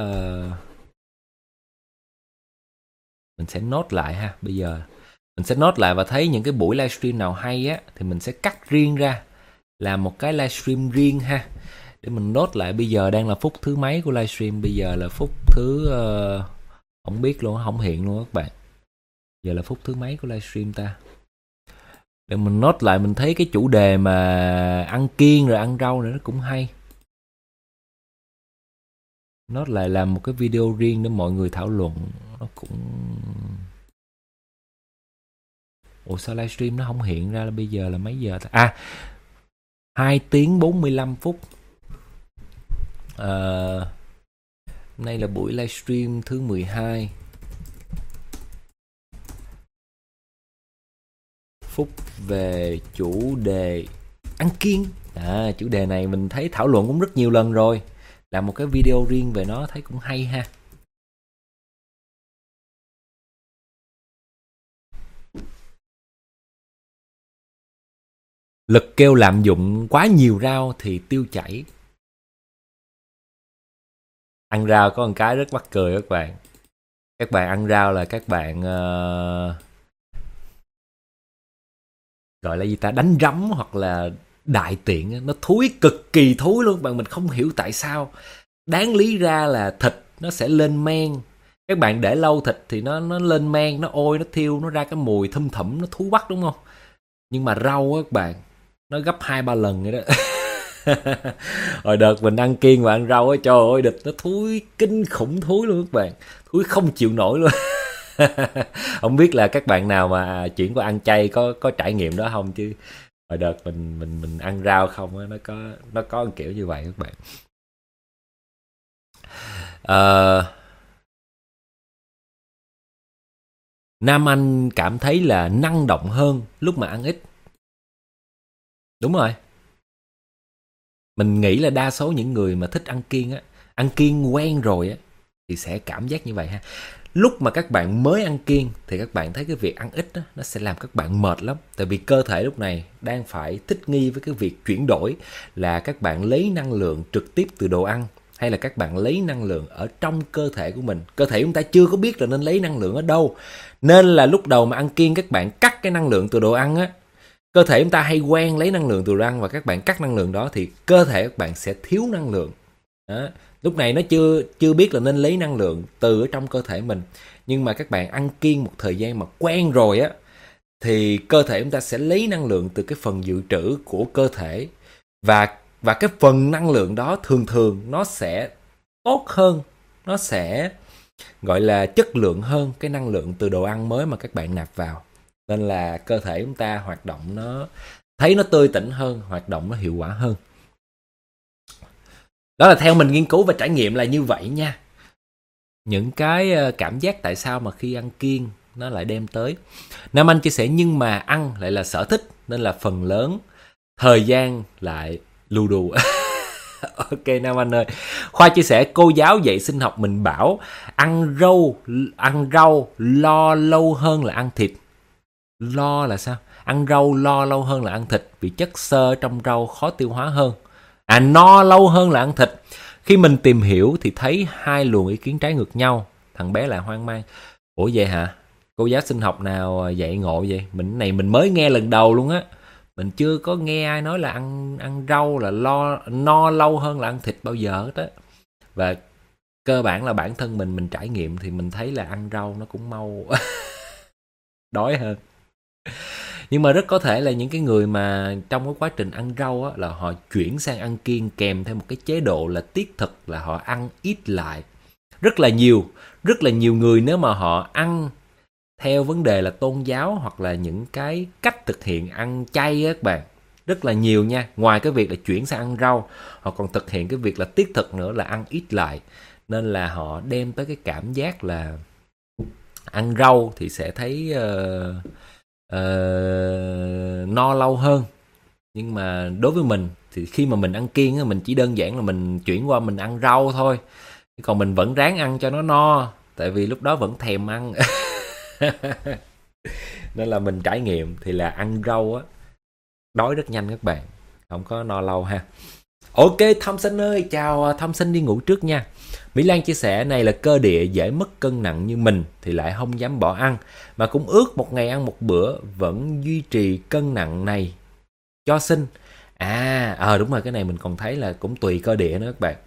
note lại ha. Bây giờ mình sẽ note lại và thấy những cái buổi livestream nào hay á thì mình sẽ cắt riêng ra làm một cái livestream riêng ha, để mình note lại. Bây giờ đang là phút thứ mấy của livestream? Bây giờ là phút thứ không biết luôn, không hiện luôn các bạn. Giờ là phút thứ mấy của livestream ta? Để mình note lại, mình thấy cái chủ đề mà ăn kiêng rồi ăn rau này nó cũng hay. Note lại làm một cái video riêng để mọi người thảo luận. Nó cũng... Ủa sao livestream nó không hiện ra là bây giờ là mấy giờ ta? 2 tiếng 45 phút. Hôm nay là buổi livestream thứ 12. Phút về chủ đề ăn kiêng. Chủ đề này mình thấy thảo luận cũng rất nhiều lần rồi. Làm một cái video riêng về nó thấy cũng hay ha. Lực kêu lạm dụng quá nhiều rau thì tiêu chảy. Ăn rau có một cái rất mắc cười các bạn. Các bạn ăn rau là các bạn gọi là gì ta, đánh rắm hoặc là đại tiện, nó thúi, cực kỳ thúi luôn bạn. Mình không hiểu tại sao. Đáng lý ra là thịt nó sẽ lên men, các bạn để lâu thịt thì nó lên men, nó ôi, nó thiêu, nó ra cái mùi thum thủm, nó thúi bắt đúng không? Nhưng mà rau á các bạn, nó gấp 2-3 lần vậy đó. Hồi đợt mình ăn kiêng và ăn rau á, trời ơi địch, nó thúi kinh khủng, thúi luôn các bạn, thúi không chịu nổi luôn. Không biết là các bạn nào mà chuyển qua ăn chay có trải nghiệm đó không, chứ hồi đợt mình ăn rau không á, nó có một kiểu như vậy các bạn. Nam Anh cảm thấy là năng động hơn lúc mà ăn ít. Đúng rồi. Mình nghĩ là đa số những người mà thích ăn kiêng á, ăn kiêng quen rồi á, thì sẽ cảm giác như vậy ha. Lúc mà các bạn mới ăn kiêng thì các bạn thấy cái việc ăn ít đó, nó sẽ làm các bạn mệt lắm. Tại vì cơ thể lúc này đang phải thích nghi với cái việc chuyển đổi là các bạn lấy năng lượng trực tiếp từ đồ ăn, hay là các bạn lấy năng lượng ở trong cơ thể của mình. Cơ thể chúng ta chưa có biết là nên lấy năng lượng ở đâu. Nên là lúc đầu mà ăn kiêng các bạn cắt cái năng lượng từ đồ ăn á, cơ thể chúng ta hay quen lấy năng lượng từ đồ ăn, và các bạn cắt năng lượng đó thì cơ thể các bạn sẽ thiếu năng lượng. Đó. Lúc này nó chưa biết là nên lấy năng lượng từ ở trong cơ thể mình. Nhưng mà các bạn ăn kiêng một thời gian mà quen rồi á, thì cơ thể chúng ta sẽ lấy năng lượng từ cái phần dự trữ của cơ thể. Và cái phần năng lượng đó thường thường nó sẽ tốt hơn, nó sẽ gọi là chất lượng hơn cái năng lượng từ đồ ăn mới mà các bạn nạp vào. Nên là cơ thể chúng ta hoạt động nó thấy nó tươi tỉnh hơn, hoạt động nó hiệu quả hơn. Đó là theo mình nghiên cứu và trải nghiệm là như vậy nha. Những cái cảm giác tại sao mà khi ăn kiêng nó lại đem tới. Nam Anh chia sẻ nhưng mà ăn lại là sở thích, nên là phần lớn thời gian lại lù đù. Ok Nam Anh ơi. Khoa chia sẻ cô giáo dạy sinh học mình bảo ăn rau lo lâu hơn là ăn thịt. Lo là sao? Ăn rau lo lâu hơn là ăn thịt vì chất xơ trong rau khó tiêu hóa hơn. No lâu hơn là ăn thịt. Khi mình tìm hiểu thì thấy hai luồng ý kiến trái ngược nhau. Thằng bé lại hoang mang. Ủa vậy hả? Cô giáo sinh học nào dạy ngộ vậy? Mình mới nghe lần đầu luôn á. Mình chưa có nghe ai nói là ăn rau là no lâu hơn là ăn thịt bao giờ hết á. Và cơ bản là bản thân mình trải nghiệm thì mình thấy là ăn rau nó cũng mau đói hơn. Nhưng mà rất có thể là những cái người mà trong cái quá trình ăn rau á, là họ chuyển sang ăn kiêng kèm theo một cái chế độ là tiết thực, là họ ăn ít lại. Rất là nhiều người nếu mà họ ăn theo vấn đề là tôn giáo hoặc là những cái cách thực hiện ăn chay á các bạn, rất là nhiều nha. Ngoài cái việc là chuyển sang ăn rau, họ còn thực hiện cái việc là tiết thực nữa là ăn ít lại. Nên là họ đem tới cái cảm giác là ăn rau thì sẽ thấy no lâu hơn. Nhưng mà đối với mình thì khi mà mình ăn kiêng á, mình chỉ đơn giản là mình chuyển qua mình ăn rau thôi. Còn mình vẫn ráng ăn cho nó no, tại vì lúc đó vẫn thèm ăn. Nên là mình trải nghiệm thì là ăn rau á, đói rất nhanh các bạn, không có no lâu ha. Ok Thâm Sinh ơi, chào Thâm Sinh, đi ngủ trước nha. Mỹ Lan chia sẻ này là cơ địa dễ mất cân nặng như mình thì lại không dám bỏ ăn, mà cũng ước một ngày ăn một bữa vẫn duy trì cân nặng này cho sinh. Đúng rồi, cái này mình còn thấy là cũng tùy cơ địa nữa các bạn.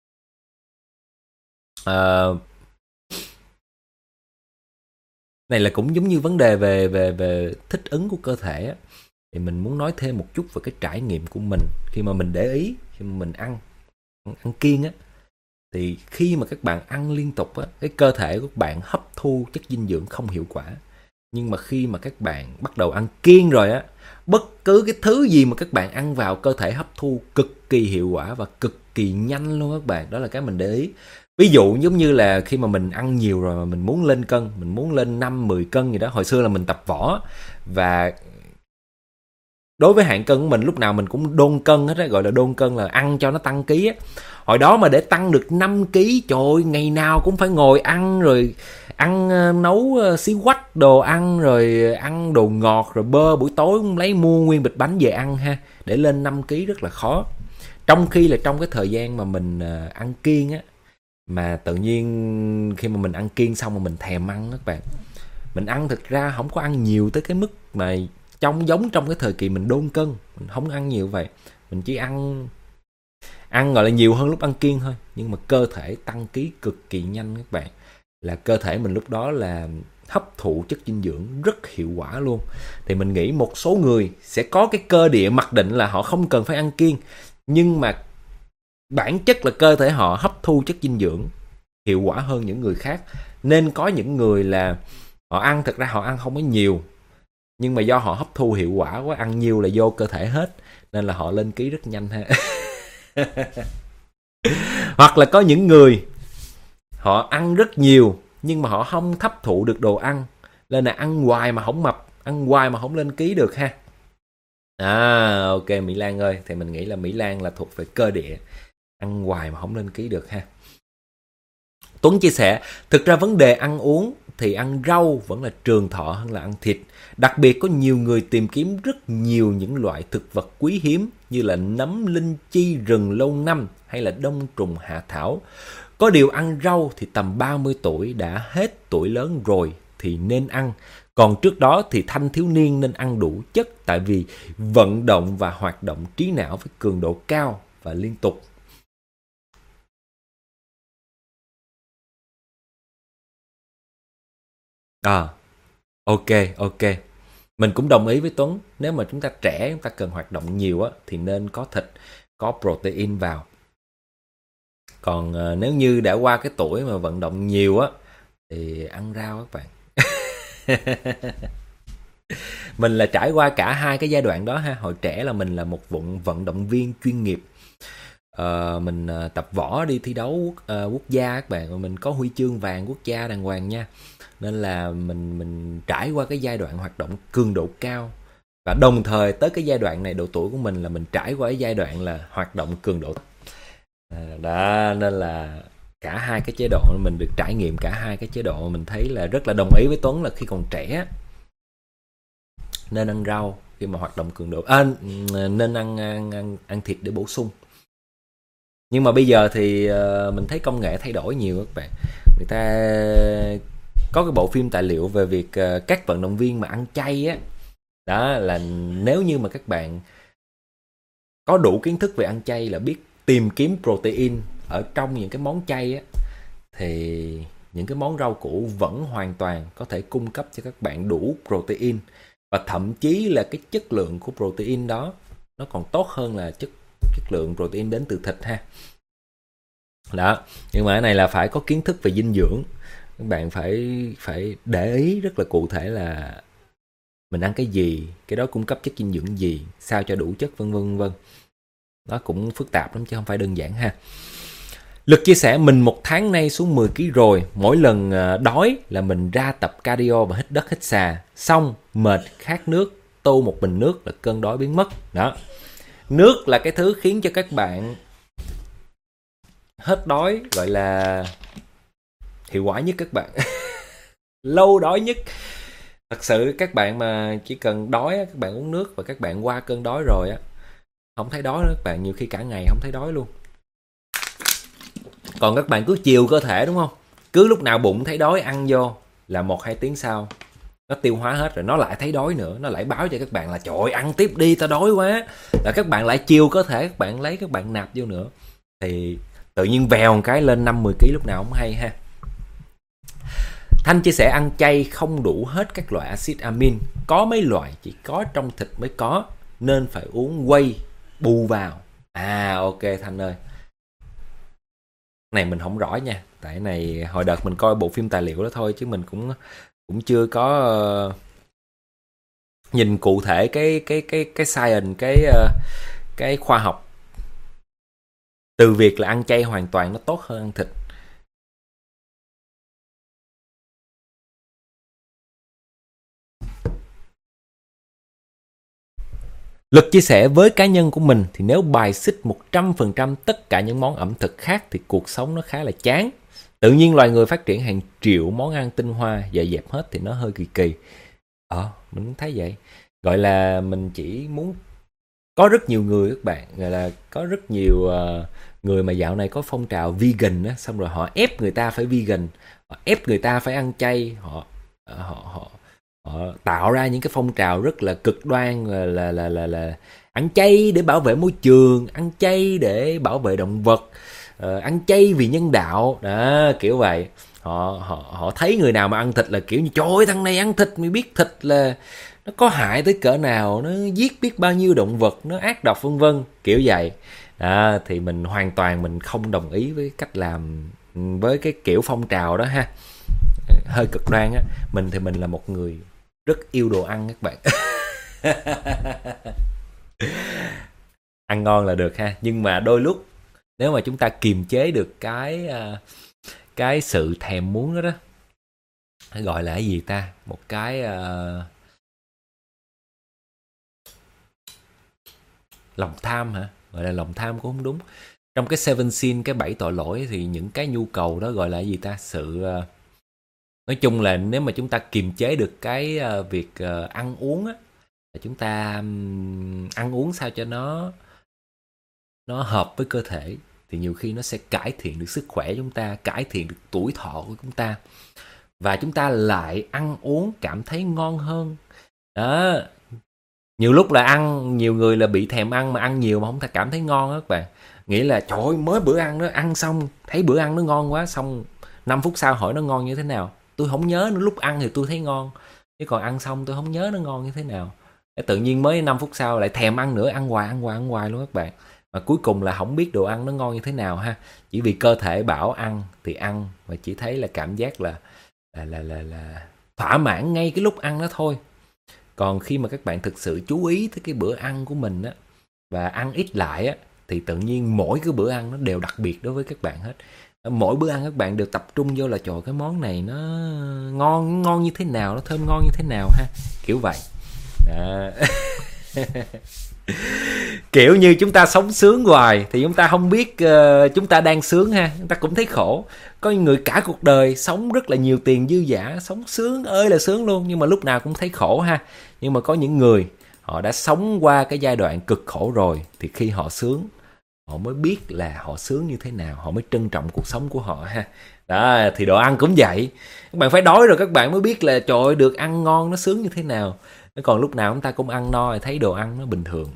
Này là cũng giống như vấn đề về thích ứng của cơ thể á. Thì mình muốn nói thêm một chút về cái trải nghiệm của mình khi mà mình để ý, khi mà mình ăn kiêng á, thì khi mà các bạn ăn liên tục á, cái cơ thể của các bạn hấp thu chất dinh dưỡng không hiệu quả. Nhưng mà khi mà các bạn bắt đầu ăn kiêng rồi á, bất cứ cái thứ gì mà các bạn ăn vào, cơ thể hấp thu cực kỳ hiệu quả và cực kỳ nhanh luôn các bạn. Đó là cái mình để ý. Ví dụ giống như là khi mà mình ăn nhiều rồi mà mình muốn lên cân, mình muốn lên 5-10 cân gì đó. Hồi xưa là mình tập võ và đối với hạng cân của mình lúc nào mình cũng đôn cân hết á, gọi là đôn cân là ăn cho nó tăng ký á. Hồi đó mà để tăng được 5 ký, trời ơi, ngày nào cũng phải ngồi ăn, rồi ăn nấu xí quách đồ ăn, rồi ăn đồ ngọt, rồi bơ buổi tối cũng lấy mua nguyên bịch bánh về ăn ha, để lên 5 ký rất là khó. Trong khi là trong cái thời gian mà mình ăn kiêng á, mà tự nhiên khi mà mình ăn kiêng xong mà mình thèm ăn các bạn. Mình ăn thực ra không có ăn nhiều tới cái mức mà giống trong cái thời kỳ mình đôn cân. Mình không ăn nhiều vậy. Mình chỉ ăn gọi là nhiều hơn lúc ăn kiêng thôi. Nhưng mà cơ thể tăng ký cực kỳ nhanh các bạn. Là cơ thể mình lúc đó là hấp thụ chất dinh dưỡng rất hiệu quả luôn. Thì mình nghĩ một số người sẽ có cái cơ địa mặc định là họ không cần phải ăn kiêng, nhưng mà bản chất là cơ thể họ hấp thu chất dinh dưỡng hiệu quả hơn những người khác. Nên có những người là họ ăn, thực ra họ ăn không có nhiều, nhưng mà do họ hấp thu hiệu quả quá, ăn nhiều là vô cơ thể hết, nên là họ lên ký rất nhanh ha. Hoặc là có những người họ ăn rất nhiều nhưng mà họ không hấp thụ được đồ ăn, nên là ăn hoài mà không mập, ăn hoài mà không lên ký được ha. Ok Mỹ Lan ơi, thì mình nghĩ là Mỹ Lan là thuộc về cơ địa, ăn hoài mà không lên ký được ha. Tuấn chia sẻ, thực ra vấn đề ăn uống thì ăn rau vẫn là trường thọ hơn là ăn thịt. Đặc biệt có nhiều người tìm kiếm rất nhiều những loại thực vật quý hiếm như là nấm linh chi rừng lâu năm hay là đông trùng hạ thảo. Có điều ăn rau thì tầm 30 tuổi đã hết tuổi lớn rồi thì nên ăn. Còn trước đó thì thanh thiếu niên nên ăn đủ chất, tại vì vận động và hoạt động trí não với cường độ cao và liên tục. À, ok, ok. Mình cũng đồng ý với Tuấn, nếu mà chúng ta trẻ, chúng ta cần hoạt động nhiều á thì nên có thịt, có protein vào. Còn nếu như đã qua cái tuổi mà vận động nhiều á thì ăn rau các bạn. Mình là trải qua cả hai cái giai đoạn đó ha. Hồi trẻ là mình là một vận động viên chuyên nghiệp. Mình tập võ đi thi đấu quốc gia các bạn, và mình có huy chương vàng quốc gia đàng hoàng nha. Nên là mình trải qua cái giai đoạn hoạt động cường độ cao, và đồng thời tới cái giai đoạn này độ tuổi của mình là mình trải qua cái giai đoạn là hoạt động cường độ thấp. Đó nên là cả hai cái chế độ, mình được trải nghiệm cả hai cái chế độ, mình thấy là rất là đồng ý với Tuấn là khi còn trẻ nên ăn rau khi mà hoạt động cường độ, nên ăn thịt để bổ sung. Nhưng mà bây giờ thì mình thấy công nghệ thay đổi nhiều các bạn. Người ta có cái bộ phim tài liệu về việc các vận động viên mà ăn chay á, đó là nếu như mà các bạn có đủ kiến thức về ăn chay, là biết tìm kiếm protein ở trong những cái món chay á, thì những cái món rau củ vẫn hoàn toàn có thể cung cấp cho các bạn đủ protein, và thậm chí là cái chất lượng của protein đó nó còn tốt hơn là chất lượng protein đến từ thịt ha. Đó, nhưng mà cái này là phải có kiến thức về dinh dưỡng. Các bạn phải để ý rất là cụ thể là mình ăn cái gì, cái đó cung cấp chất dinh dưỡng gì, sao cho đủ chất, vân vân vân. Nó cũng phức tạp lắm chứ không phải đơn giản ha. Lực chia sẻ, mình 1 tháng nay xuống 10 kg rồi. Mỗi lần đói là mình ra tập cardio và hít đất hít xà. Xong mệt khát nước, tô một bình nước là cơn đói biến mất. Đó. Nước là cái thứ khiến cho các bạn hết đói, gọi là hiệu quả nhất các bạn. Lâu đói nhất. Thật sự các bạn mà chỉ cần đói, các bạn uống nước và các bạn qua cơn đói rồi á, không thấy đói nữa các bạn, nhiều khi cả ngày không thấy đói luôn. Còn các bạn cứ chiều cơ thể đúng không? Cứ lúc nào bụng thấy đói ăn vô là 1-2 tiếng sau nó tiêu hóa hết rồi, nó lại thấy đói nữa, nó lại báo cho các bạn là trời ơi, ăn tiếp đi, tao đói quá. Là các bạn lại chiều cơ thể, các bạn lấy, các bạn nạp vô nữa, thì tự nhiên vèo một cái lên 5-10 kg lúc nào không hay ha. Thanh chia sẻ, ăn chay không đủ hết các loại axit amin, có mấy loại chỉ có trong thịt mới có, nên phải uống whey bù vào. Ok Thanh ơi, này mình không rõ nha, tại này hồi đợt mình coi bộ phim tài liệu đó thôi, chứ mình cũng chưa có nhìn cụ thể cái science, cái khoa học từ việc là ăn chay hoàn toàn nó tốt hơn ăn thịt. Lực chia sẻ, với cá nhân của mình thì nếu bài xích 100% tất cả những món ẩm thực khác thì cuộc sống nó khá là chán. Tự nhiên loài người phát triển hàng triệu món ăn tinh hoa và dẹp hết thì nó hơi kỳ kỳ. Mình cũng thấy vậy. Gọi là mình chỉ muốn, có rất nhiều người các bạn, gọi là có rất nhiều người mà dạo này có phong trào vegan á, xong rồi họ ép người ta phải vegan, họ ép người ta phải ăn chay, họ tạo ra những cái phong trào rất là cực đoan, là ăn chay để bảo vệ môi trường, ăn chay để bảo vệ động vật, ăn chay vì nhân đạo đó, kiểu vậy. Họ thấy người nào mà ăn thịt là kiểu như trời ơi, thằng này ăn thịt, mày biết thịt là nó có hại tới cỡ nào, nó giết biết bao nhiêu động vật, nó ác độc vân vân, kiểu vậy. Thì mình hoàn toàn mình không đồng ý với cách làm, với cái kiểu phong trào đó ha, hơi cực đoan á. Mình thì mình là một người rất yêu đồ ăn các bạn. Ăn ngon là được ha, nhưng mà đôi lúc nếu mà chúng ta kiềm chế được cái sự thèm muốn đó, gọi là cái gì ta, một cái lòng tham hả, gọi là lòng tham cũng không đúng. Trong cái Seven Sin, cái 7 tội lỗi, thì những cái nhu cầu đó gọi là gì ta, sự nói chung là nếu mà chúng ta kiềm chế được cái việc ăn uống á, là chúng ta ăn uống sao cho nó hợp với cơ thể, thì nhiều khi nó sẽ cải thiện được sức khỏe chúng ta, cải thiện được tuổi thọ của chúng ta, và chúng ta lại ăn uống cảm thấy ngon hơn đó. Nhiều lúc là ăn, nhiều người là bị thèm ăn mà ăn nhiều mà không thể cảm thấy ngon á các bạn. Nghĩa là trời ơi, mới bữa ăn đó, ăn xong thấy bữa ăn nó ngon quá, xong 5 phút sau hỏi nó ngon như thế nào, tôi không nhớ nữa, lúc ăn thì tôi thấy ngon, chứ còn ăn xong tôi không nhớ nó ngon như thế nào. Tự nhiên mới 5 phút sau lại thèm ăn nữa, ăn hoài luôn các bạn. Mà cuối cùng là không biết đồ ăn nó ngon như thế nào ha. Chỉ vì cơ thể bảo ăn thì ăn, và chỉ thấy là cảm giác là thỏa mãn ngay cái lúc ăn đó thôi. Còn khi mà các bạn thực sự chú ý tới cái bữa ăn của mình á, và ăn ít lại á, thì tự nhiên mỗi cái bữa ăn nó đều đặc biệt đối với các bạn hết. Mỗi bữa ăn các bạn đều tập trung vô là trời, cái món này nó ngon như thế nào, nó thơm ngon như thế nào ha, kiểu vậy đó. Kiểu như chúng ta sống sướng hoài thì chúng ta không biết chúng ta đang sướng ha, chúng ta cũng thấy khổ. Có những người cả cuộc đời sống rất là nhiều tiền dư dả, sống sướng ơi là sướng luôn, nhưng mà lúc nào cũng thấy khổ ha. Nhưng mà có những người họ đã sống qua cái giai đoạn cực khổ rồi, thì khi họ sướng, họ mới biết là họ sướng như thế nào, họ mới trân trọng cuộc sống của họ ha. Đó, thì đồ ăn cũng vậy. Các bạn phải đói rồi các bạn mới biết là trời ơi, được ăn ngon nó sướng như thế nào. Còn lúc nào chúng ta cũng ăn no thì thấy đồ ăn nó bình thường.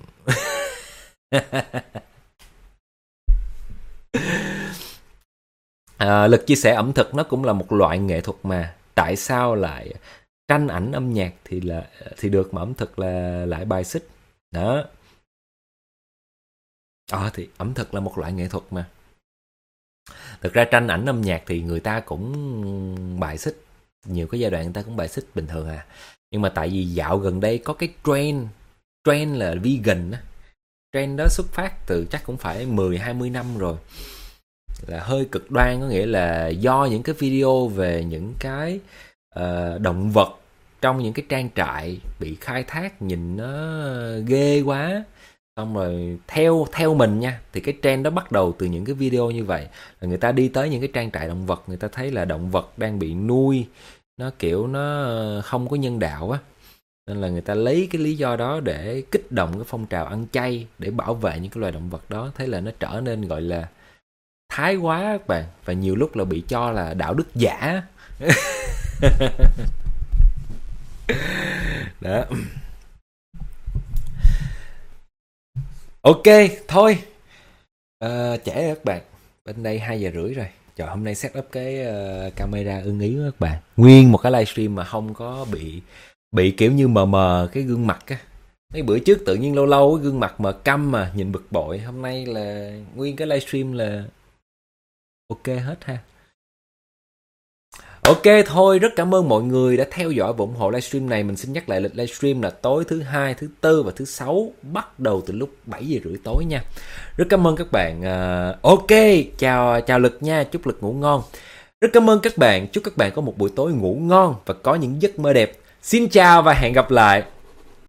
Lực chia sẻ ẩm thực nó cũng là một loại nghệ thuật mà. Tại sao lại tranh ảnh âm nhạc thì được mà ẩm thực là lại bài xích đó. Thì ẩm thực là một loại nghệ thuật mà. Thực ra tranh ảnh âm nhạc thì người ta cũng bài xích, nhiều cái giai đoạn người ta cũng bài xích bình thường à. Nhưng mà tại vì dạo gần đây có cái trend là vegan á. Trend đó xuất phát từ chắc cũng phải 10-20 năm rồi. Là hơi cực đoan, có nghĩa là do những cái video về những cái động vật trong những cái trang trại bị khai thác nhìn nó ghê quá. Xong rồi theo mình nha, thì cái trend đó bắt đầu từ những cái video như vậy. Là người ta đi tới những cái trang trại động vật, người ta thấy là động vật đang bị nuôi nó kiểu nó không có nhân đạo á, nên là người ta lấy cái lý do đó để kích động cái phong trào ăn chay, để bảo vệ những cái loài động vật đó. Thế là nó trở nên gọi là thái quá các bạn, và nhiều lúc là bị cho là đạo đức giả. Đó. Ok, thôi trễ rồi các bạn. Bên đây 2:30 rồi. Trời, hôm nay set up cái camera ưng ý các bạn. Nguyên một cái livestream mà không có bị kiểu như mờ cái gương mặt á. Mấy bữa trước tự nhiên lâu lâu cái gương mặt mờ câm mà nhìn bực bội. Hôm nay là nguyên cái livestream là ok hết ha. Ok thôi, rất cảm ơn mọi người đã theo dõi và ủng hộ livestream này. Mình xin nhắc lại lịch livestream là tối thứ Hai, thứ Tư và thứ Sáu, bắt đầu từ lúc 7:30 tối nha. Rất cảm ơn các bạn. Ok, chào Lực nha, chúc Lực ngủ ngon. Rất cảm ơn các bạn, chúc các bạn có một buổi tối ngủ ngon và có những giấc mơ đẹp. Xin chào và hẹn gặp lại.